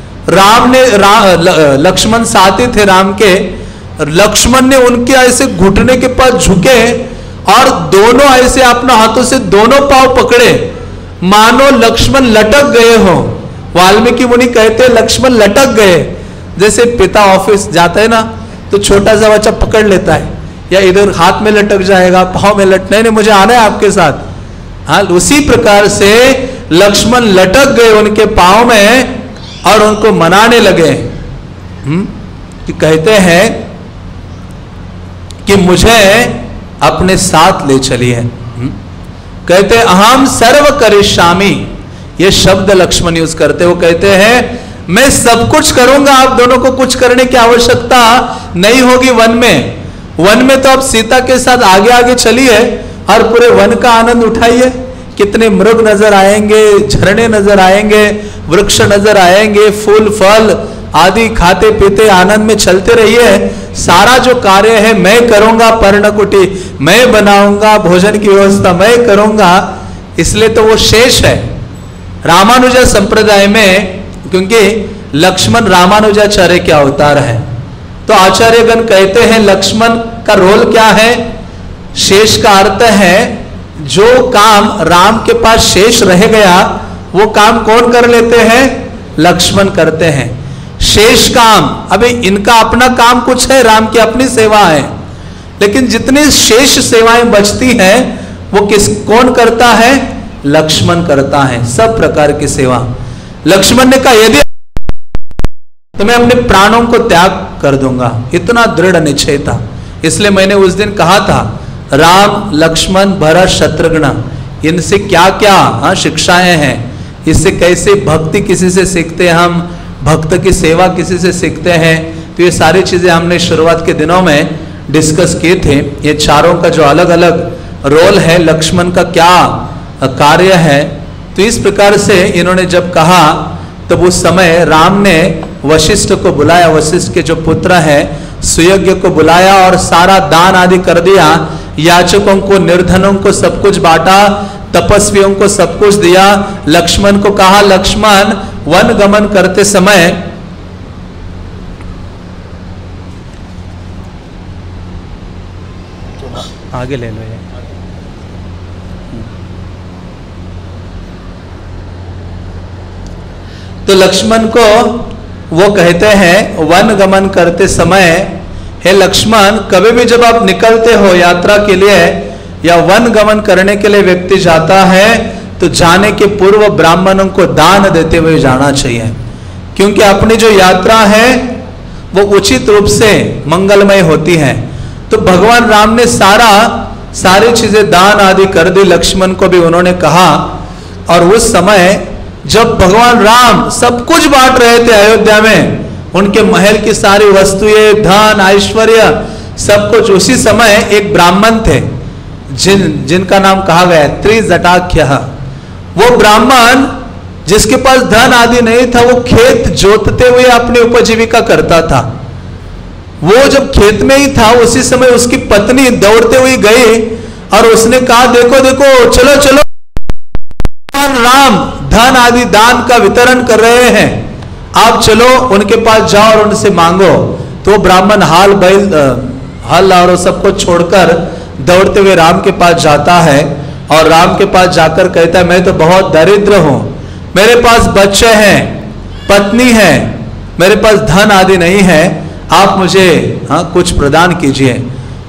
Speaker 1: लक्ष्मण साथी थे राम के। लक्ष्मण ने उनके ऐसे घुटने के पास झुके और दोनों ऐसे अपने हाथों से दोनों पांव पकड़े, मानो लक्ष्मण लटक गए हो। वाल्मीकि मुनि कहते लक्ष्मण लटक गए। जैसे पिता ऑफिस जाता है ना, तो छोटा सा बच्चा पकड़ लेता है, या इधर हाथ में लटक जाएगा, पांव में नहीं, मुझे आना है आपके साथ। हाँ, उसी प्रकार से लक्ष्मण लटक गए उनके पांव में और उनको मनाने लगे। कि कहते हैं कि मुझे अपने साथ ले चलिए। कहते अहम सर्व करिष्यामि, ये शब्द लक्ष्मण यूज करते, वो कहते हैं मैं सब कुछ करूंगा, आप दोनों को कुछ करने की आवश्यकता नहीं होगी। वन में तो आप सीता के साथ आगे आगे चलिए और पूरे वन का आनंद उठाइए। कितने मृग नजर आएंगे, झरने नजर आएंगे, वृक्ष नजर आएंगे, फूल फल आदि खाते पीते आनंद में चलते रहिए। सारा जो कार्य है मैं करूंगा, पर्णकुटी मैं बनाऊंगा, भोजन की व्यवस्था मैं करूंगा। इसलिए तो वो शेष है रामानुजा संप्रदाय में, क्योंकि लक्ष्मण रामानुजाचार्य के अवतार है। तो आचार्यगण कहते हैं लक्ष्मण का रोल क्या है? शेष का अर्थ है जो काम राम के पास शेष रह गया वो काम कौन कर लेते हैं? लक्ष्मण करते हैं। शेष काम, अभी इनका अपना काम कुछ है, राम की अपनी सेवा है, लेकिन जितनी शेष सेवाएं बचती हैं वो कौन करता है? लक्ष्मण करता है, सब प्रकार की सेवा। लक्ष्मण ने कहा यदि तो मैं अपने प्राणों को त्याग कर दूंगा, इतना दृढ़ निश्चय था। इसलिए मैंने उस दिन कहा था राम लक्ष्मण भरत शत्रुघ्न, इनसे क्या क्या शिक्षाएं हैं, इससे कैसे भक्ति किसी से सीखते हैं, हम भक्त की सेवा किसी से सीखते हैं। तो ये सारी चीजें हमने शुरुआत के दिनों में डिस्कस किए थे। ये चारों का जो अलग अलग रोल है, लक्ष्मण का क्या कार्य है, तो इस प्रकार से इन्होंने जब कहा तब उस समय राम ने वशिष्ठ को बुलाया, वशिष्ठ के जो पुत्र है सुयज्ञ को बुलाया और सारा दान आदि कर दिया। याचकों को, निर्धनों को सब कुछ बांटा, तपस्वियों को सब कुछ दिया। लक्ष्मण को कहा लक्ष्मण वन गमन करते समय आगे ले लो ये। तो लक्ष्मण को वो कहते हैं वन गमन करते समय, हे लक्ष्मण कभी भी जब आप निकलते हो यात्रा के लिए या वन गमन करने के लिए व्यक्ति जाता है तो जाने के पूर्व ब्राह्मणों को दान देते हुए जाना चाहिए, क्योंकि अपनी जो यात्रा है वो उचित रूप से मंगलमय होती है। तो भगवान राम ने सारी चीजें दान आदि कर दी, लक्ष्मण को भी उन्होंने कहा। और उस समय जब भगवान राम सब कुछ बांट रहे थे अयोध्या में, उनके महल की सारी वस्तुएं, धन, ऐश्वर्य सब कुछ, उसी समय एक ब्राह्मण थे जिनका नाम कहा गया त्रिजटाख्य। वो ब्राह्मण जिसके पास धन आदि नहीं था, वो खेत जोतते हुए अपनी उपजीविका करता था। वो जब खेत में ही था उसी समय उसकी पत्नी दौड़ते हुए गई और उसने कहा देखो देखो, चलो चलो, राम धन आदि दान का वितरण कर रहे हैं, आप चलो उनके पास जाओ और उनसे मांगो। तो ब्राह्मण हल और सबको छोड़कर दौड़ते हुए राम के पास जाता है और राम के पास जाकर कहता है मैं तो बहुत दरिद्र हूं, मेरे पास बच्चे हैं, पत्नी है, मेरे पास धन आदि नहीं है, आप मुझे कुछ प्रदान कीजिए।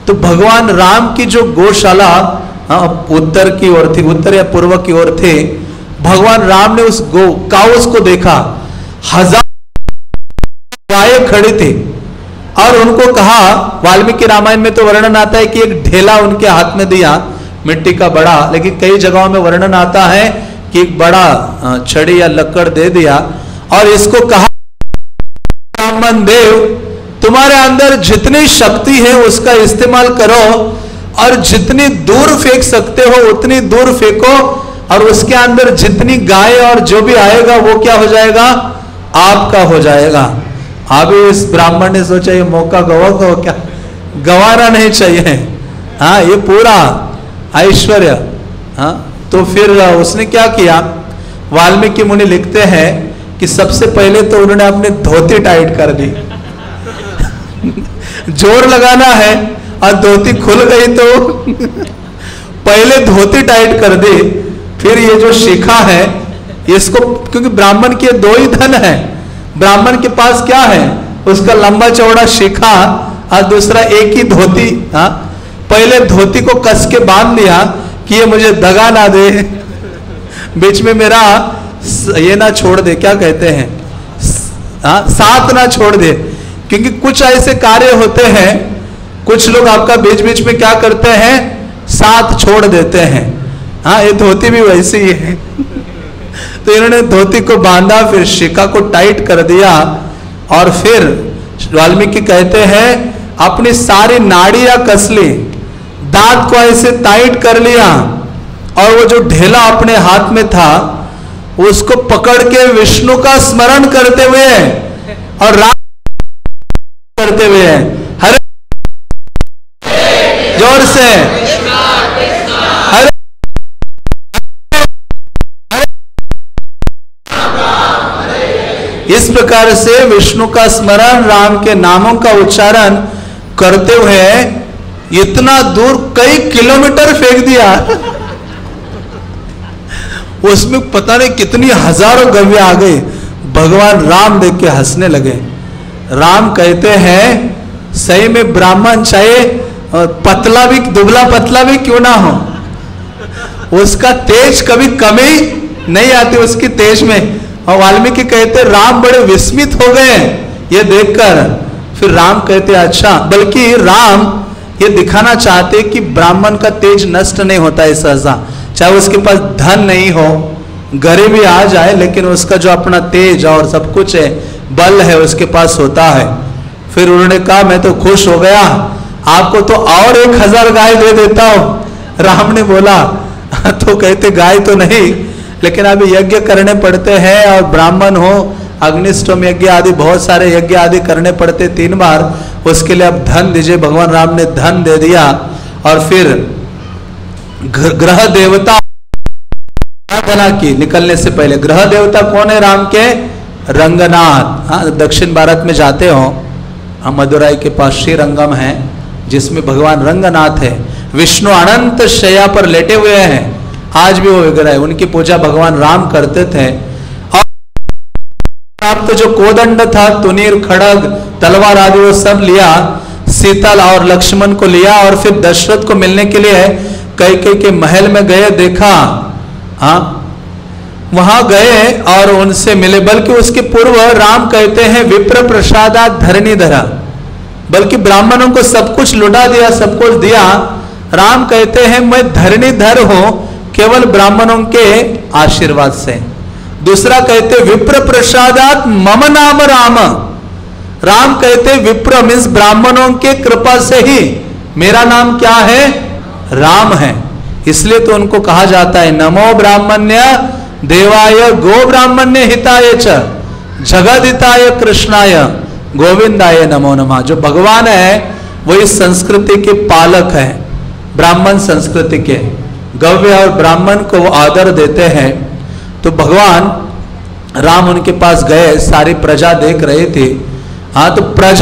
Speaker 1: तो भगवान राम की जो गौशाला उत्तर की ओर थी, उत्तर या पूर्व की ओर थे, भगवान राम ने उस काउस को देखा, 1000 गायें खड़ी थी और उनको कहा, वाल्मीकि रामायण में तो वर्णन आता है कि एक ढेला उनके हाथ में दिया मिट्टी का बड़ा, लेकिन कई जगहों में वर्णन आता है कि एक बड़ा छड़ी या लकड़ दे दिया और इसको कहा, ब्राह्मण देव तुम्हारे अंदर जितनी शक्ति है उसका इस्तेमाल करो और जितनी दूर फेंक सकते हो उतनी दूर फेंको, और उसके अंदर जितनी गाय और जो भी आएगा वो क्या हो जाएगा, आपका हो जाएगा। अभी इस ब्राह्मण ने सोचा ये मौका गवा क्या, गंवाना नहीं चाहिए, हाँ ये पूरा ऐश्वर्य। हाँ तो फिर उसने क्या किया, वाल्मीकि मुनि लिखते हैं कि सबसे पहले तो उन्होंने अपनी धोती टाइट कर दी जोर लगाना है और धोती खुल गई तो पहले धोती टाइट कर दी, फिर ये जो शिखा है इसको, क्योंकि ब्राह्मण के 2 ही धन है, ब्राह्मण के पास क्या है, उसका लंबा चौड़ा शिखा और दूसरा एक ही धोती। हाँ पहले धोती को कस के बांध लिया कि ये मुझे दगा ना दे, बीच में मेरा ये ना छोड़ दे, क्या कहते हैं, हाँ साथ ना छोड़ दे, क्योंकि कुछ ऐसे कार्य होते हैं, कुछ लोग आपका बीच बीच में क्या करते हैं, साथ छोड़ देते हैं। हाँ ये धोती भी वैसी ही है तो इन्होंने धोती को बांधा, फिर शिखा को टाइट कर दिया और फिर वाल्मीकि कहते हैं अपनी सारी नाड़ियां कस ली, दांत को ऐसे टाइट कर लिया और वो जो ढेला अपने हाथ में था उसको पकड़ के विष्णु का स्मरण करते हुए और राम करते हुए, हरे जोर से हरे, इस प्रकार से विष्णु का स्मरण, राम के नामों का उच्चारण करते हुए इतना दूर कई किलोमीटर फेंक दिया उसमें पता नहीं कितनी हजारों गव्य आ गई। भगवान राम देख के हंसने लगे। राम कहते हैं सही में ब्राह्मण चाहे पतला भी, दुबला पतला भी क्यों ना हो, उसका तेज कभी कमी नहीं आती उसकी तेज में। और वाल्मीकि कहते राम बड़े विस्मित हो गए ये देखकर। फिर राम कहते अच्छा, बल्कि राम ये दिखाना चाहते कि ब्राह्मण का तेज नष्ट नहीं होता है सहसा, चाहे उसके पास धन नहीं हो, गरीबी आ जाए, लेकिन उसका जो अपना तेज और सब कुछ है, बल है, उसके पास होता है। फिर उन्होंने कहा मैं तो खुश हो गया, आपको तो और 1000 गाय दे देता हूं। राम ने बोला तो कहते गाय तो नहीं, लेकिन अभी यज्ञ करने पड़ते हैं और ब्राह्मण हो, अग्निष्टोम यज्ञ आदि बहुत सारे यज्ञ आदि करने पड़ते 3 बार, उसके लिए अब धन दीजिए। भगवान राम ने धन दे दिया और फिर ग्रह देवता आराधना की। निकलने से पहले ग्रह देवता कौन है राम के, रंगनाथ। हाँ दक्षिण भारत में जाते हो, हम मदुराई के पास श्रीरंगम है जिसमें भगवान रंगनाथ है। विष्णु अनंत शैया पर लेटे हुए हैं, आज भी वो विग्रह है, उनकी पूजा भगवान राम करते थे। और प्राप्त जो कोदंड था, तुनीर, खड़ग, तलवार आदि वो सब लिया, सीता और लक्ष्मण को लिया और फिर दशरथ को मिलने के लिए कैकेयी के महल में गए। देखा हाँ वहां गए और उनसे मिले, बल्कि उसके पूर्व राम कहते हैं विप्र प्रसादात धरणीधरा, बल्कि ब्राह्मणों को सब कुछ लुटा दिया, सब कुछ दिया। राम कहते हैं मैं धरणीधर हूं केवल ब्राह्मणों के आशीर्वाद से। दूसरा कहते विप्र प्रसादात मम नाम राम, राम कहते विप्र मीन्स ब्राह्मणों के कृपा से ही मेरा नाम क्या है, राम है। इसलिए तो उनको कहा जाता है नमो ब्राह्मण्य देवाय गो ब्राह्मण्य हिताय च जगदिताय कृष्णाय गोविंदाय नमो नमः। जो भगवान है वो इस संस्कृति के पालक है, ब्राह्मण संस्कृति के। गव्य और ब्राह्मण को वो आदर देते हैं। तो भगवान राम उनके पास गए, सारी प्रजा देख रही थी। हाँ तो प्रजा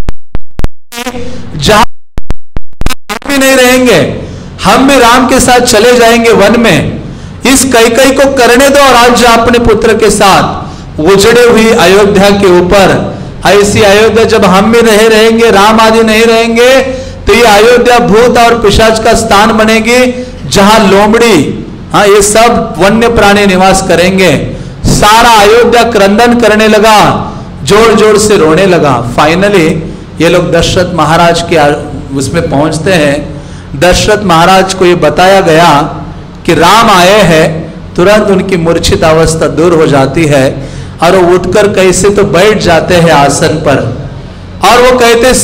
Speaker 1: जहां भी नहीं रहेंगे, हम भी राम के साथ चले जाएंगे वन में, इस कैकेयी को करने दो राज्य अपने पुत्र के साथ। उजड़े हुई अयोध्या के ऊपर ऐसी अयोध्या जब हम भी नहीं रहेंगे, राम आदि नहीं रहेंगे, तो तो ये अयोध्या भूत और पिशाच का स्थान बनेगी, जहां लोमड़ी, हाँ, ये सब वन्य प्राणी निवास करेंगे। सारा अयोध्या क्रंदन करने लगा, जोर जोर से रोने लगा। फाइनली ये लोग दशरथ महाराज के उसमें पहुंचते हैं। दशरथ महाराज को ये बताया गया कि राम आए हैं। तुरंत उनकी मूर्छित अवस्था दूर हो जाती है और वो उठकर कैसे तो बैठ जाते हैं आसन पर, और वो कहते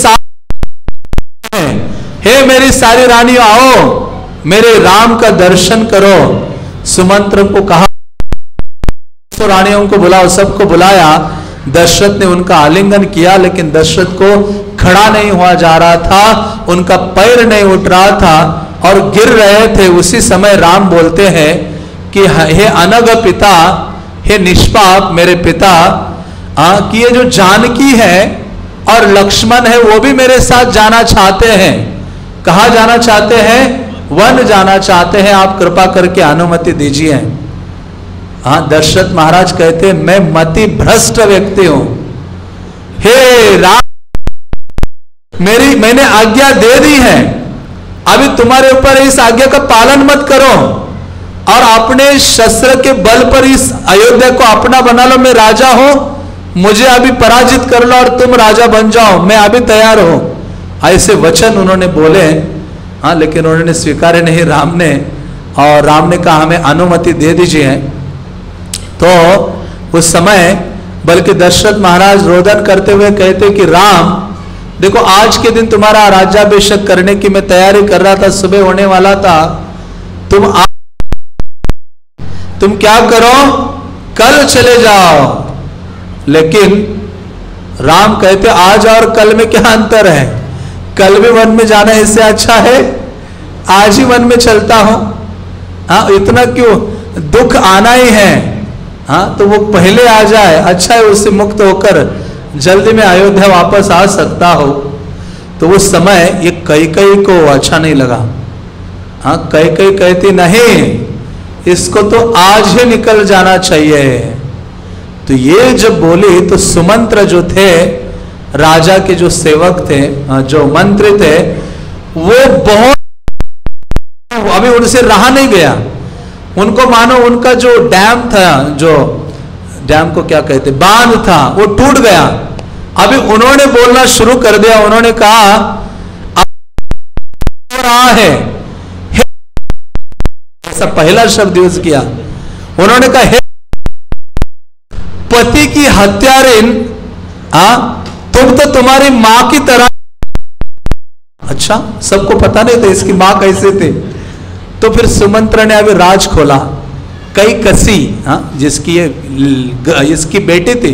Speaker 1: हे मेरी सारी रानियों, आओ मेरे राम का दर्शन करो। सुमंत्र को कहा, तो रानियों को बुलाओ, सबको बुलाया। दशरथ ने उनका आलिंगन किया, लेकिन दशरथ को खड़ा नहीं हुआ जा रहा था, उनका पैर नहीं उठ रहा था और गिर रहे थे। उसी समय राम बोलते हैं कि हे अनग पिता, हे निष्पाप मेरे पिता, कि ये जो जानकी है और लक्ष्मण है वो भी मेरे साथ जाना चाहते हैं। कहाँ जाना चाहते हैं? वन जाना चाहते हैं, आप कृपा करके अनुमति दीजिए। हाँ, दशरथ महाराज कहते हैं मैं मति भ्रष्ट व्यक्ति हूं, हे राम मैंने आज्ञा दे दी है, अभी तुम्हारे ऊपर इस आज्ञा का पालन मत करो और अपने शस्त्र के बल पर इस अयोध्या को अपना बना लो। मैं राजा हूं, मुझे अभी पराजित कर लो और तुम राजा बन जाओ, मैं अभी तैयार हूं। ऐसे वचन उन्होंने बोले। हाँ, लेकिन उन्होंने स्वीकारे नहीं राम ने, और राम ने कहा हमें अनुमति दे दीजिए। तो उस समय बल्कि दशरथ महाराज रोदन करते हुए कहते कि राम देखो, आज के दिन तुम्हारा राज्याभिषेक करने की मैं तैयारी कर रहा था, सुबह होने वाला था, तुम क्या करो, कल चले जाओ। लेकिन राम कहते आज और कल में क्या अंतर है, कल भी वन में जाना इससे अच्छा है आज ही वन में चलता हूं। हाँ, इतना क्यों, दुख आना ही है, हाँ, तो वो पहले आ जाए, अच्छा है, उससे मुक्त होकर जल्दी में अयोध्या वापस आ सकता हो। तो उस समय ये कैकेयी को अच्छा नहीं लगा। हाँ, कैकेयी कहती नहीं, इसको तो आज ही निकल जाना चाहिए। तो ये जब बोली तो सुमंत्र जो थे, राजा के जो सेवक थे, जो मंत्री थे, वो बहुत अभी उनसे रहा नहीं गया। उनको मानो उनका जो डैम था, जो डैम को क्या कहते, बांध था, वो टूट गया। अभी उन्होंने बोलना शुरू कर दिया। उन्होंने कहा अब रहा है, ऐसा पहला शब्द यूज किया। उन्होंने कहा हे पति की हत्यारिन, तुम तो तुम्हारी मां की तरह। अच्छा, सबको पता नहीं था इसकी मां कैसे थे। तो फिर सुमंत्र ने अभी राज खोला। कैकसी, जिसकी ये इसकी बेटी थी,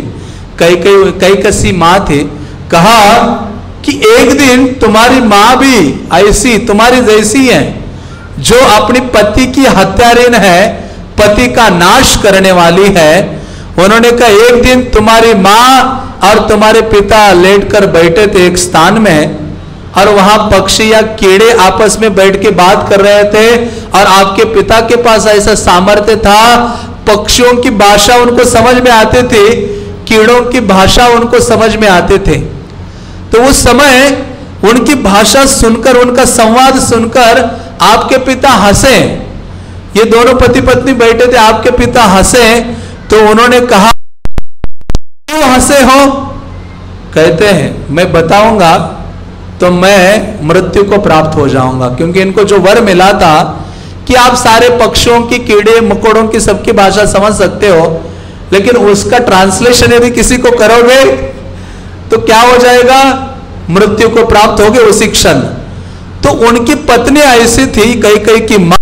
Speaker 1: कैकसी मां थी, कहा कि एक दिन तुम्हारी मां भी ऐसी तुम्हारी जैसी है, जो अपनी पति की हत्यारिन है, पति का नाश करने वाली है। उन्होंने कहा एक दिन तुम्हारी मां और तुम्हारे पिता लेटकर बैठे थे एक स्थान में, और वहां पक्षी या कीड़े आपस में बैठ के बात कर रहे थे, और आपके पिता के पास ऐसा सामर्थ्य था, पक्षियों की भाषा उनको समझ में आते थे, कीड़ों की भाषा उनको समझ में आते थे। तो उस समय उनकी भाषा सुनकर, उनका संवाद सुनकर आपके पिता हंसे। ये दोनों पति पत्नी बैठे थे, आपके पिता हंसे। तो उन्होंने कहा क्यों हंसे हो? कहते हैं मैं बताऊंगा तो मैं मृत्यु को प्राप्त हो जाऊंगा, क्योंकि इनको जो वर मिला था कि आप सारे पक्षियों की, कीड़े मकोड़ों की सबकी भाषा समझ सकते हो, लेकिन उसका ट्रांसलेशन यदि किसी को करोगे तो क्या हो जाएगा, मृत्यु को प्राप्त होगे उसी क्षण। तो उनकी पत्नी ऐसी थी, कई की मां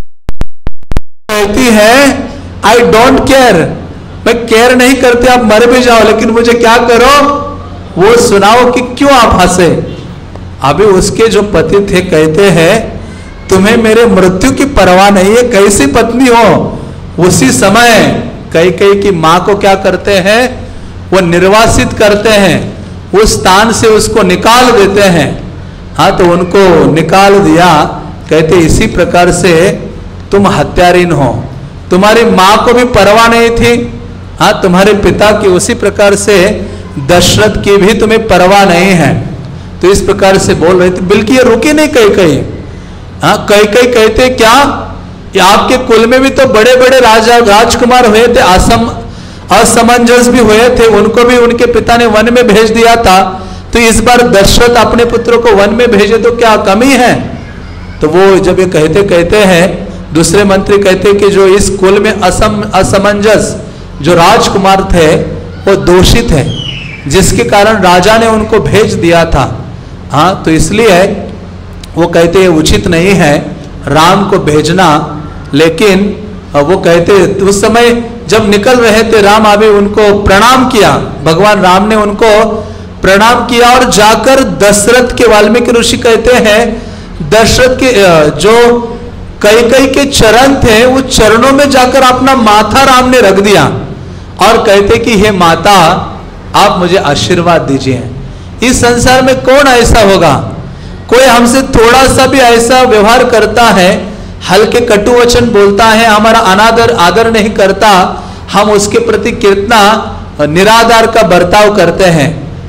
Speaker 1: कहती है आई डोंट केयर, मैं केयर नहीं करते, आप मर भी जाओ, लेकिन मुझे क्या करो वो सुनाओ कि क्यों आप हंसे। अभी उसके जो पति थे कहते हैं तुम्हें मेरे मृत्यु की परवाह नहीं है, कैसी पत्नी हो। उसी समय कैकेयी की मां को क्या करते हैं, वो निर्वासित करते हैं, उस स्थान से उसको निकाल देते हैं। हाँ, तो उनको निकाल दिया। कहते इसी प्रकार से तुम हत्यारिन हो, तुम्हारी मां को भी परवाह नहीं थी, हाँ, तुम्हारे पिता की, उसी प्रकार से दशरथ की भी तुम्हें परवाह नहीं है। तो इस प्रकार से बोल रहे थे, बल्कि ये रुके नहीं कई। हाँ, कई कहते क्या, ये आपके कुल में भी तो बड़े बड़े राजा राजकुमार हुए थे, असमंजस भी हुए थे, उनको भी उनके पिता ने वन में भेज दिया था, तो इस बार दशरथ अपने पुत्रों को वन में भेजे तो क्या कमी है? तो वो जब ये कहते हैं, दूसरे मंत्री कहते कि जो इस कुल में असमंजस जो राजकुमार थे वो दोषित है, जिसके कारण राजा ने उनको भेज दिया था। हाँ, तो इसलिए वो कहते हैं उचित नहीं है राम को भेजना। लेकिन वो कहते उस समय जब निकल रहे थे राम, अभी उनको प्रणाम किया, भगवान राम ने उनको प्रणाम किया और जाकर दशरथ के, वाल्मीकि ऋषि कहते हैं दशरथ के जो कैकेयी के चरण थे, वो चरणों में जाकर अपना माथा राम ने रख दिया और कहते कि हे माता, आप मुझे आशीर्वाद दीजिए। इस संसार में कौन ऐसा होगा, कोई हमसे थोड़ा सा भी ऐसा व्यवहार करता है, हल्के कटु वचन बोलता है, हमारा आदर नहीं करता, हम उसके प्रति कितना निरादर का बर्ताव करते हैं,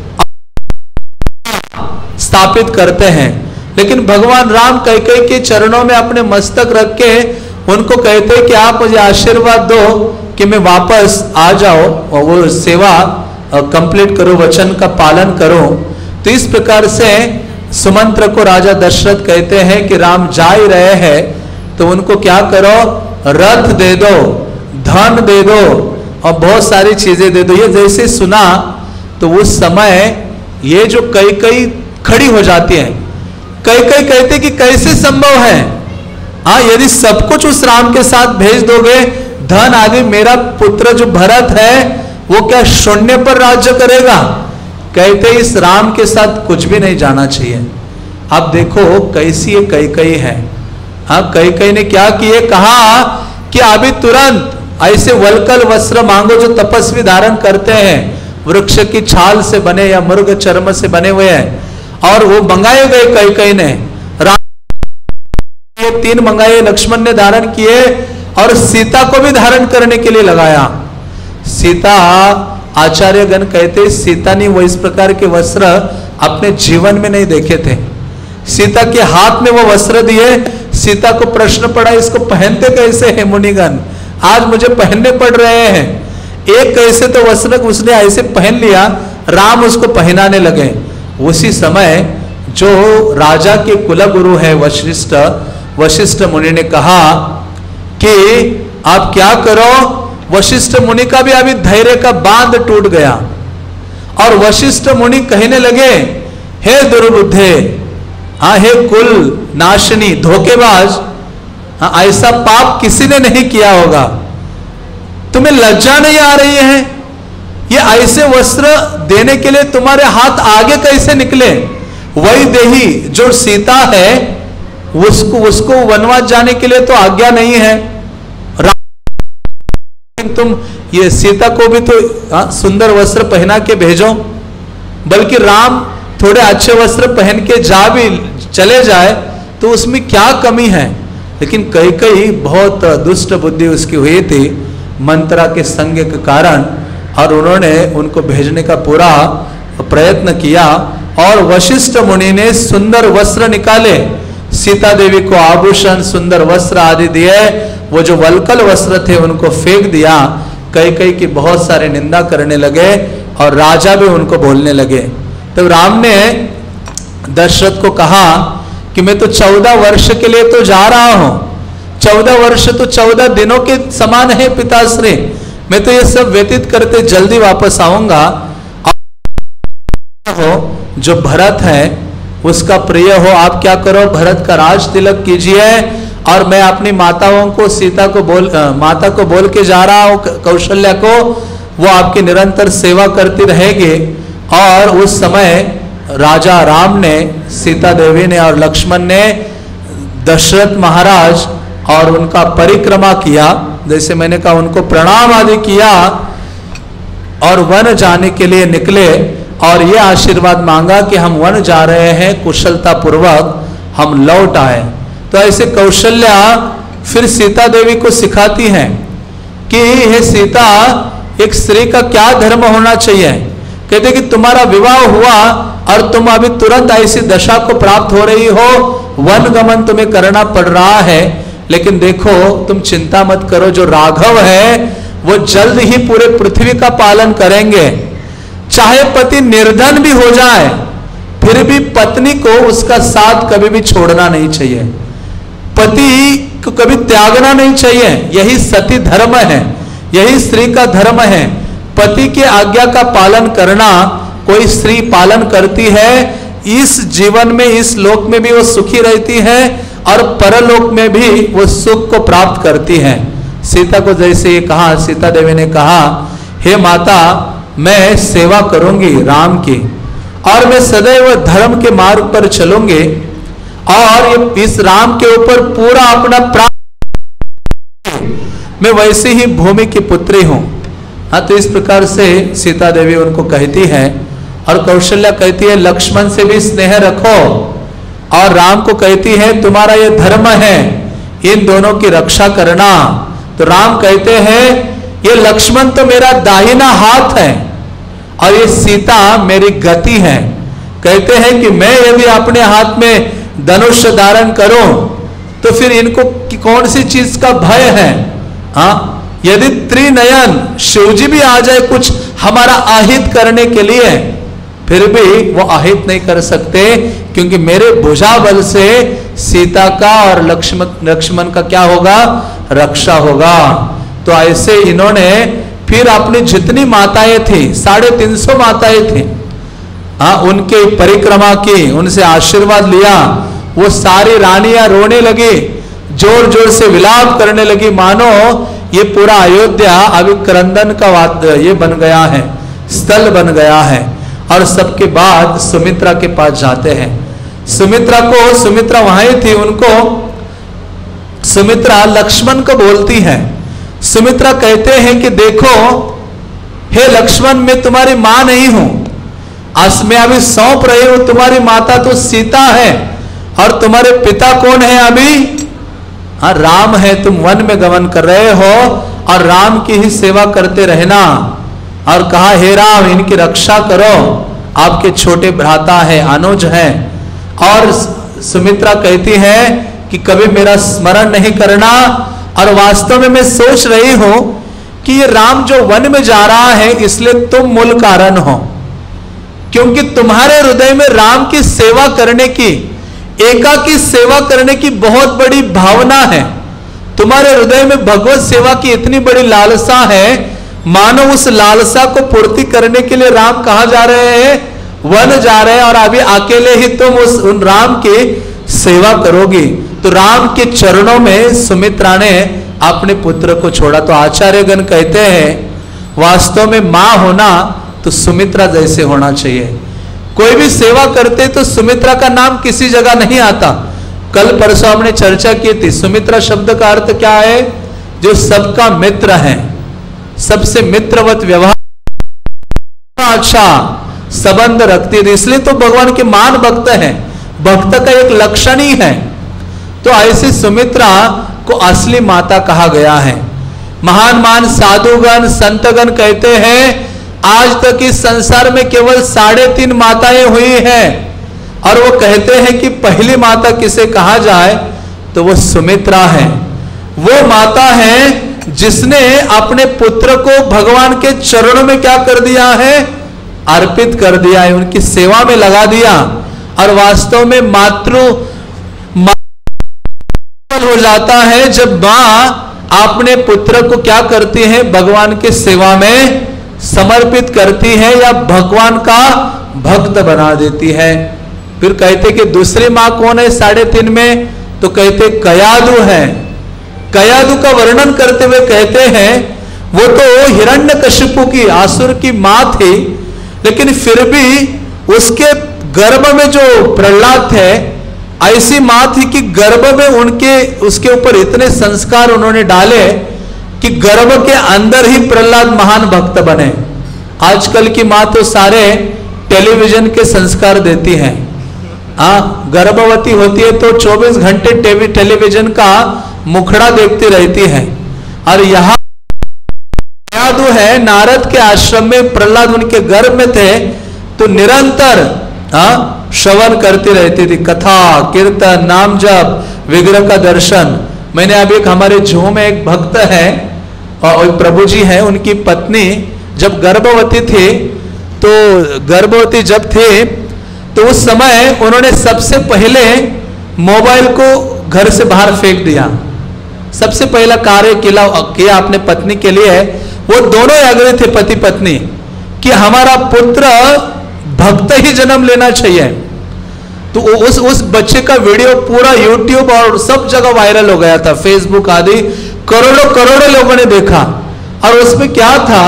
Speaker 1: स्थापित करते हैं। लेकिन भगवान राम कैकेयी के चरणों में अपने मस्तक रख के उनको कहते कि आप मुझे आशीर्वाद दो कि मैं वापस आ जाओ और वो सेवा कंप्लीट करो, वचन का पालन करो। तो इस प्रकार से सुमंत्र को राजा दशरथ कहते हैं कि राम जा ही रहे हैं, तो उनको क्या करो, रथ दे दो, धन दे दो और बहुत सारी चीजें दे दो। ये जैसे सुना तो उस समय ये जो कैकेयी खड़ी हो जाती है। कैकेयी कहते कि कैसे संभव है, हाँ, यदि सब कुछ उस राम के साथ भेज दोगे, धन आदि, मेरा पुत्र जो भरत है वो क्या शून्य पर राज्य करेगा? कहते इस राम के साथ कुछ भी नहीं जाना चाहिए। अब देखो कैसी ये कैकेयी है। हाँ, कैकेयी ने क्या किए, कहा कि अभी तुरंत ऐसे वल्कल वस्त्र मांगो जो तपस्वी धारण करते हैं, वृक्ष की छाल से बने या मृग चर्म से बने हुए हैं, और वो मंगाए गए कैकेयी ने। राम 3 मंगाए, लक्ष्मण ने धारण किए और सीता को भी धारण करने के लिए लगाया। सीता, आचार्य गण कहते सीता ने वो इस प्रकार के वस्त्र अपने जीवन में नहीं देखे थे। सीता के हाथ में वो वस्त्र दिए, सीता को प्रश्न पड़ा इसको पहनते कैसे हैं मुनिगण, आज मुझे पहनने पड़ रहे हैं। एक कैसे तो वस्त्र उसने ऐसे पहन लिया, राम उसको पहनाने लगे। उसी समय जो राजा के कुलगुरु है वशिष्ठ मुनि ने कहा कि आप क्या करो। वशिष्ठ मुनि का भी अभी धैर्य का बांध टूट गया और वशिष्ठ मुनि कहने लगे, हे दुर्बुद्धे, हे कुल नाशनी, धोखेबाज, ऐसा पाप किसी ने नहीं किया होगा, तुम्हें लज्जा नहीं आ रही है? ये ऐसे वस्त्र देने के लिए तुम्हारे हाथ आगे कैसे निकले? वही देही जो सीता है उसको वनवास जाने के लिए तो आज्ञा नहीं है, तुम ये सीता को भी तो सुंदर वस्त्र पहना के भेजो। बल्कि राम थोड़े अच्छे वस्त्र पहन के चले जाए तो उसमें क्या कमी है? लेकिन कैकेयी बहुत दुष्ट बुद्धि उसकी हुई थी मंत्रा के संग के कारण, और उन्होंने उनको भेजने का पूरा प्रयत्न किया। और वशिष्ठ मुनि ने सुंदर वस्त्र निकाले, सीता देवी को आभूषण, सुंदर वस्त्र आदि दिए। वो जो वल्कल वस्त्र थे उनको फेंक दिया। कैकेयी की बहुत सारे निंदा करने लगे और राजा भी उनको बोलने लगे। तो राम ने दशरथ को कहा कि मैं तो 14 वर्ष के लिए तो जा रहा हूं, 14 वर्ष तो 14 दिनों के समान है पिताश्री, मैं तो ये सब व्यतीत करते जल्दी वापस आऊंगा। हो जो भरत है उसका प्रिय हो, आप क्या करो, भरत का राज तिलक कीजिए और मैं अपनी माताओं को, सीता को माता को बोल के जा रहा हूं, कौशल्या को, वो आपकी निरंतर सेवा करती रहेगी। और उस समय राजा राम ने, सीता देवी ने और लक्ष्मण ने दशरथ महाराज और उनका परिक्रमा किया, जैसे मैंने कहा उनको प्रणाम आदि किया और वन जाने के लिए निकले और ये आशीर्वाद मांगा कि हम वन जा रहे हैं, कुशलता पूर्वक हम लौट आए। तो ऐसे कौशल्या फिर सीता देवी को सिखाती हैं कि हे सीता, एक स्त्री का क्या धर्म होना चाहिए। कहते कि तुम्हारा विवाह हुआ और तुम अभी तुरंत ऐसी दशा को प्राप्त हो रही हो, वन गमन तुम्हें करना पड़ रहा है, लेकिन देखो तुम चिंता मत करो, जो राघव है वो जल्द ही पूरे पृथ्वी का पालन करेंगे। चाहे पति निर्धन भी हो जाए फिर भी पत्नी को उसका साथ कभी भी छोड़ना नहीं चाहिए, पति को कभी त्यागना नहीं चाहिए। यही सती धर्म है, यही स्त्री का धर्म है। पति की आज्ञा का पालन करना कोई स्त्री पालन करती है, इस जीवन में इस लोक में भी वो सुखी रहती है और परलोक में भी वो सुख को प्राप्त करती है। सीता को जैसे ये कहा, सीता देवी ने कहा, हे माता मैं सेवा करूंगी राम की और मैं सदैव धर्म के मार्ग पर चलूंगी और इस राम के ऊपर पूरा अपना प्राण, मैं वैसे ही भूमि की पुत्री हूं। हाँ, तो इस प्रकार से सीता देवी उनको कहती है और कौशल्या कहती है लक्ष्मण से भी स्नेह रखो, और राम को कहती है तुम्हारा ये धर्म है इन दोनों की रक्षा करना। तो राम कहते हैं ये लक्ष्मण तो मेरा दाहिना हाथ है और ये सीता मेरी गति है। कहते हैं कि मैं यदि अपने हाथ में धनुष धारण करूं तो फिर इनको कौन सी चीज का भय है। हाँ, यदि त्रिनयन शिवजी भी आ जाए कुछ हमारा आहित करने के लिए, फिर भी वो आहित नहीं कर सकते, क्योंकि मेरे भुजा बल से सीता का और लक्ष्मण का क्या होगा, रक्षा होगा। तो ऐसे इन्होंने फिर अपनी जितनी माताएं थी, 350 माताएं थी, हाँ, उनके परिक्रमा की, उनसे आशीर्वाद लिया। वो सारी रानियां रोने लगी, जोर जोर से विलाप करने लगी, मानो ये पूरा अयोध्या अभी क्रंदन का ये बन गया है, स्थल बन गया है। और सबके बाद सुमित्रा के पास जाते हैं। सुमित्रा वहीं थी, उनको सुमित्रा लक्ष्मण को बोलती है। सुमित्रा कहते हैं कि देखो हे लक्ष्मण, मैं तुम्हारी मां नहीं हूं, आज मैं अभी सौंप रही हूं, तुम्हारी माता तो सीता है और तुम्हारे पिता कौन है अभी, हाँ राम है। तुम वन में गमन कर रहे हो और राम की ही सेवा करते रहना। और कहा हे राम इनकी रक्षा करो, आपके छोटे भ्राता है, अनुज है। और सुमित्रा कहती है कि कभी मेरा स्मरण नहीं करना, और वास्तव में मैं सोच रही हूं कि ये राम जो वन में जा रहा है इसलिए तुम मूल कारण हो, क्योंकि तुम्हारे हृदय में राम की सेवा करने की, एकाकी सेवा करने की बहुत बड़ी भावना है। तुम्हारे हृदय में भगवत सेवा की इतनी बड़ी लालसा है, मानो उस लालसा को पूर्ति करने के लिए राम कहाँ जा रहे हैं, वन जा रहे हैं, और अभी अकेले ही तुम उन राम की सेवा करोगी। तो राम के चरणों में सुमित्रा ने अपने पुत्र को छोड़ा। तो आचार्यगण कहते हैं वास्तव में मां होना तो सुमित्रा जैसे होना चाहिए। कोई भी सेवा करते तो सुमित्रा का नाम किसी जगह नहीं आता। कल परसों हमने चर्चा की थी, सुमित्रा शब्द का अर्थ क्या है, जो सबका मित्र है, सबसे मित्रवत व्यवहार, अच्छा संबंध रखती है, इसलिए तो भगवान के मान भक्त है, भक्त का एक लक्षण ही है। तो ऐसी सुमित्रा को असली माता कहा गया है। महान महान साधुगण संतगण कहते हैं आज तक इस संसार में केवल 3.5 माताएं हुई हैं, और वो कहते हैं कि पहली माता किसे कहा जाए तो वो सुमित्रा है। वो माता है जिसने अपने पुत्र को भगवान के चरणों में क्या कर दिया है, अर्पित कर दिया है, उनकी सेवा में लगा दिया। और वास्तव में मातृ हो जाता है जब मां अपने पुत्र को क्या करती है, भगवान के सेवा में समर्पित करती है या भगवान का भक्त बना देती है। फिर कहते कि दूसरी मां कौन है 3.5 में, तो कहते कयादु है। कयादु का वर्णन करते हुए कहते हैं वो तो हिरण्यकशिपु की, आसुर की मां थी, लेकिन फिर भी उसके गर्भ में जो प्रहलाद थे, ऐसी मां थी कि गर्भ में उसके ऊपर इतने संस्कार उन्होंने डाले कि गर्भ के अंदर ही प्रहलाद महान भक्त बने। आजकल की मां तो सारे टेलीविजन के संस्कार देती हैं। हाँ, गर्भवती होती है तो 24 घंटे टेलीविजन का मुखड़ा देखती रहती है। और यहाँ कयादु है, नारद के आश्रम में प्रहलाद उनके गर्भ में थे, तो निरंतर श्रवण करती रहती थी, कथा कीर्तन नाम जप विग्रह का दर्शन। मैंने अभी एक हमारे जू में एक भक्त है और प्रभु जी है, उनकी पत्नी जब गर्भवती थी, तो गर्भवती जब थे तो उस समय उन्होंने सबसे पहले मोबाइल को घर से बाहर फेंक दिया। सबसे पहला कार्य किया अपने पत्नी के लिए। वो दोनों आग्रही थे पति पत्नी कि हमारा पुत्र भक्त ही जन्म लेना चाहिए। तो उस बच्चे का वीडियो पूरा यूट्यूब और सब जगह वायरल हो गया था, फेसबुक आदि करोड़ों करोड़ों लोगों ने देखा। और उसमें क्या था,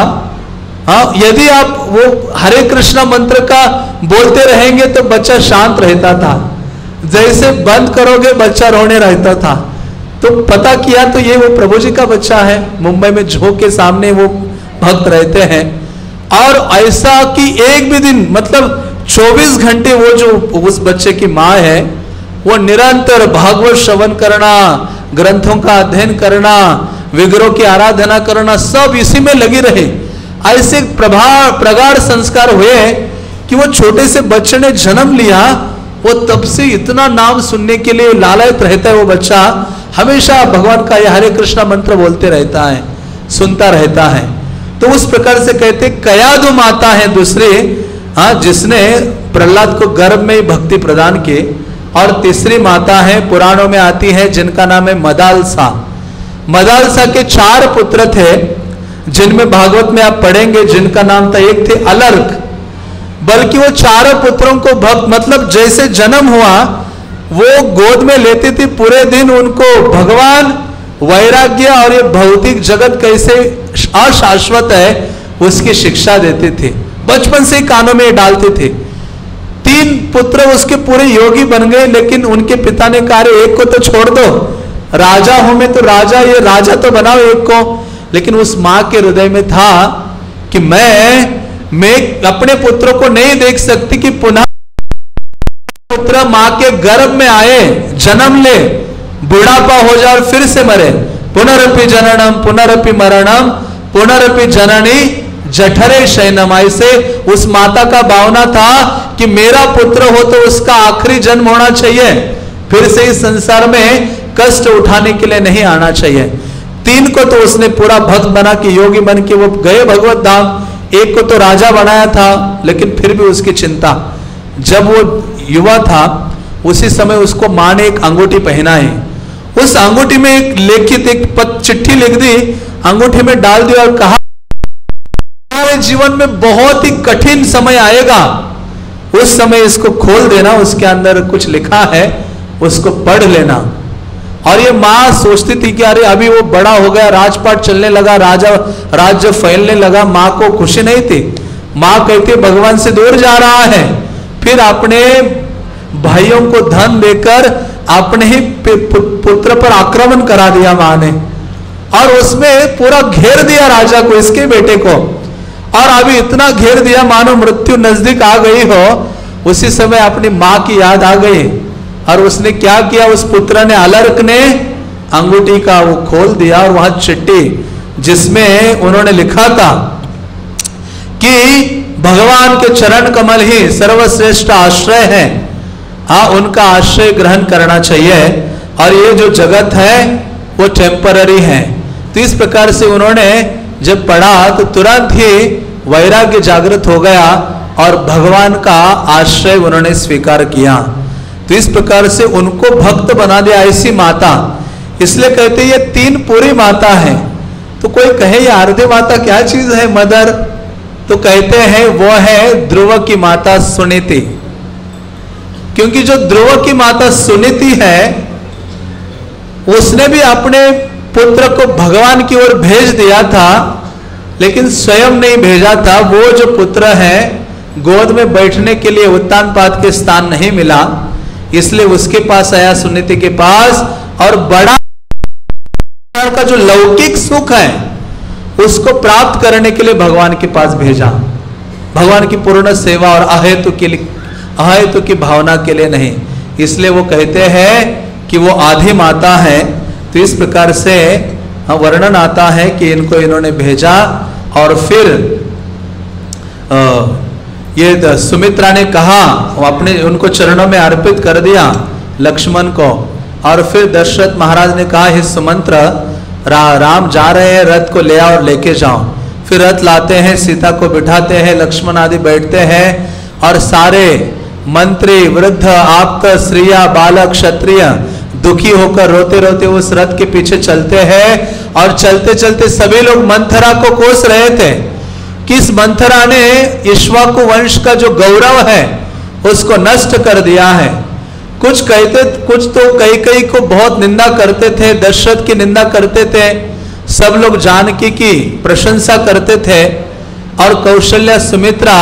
Speaker 1: यदि आप वो हरे कृष्णा मंत्र का बोलते रहेंगे तो बच्चा शांत रहता था, जैसे बंद करोगे बच्चा रोने रहता था। तो पता किया तो ये वो प्रभु जी का बच्चा है, मुंबई में झो के सामने वो भक्त रहते हैं। और ऐसा कि एक भी दिन मतलब 24 घंटे वो जो उस बच्चे की माँ है वो निरंतर भागवत श्रवण करना, ग्रंथों का अध्ययन करना, विग्रहों की आराधना करना, सब इसी में लगी रहे। ऐसे प्रगाढ़ संस्कार हुए कि वो छोटे से बच्चे ने जन्म लिया, वो तब से इतना नाम सुनने के लिए लालायित रहता है। वो बच्चा हमेशा भगवान का यह हरे कृष्णा मंत्र बोलते रहता है, सुनता रहता है। तो उस प्रकार से कहते कयादु माता है दूसरी, जिसने प्रहलाद को गर्भ में ही भक्ति प्रदान की। और तीसरी माता है पुराणों में आती है, जिनका नाम है मदालसा। मदालसा के 4 पुत्र थे, जिनमें भागवत में आप पढ़ेंगे, जिनका नाम था, एक थे अलर्क। बल्कि वो 4 पुत्रों को भक्त मतलब जैसे जन्म हुआ वो गोद में लेती थी, पूरे दिन उनको भगवान वैराग्य और ये भौतिक जगत कैसे अशाश्वत है उसकी शिक्षा देते थे, बचपन से ही कानों में डालते थे। 3 पुत्र उसके पूरे योगी बन गए, लेकिन उनके पिता ने कहा एक को तो छोड़ दो, राजा हूं मैं तो राजा, ये राजा तो बनाओ एक को। लेकिन उस मां के हृदय में था कि मैं अपने पुत्रों को नहीं देख सकती कि पुनः पुत्र मां के गर्भ में आए, जन्म ले, बुढ़ापा हो जाए और फिर से मरे। पुनरपि जननम पुनरपि मरणम पुनरपि जननी जठरे शयनम। ऐसे उस माता का भावना था कि मेरा पुत्र हो तो उसका आखिरी जन्म होना चाहिए, फिर से इस संसार में कष्ट उठाने के लिए नहीं आना चाहिए। 3 को तो उसने पूरा भक्त बना कि योगी बन के वो गए भगवत धाम। एक को तो राजा बनाया था, लेकिन फिर भी उसकी चिंता। जब वो युवा था उसी समय उसको मां ने एक अंगूठी पहनाई। उस अंगूठी में एक लिखित एक चिट्ठी लिख दी, अंगूठी में डाल दी और कहा हमारे जीवन में बहुत ही कठिन समय आएगा, उस समय इसको खोल देना, उसके अंदर कुछ लिखा है, उसको पढ़ लेना। और ये माँ सोचती थी कि अरे अभी वो बड़ा हो गया, राजपाट चलने लगा, राज्य फैलने लगा, माँ को खुशी नहीं थी। माँ कहती भगवान से दूर जा रहा है। फिर अपने भाइयों को धन देकर अपने ही पुत्र पर आक्रमण करा दिया माँ ने, और उसमें पूरा घेर दिया राजा को, इसके बेटे को। और अभी इतना घेर दिया मानो मृत्यु नजदीक आ गई हो। उसी समय अपनी माँ की याद आ गई और उसने क्या किया, उस पुत्र ने अलर्क ने अंगूठी का वो खोल दिया और वहां चिट्ठी जिसमें उन्होंने लिखा था कि भगवान के चरण कमल ही सर्वश्रेष्ठ आश्रय है, हाँ उनका आश्रय ग्रहण करना चाहिए, और ये जो जगत है वो टेम्पररी है। तो इस प्रकार से उन्होंने जब पढ़ा तो तुरंत ही वैराग्य जागृत हो गया और भगवान का आश्रय उन्होंने स्वीकार किया। तो इस प्रकार से उनको भक्त बना दिया ऐसी माता। इसलिए कहते हैं ये 3 पूरी माता है। तो कोई कहे ये आरती माता क्या चीज है मदर, तो कहते हैं वो है ध्रुव की माता सुनीति। क्योंकि जो ध्रुव की माता सुनीति है उसने भी अपने पुत्र को भगवान की ओर भेज दिया था, लेकिन स्वयं नहीं भेजा था। वो जो पुत्र है गोद में बैठने के लिए उत्तान पाद के स्थान नहीं मिला, इसलिए उसके पास आया, सुनीति के पास, और बड़ा का जो लौकिक सुख है उसको प्राप्त करने के लिए भगवान के पास भेजा, भगवान की पूर्ण सेवा और अहेतु के लिए, अहेतु की भावना के लिए नहीं। इसलिए वो कहते हैं कि वो आधी माता है। तो इस प्रकार से वर्णन आता है कि इनको इन्होंने भेजा और फिर ये सुमित्रा ने कहा, अपने उनको चरणों में अर्पित कर दिया लक्ष्मण को। और फिर दशरथ महाराज ने कहा, हे सुमंत्र, राम जा रहे हैं, रथ को ले आओ और लेके जाओ। फिर रथ लाते हैं, सीता को बिठाते हैं, लक्ष्मण आदि बैठते हैं और सारे मंत्री, वृद्ध, आप्त, स्त्रियां, बालक, क्षत्रिय दुखी होकर रोते रोते उस रथ के पीछे चलते हैं। और चलते चलते सभी लोग मंथरा को कोस रहे थे कि इस मंथरा ने इक्ष्वाकु वंश का जो गौरव है उसको नष्ट कर दिया है। कुछ कहते, कुछ तो कई को बहुत निंदा करते थे, दशरथ की निंदा करते थे, सब लोग जानकी की प्रशंसा करते थे। और कौशल्या, सुमित्रा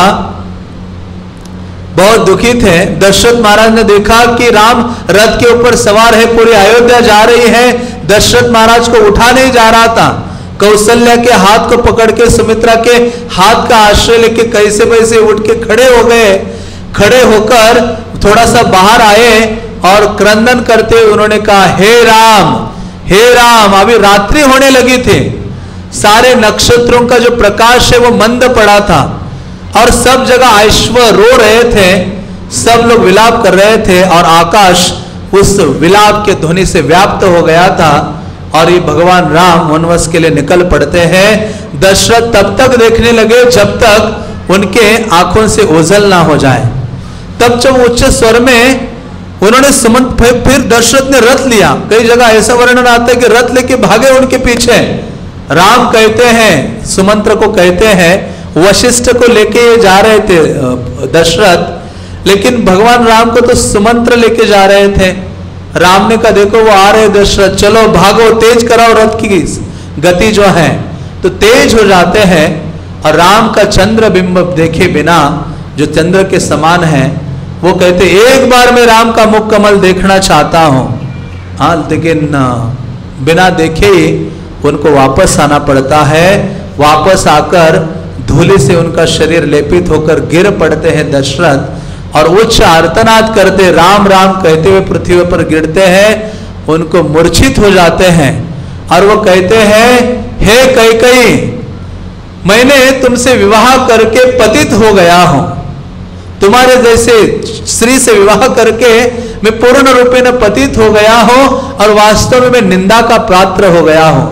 Speaker 1: बहुत दुखी थे। दशरथ महाराज ने देखा कि राम रथ के ऊपर सवार है, पूरी अयोध्या जा रही है, दशरथ महाराज को उठा नहीं जा रहा था। कौशल्या के हाथ को पकड़ के, सुमित्रा के हाथ का आश्रय लेके कैसे वैसे उठ के खड़े हो गए। खड़े होकर थोड़ा सा बाहर आए और क्रंदन करते हुए उन्होंने कहा, हे राम, हे राम। अभी रात्रि होने लगी थी, सारे नक्षत्रों का जो प्रकाश है वो मंद पड़ा था और सब जगह ऐश्वर्य रो रहे थे, सब लोग विलाप कर रहे थे और आकाश उस विलाप के ध्वनि से व्याप्त हो गया था। और ये भगवान राम वनवास के लिए निकल पड़ते हैं। दशरथ तब तक देखने लगे जब तक उनके आंखों से ओझल ना हो जाए। तब जब उच्च स्वर में उन्होंने फिर दशरथ ने रथ लिया। कई जगह ऐसा वर्णन आता है कि रथ लेके भागे उनके पीछे। राम कहते हैं, सुमंत्र को कहते हैं, वशिष्ठ को लेके ये जा रहे थे दशरथ, लेकिन भगवान राम को तो सुमंत्र लेके जा रहे थे। राम ने कहा, देखो वो आ रहे दशरथ, चलो भागो, तेज कराओ रथ की गति जो है। तो तेज हो जाते हैं और राम का चंद्र बिंब देखे बिना, जो चंद्र के समान है, वो कहते, एक बार मैं राम का मुख कमल देखना चाहता हूं। हाँ, लेकिन बिना देखे ही उनको वापस आना पड़ता है। वापस आकर धूलि से उनका शरीर लेपित होकर गिर पड़ते हैं दशरथ और उच्च आर्तनाद करते, राम राम कहते हुए पृथ्वी पर गिरते हैं। उनको मूर्छित हो जाते हैं और वो कहते हैं, हे कैकेयी, मैंने तुमसे विवाह करके पतित हो गया हूं, तुम्हारे जैसे स्त्री से विवाह करके मैं पूर्ण रूपे न पतित हो गया हूं और वास्तव में मैं निंदा का पात्र हो गया हूं।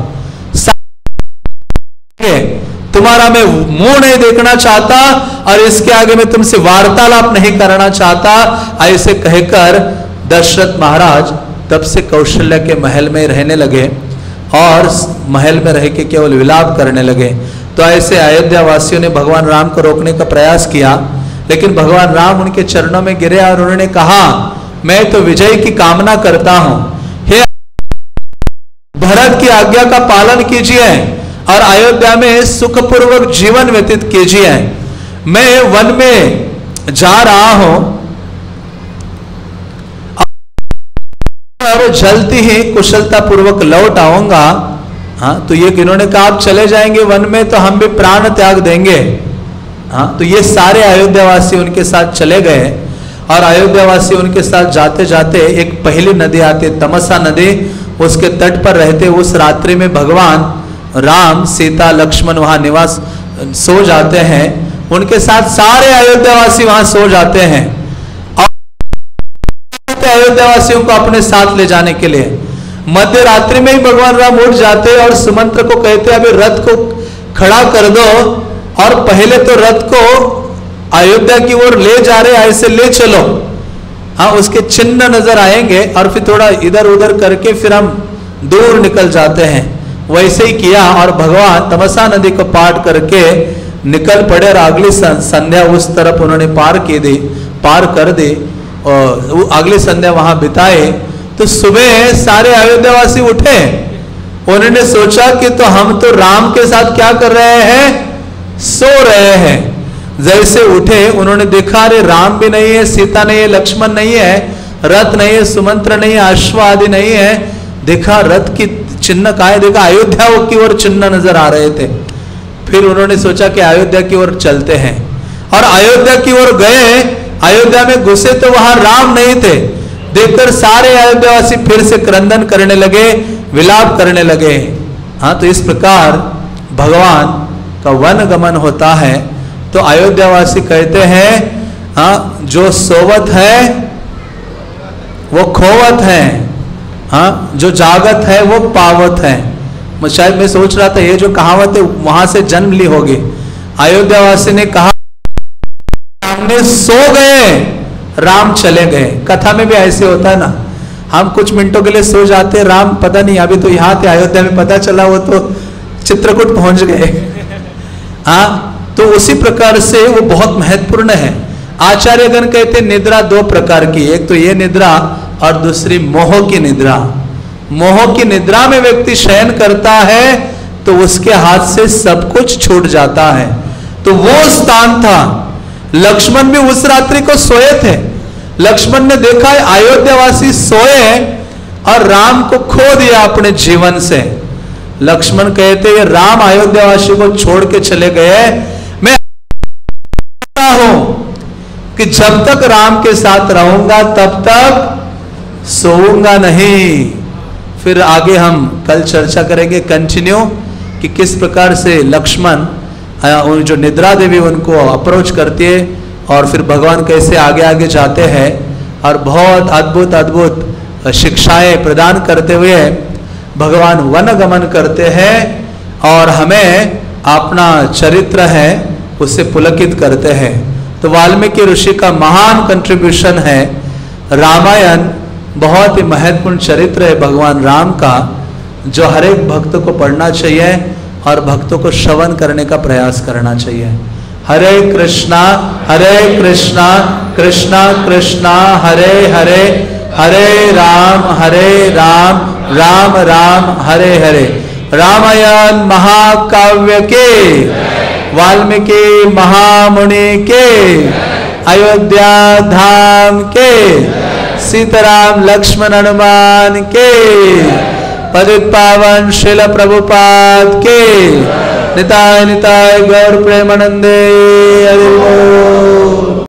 Speaker 1: तुम्हारा मैं मुंह नहीं देखना चाहता और इसके आगे मैं तुमसे वार्तालाप नहीं करना चाहता। ऐसे कहकर दशरथ महाराज तब से कौशल्या के महल में रहने लगे और महल में रह के केवल विलाप करने लगे। तो ऐसे अयोध्या वासियों ने भगवान राम को रोकने का प्रयास किया, लेकिन भगवान राम उनके चरणों में गिरे और उन्होंने कहा, मैं तो विजय की कामना करता हूं, हे भरत की आज्ञा का पालन कीजिए और अयोध्या में सुखपूर्वक जीवन व्यतीत कीजिए। मैं वन में जा रहा हूं और जल्दी ही कुशलता पूर्वक लौट आऊंगा। हाँ, तो ये इन्होंने कहा, आप चले जाएंगे वन में तो हम भी प्राण त्याग देंगे। हाँ, तो ये सारे अयोध्यावासी उनके साथ चले गए और अयोध्यावासी उनके साथ जाते जाते एक पहली नदी आती, तमसा नदी, उसके तट पर रहते उस रात्रि में भगवान राम, सीता, लक्ष्मण वहां निवास सो जाते हैं। उनके साथ सारे अयोध्यावासी वहां सो जाते हैं और अयोध्यावासियों को अपने साथ ले जाने के लिए मध्य रात्रि में ही भगवान राम उठ जाते और सुमंत्र को कहते, अभी रथ को खड़ा कर दो और पहले तो रथ को अयोध्या की ओर ले जा रहे, ऐसे ले चलो। हाँ, उसके चिन्ह नजर आएंगे और फिर थोड़ा इधर उधर करके फिर हम दूर निकल जाते हैं। वैसे ही किया और भगवान तमसा नदी को पार करके निकल पड़े और अगली संध्या उस तरफ उन्होंने पार कर दी और अगली संध्या वहां बिताए। तो सुबह सारे अयोध्यावासी उठे, उन्होंने सोचा कि तो हम तो राम के साथ क्या कर रहे हैं, सो रहे हैं। जैसे उठे उन्होंने देखा, अरे राम भी नहीं है, सीता नहीं है, लक्ष्मण नहीं है, रथ नहीं है, सुमंत्र नहीं है, अश्व आदि नहीं है। देखा रथ की चिन्ह कहाँ है, देखा अयोध्या की ओर चिन्ह नजर आ रहे थे। फिर उन्होंने सोचा कि अयोध्या की ओर चलते हैं और अयोध्या की ओर गए। अयोध्या में घुसे तो वहां राम नहीं थे। देखकर सारे अयोध्यावासी फिर से क्रंदन करने लगे, विलाप करने लगे। हाँ, तो इस प्रकार भगवान का वन गमन होता है तो अयोध्यावासी कहते हैं हाँ, जो सोवत है वो खोवत है, हाँ, जो जागत है वो पावत है। शायद मैं सोच रहा था ये जो कहावत है वहां से जन्म ली होगी। अयोध्यावासी ने कहा हमने सो गए, राम चले गए। कथा में भी ऐसे होता है ना, हम कुछ मिनटों के लिए सो जाते हैं, राम पता नहीं अभी तो यहाँ थे अयोध्या में, पता चला वो तो चित्रकूट पहुंच गए। हाँ, तो उसी प्रकार से वो बहुत महत्वपूर्ण है। आचार्यगण कहते हैं निद्रा दो प्रकार की, एक तो ये निद्रा और दूसरी मोह की निद्रा। मोह की निद्रा में व्यक्ति शयन करता है तो उसके हाथ से सब कुछ छूट जाता है। तो वो स्थान था। लक्ष्मण भी उस रात्रि को सोए थे। लक्ष्मण ने देखा है अयोध्यावासी सोए और राम को खो दिया अपने जीवन से। लक्ष्मण कहते हैं राम अयोध्यावासी को छोड़ के चले गए, मैं हूं कि जब तक राम के साथ रहूंगा तब तक सोऊंगा नहीं। फिर आगे हम कल चर्चा करेंगे कंटिन्यू कि किस प्रकार से लक्ष्मण जो निद्रा देवी उनको अप्रोच करती है और फिर भगवान कैसे आगे आगे जाते हैं और बहुत अद्भुत अद्भुत शिक्षाएं प्रदान करते हुए भगवान वन गमन करते हैं और हमें अपना चरित्र है उससे पुलकित करते हैं। तो वाल्मीकि ऋषि का महान कंट्रीब्यूशन है। रामायण बहुत ही महत्वपूर्ण चरित्र है भगवान राम का, जो हर एक भक्त को पढ़ना चाहिए और भक्तों को श्रवण करने का प्रयास करना चाहिए। हरे कृष्णा कृष्णा कृष्णा हरे हरे, हरे राम राम राम हरे हरे। रामायण महाकाव्य के, वाल्मीकि महामुनि के, अयोध्या धाम के, सीताराम लक्ष्मण हनुमान के, पतित पावन श्रील प्रभुपाद के, निताय निताय गौर प्रेमानंदे हरि बोल।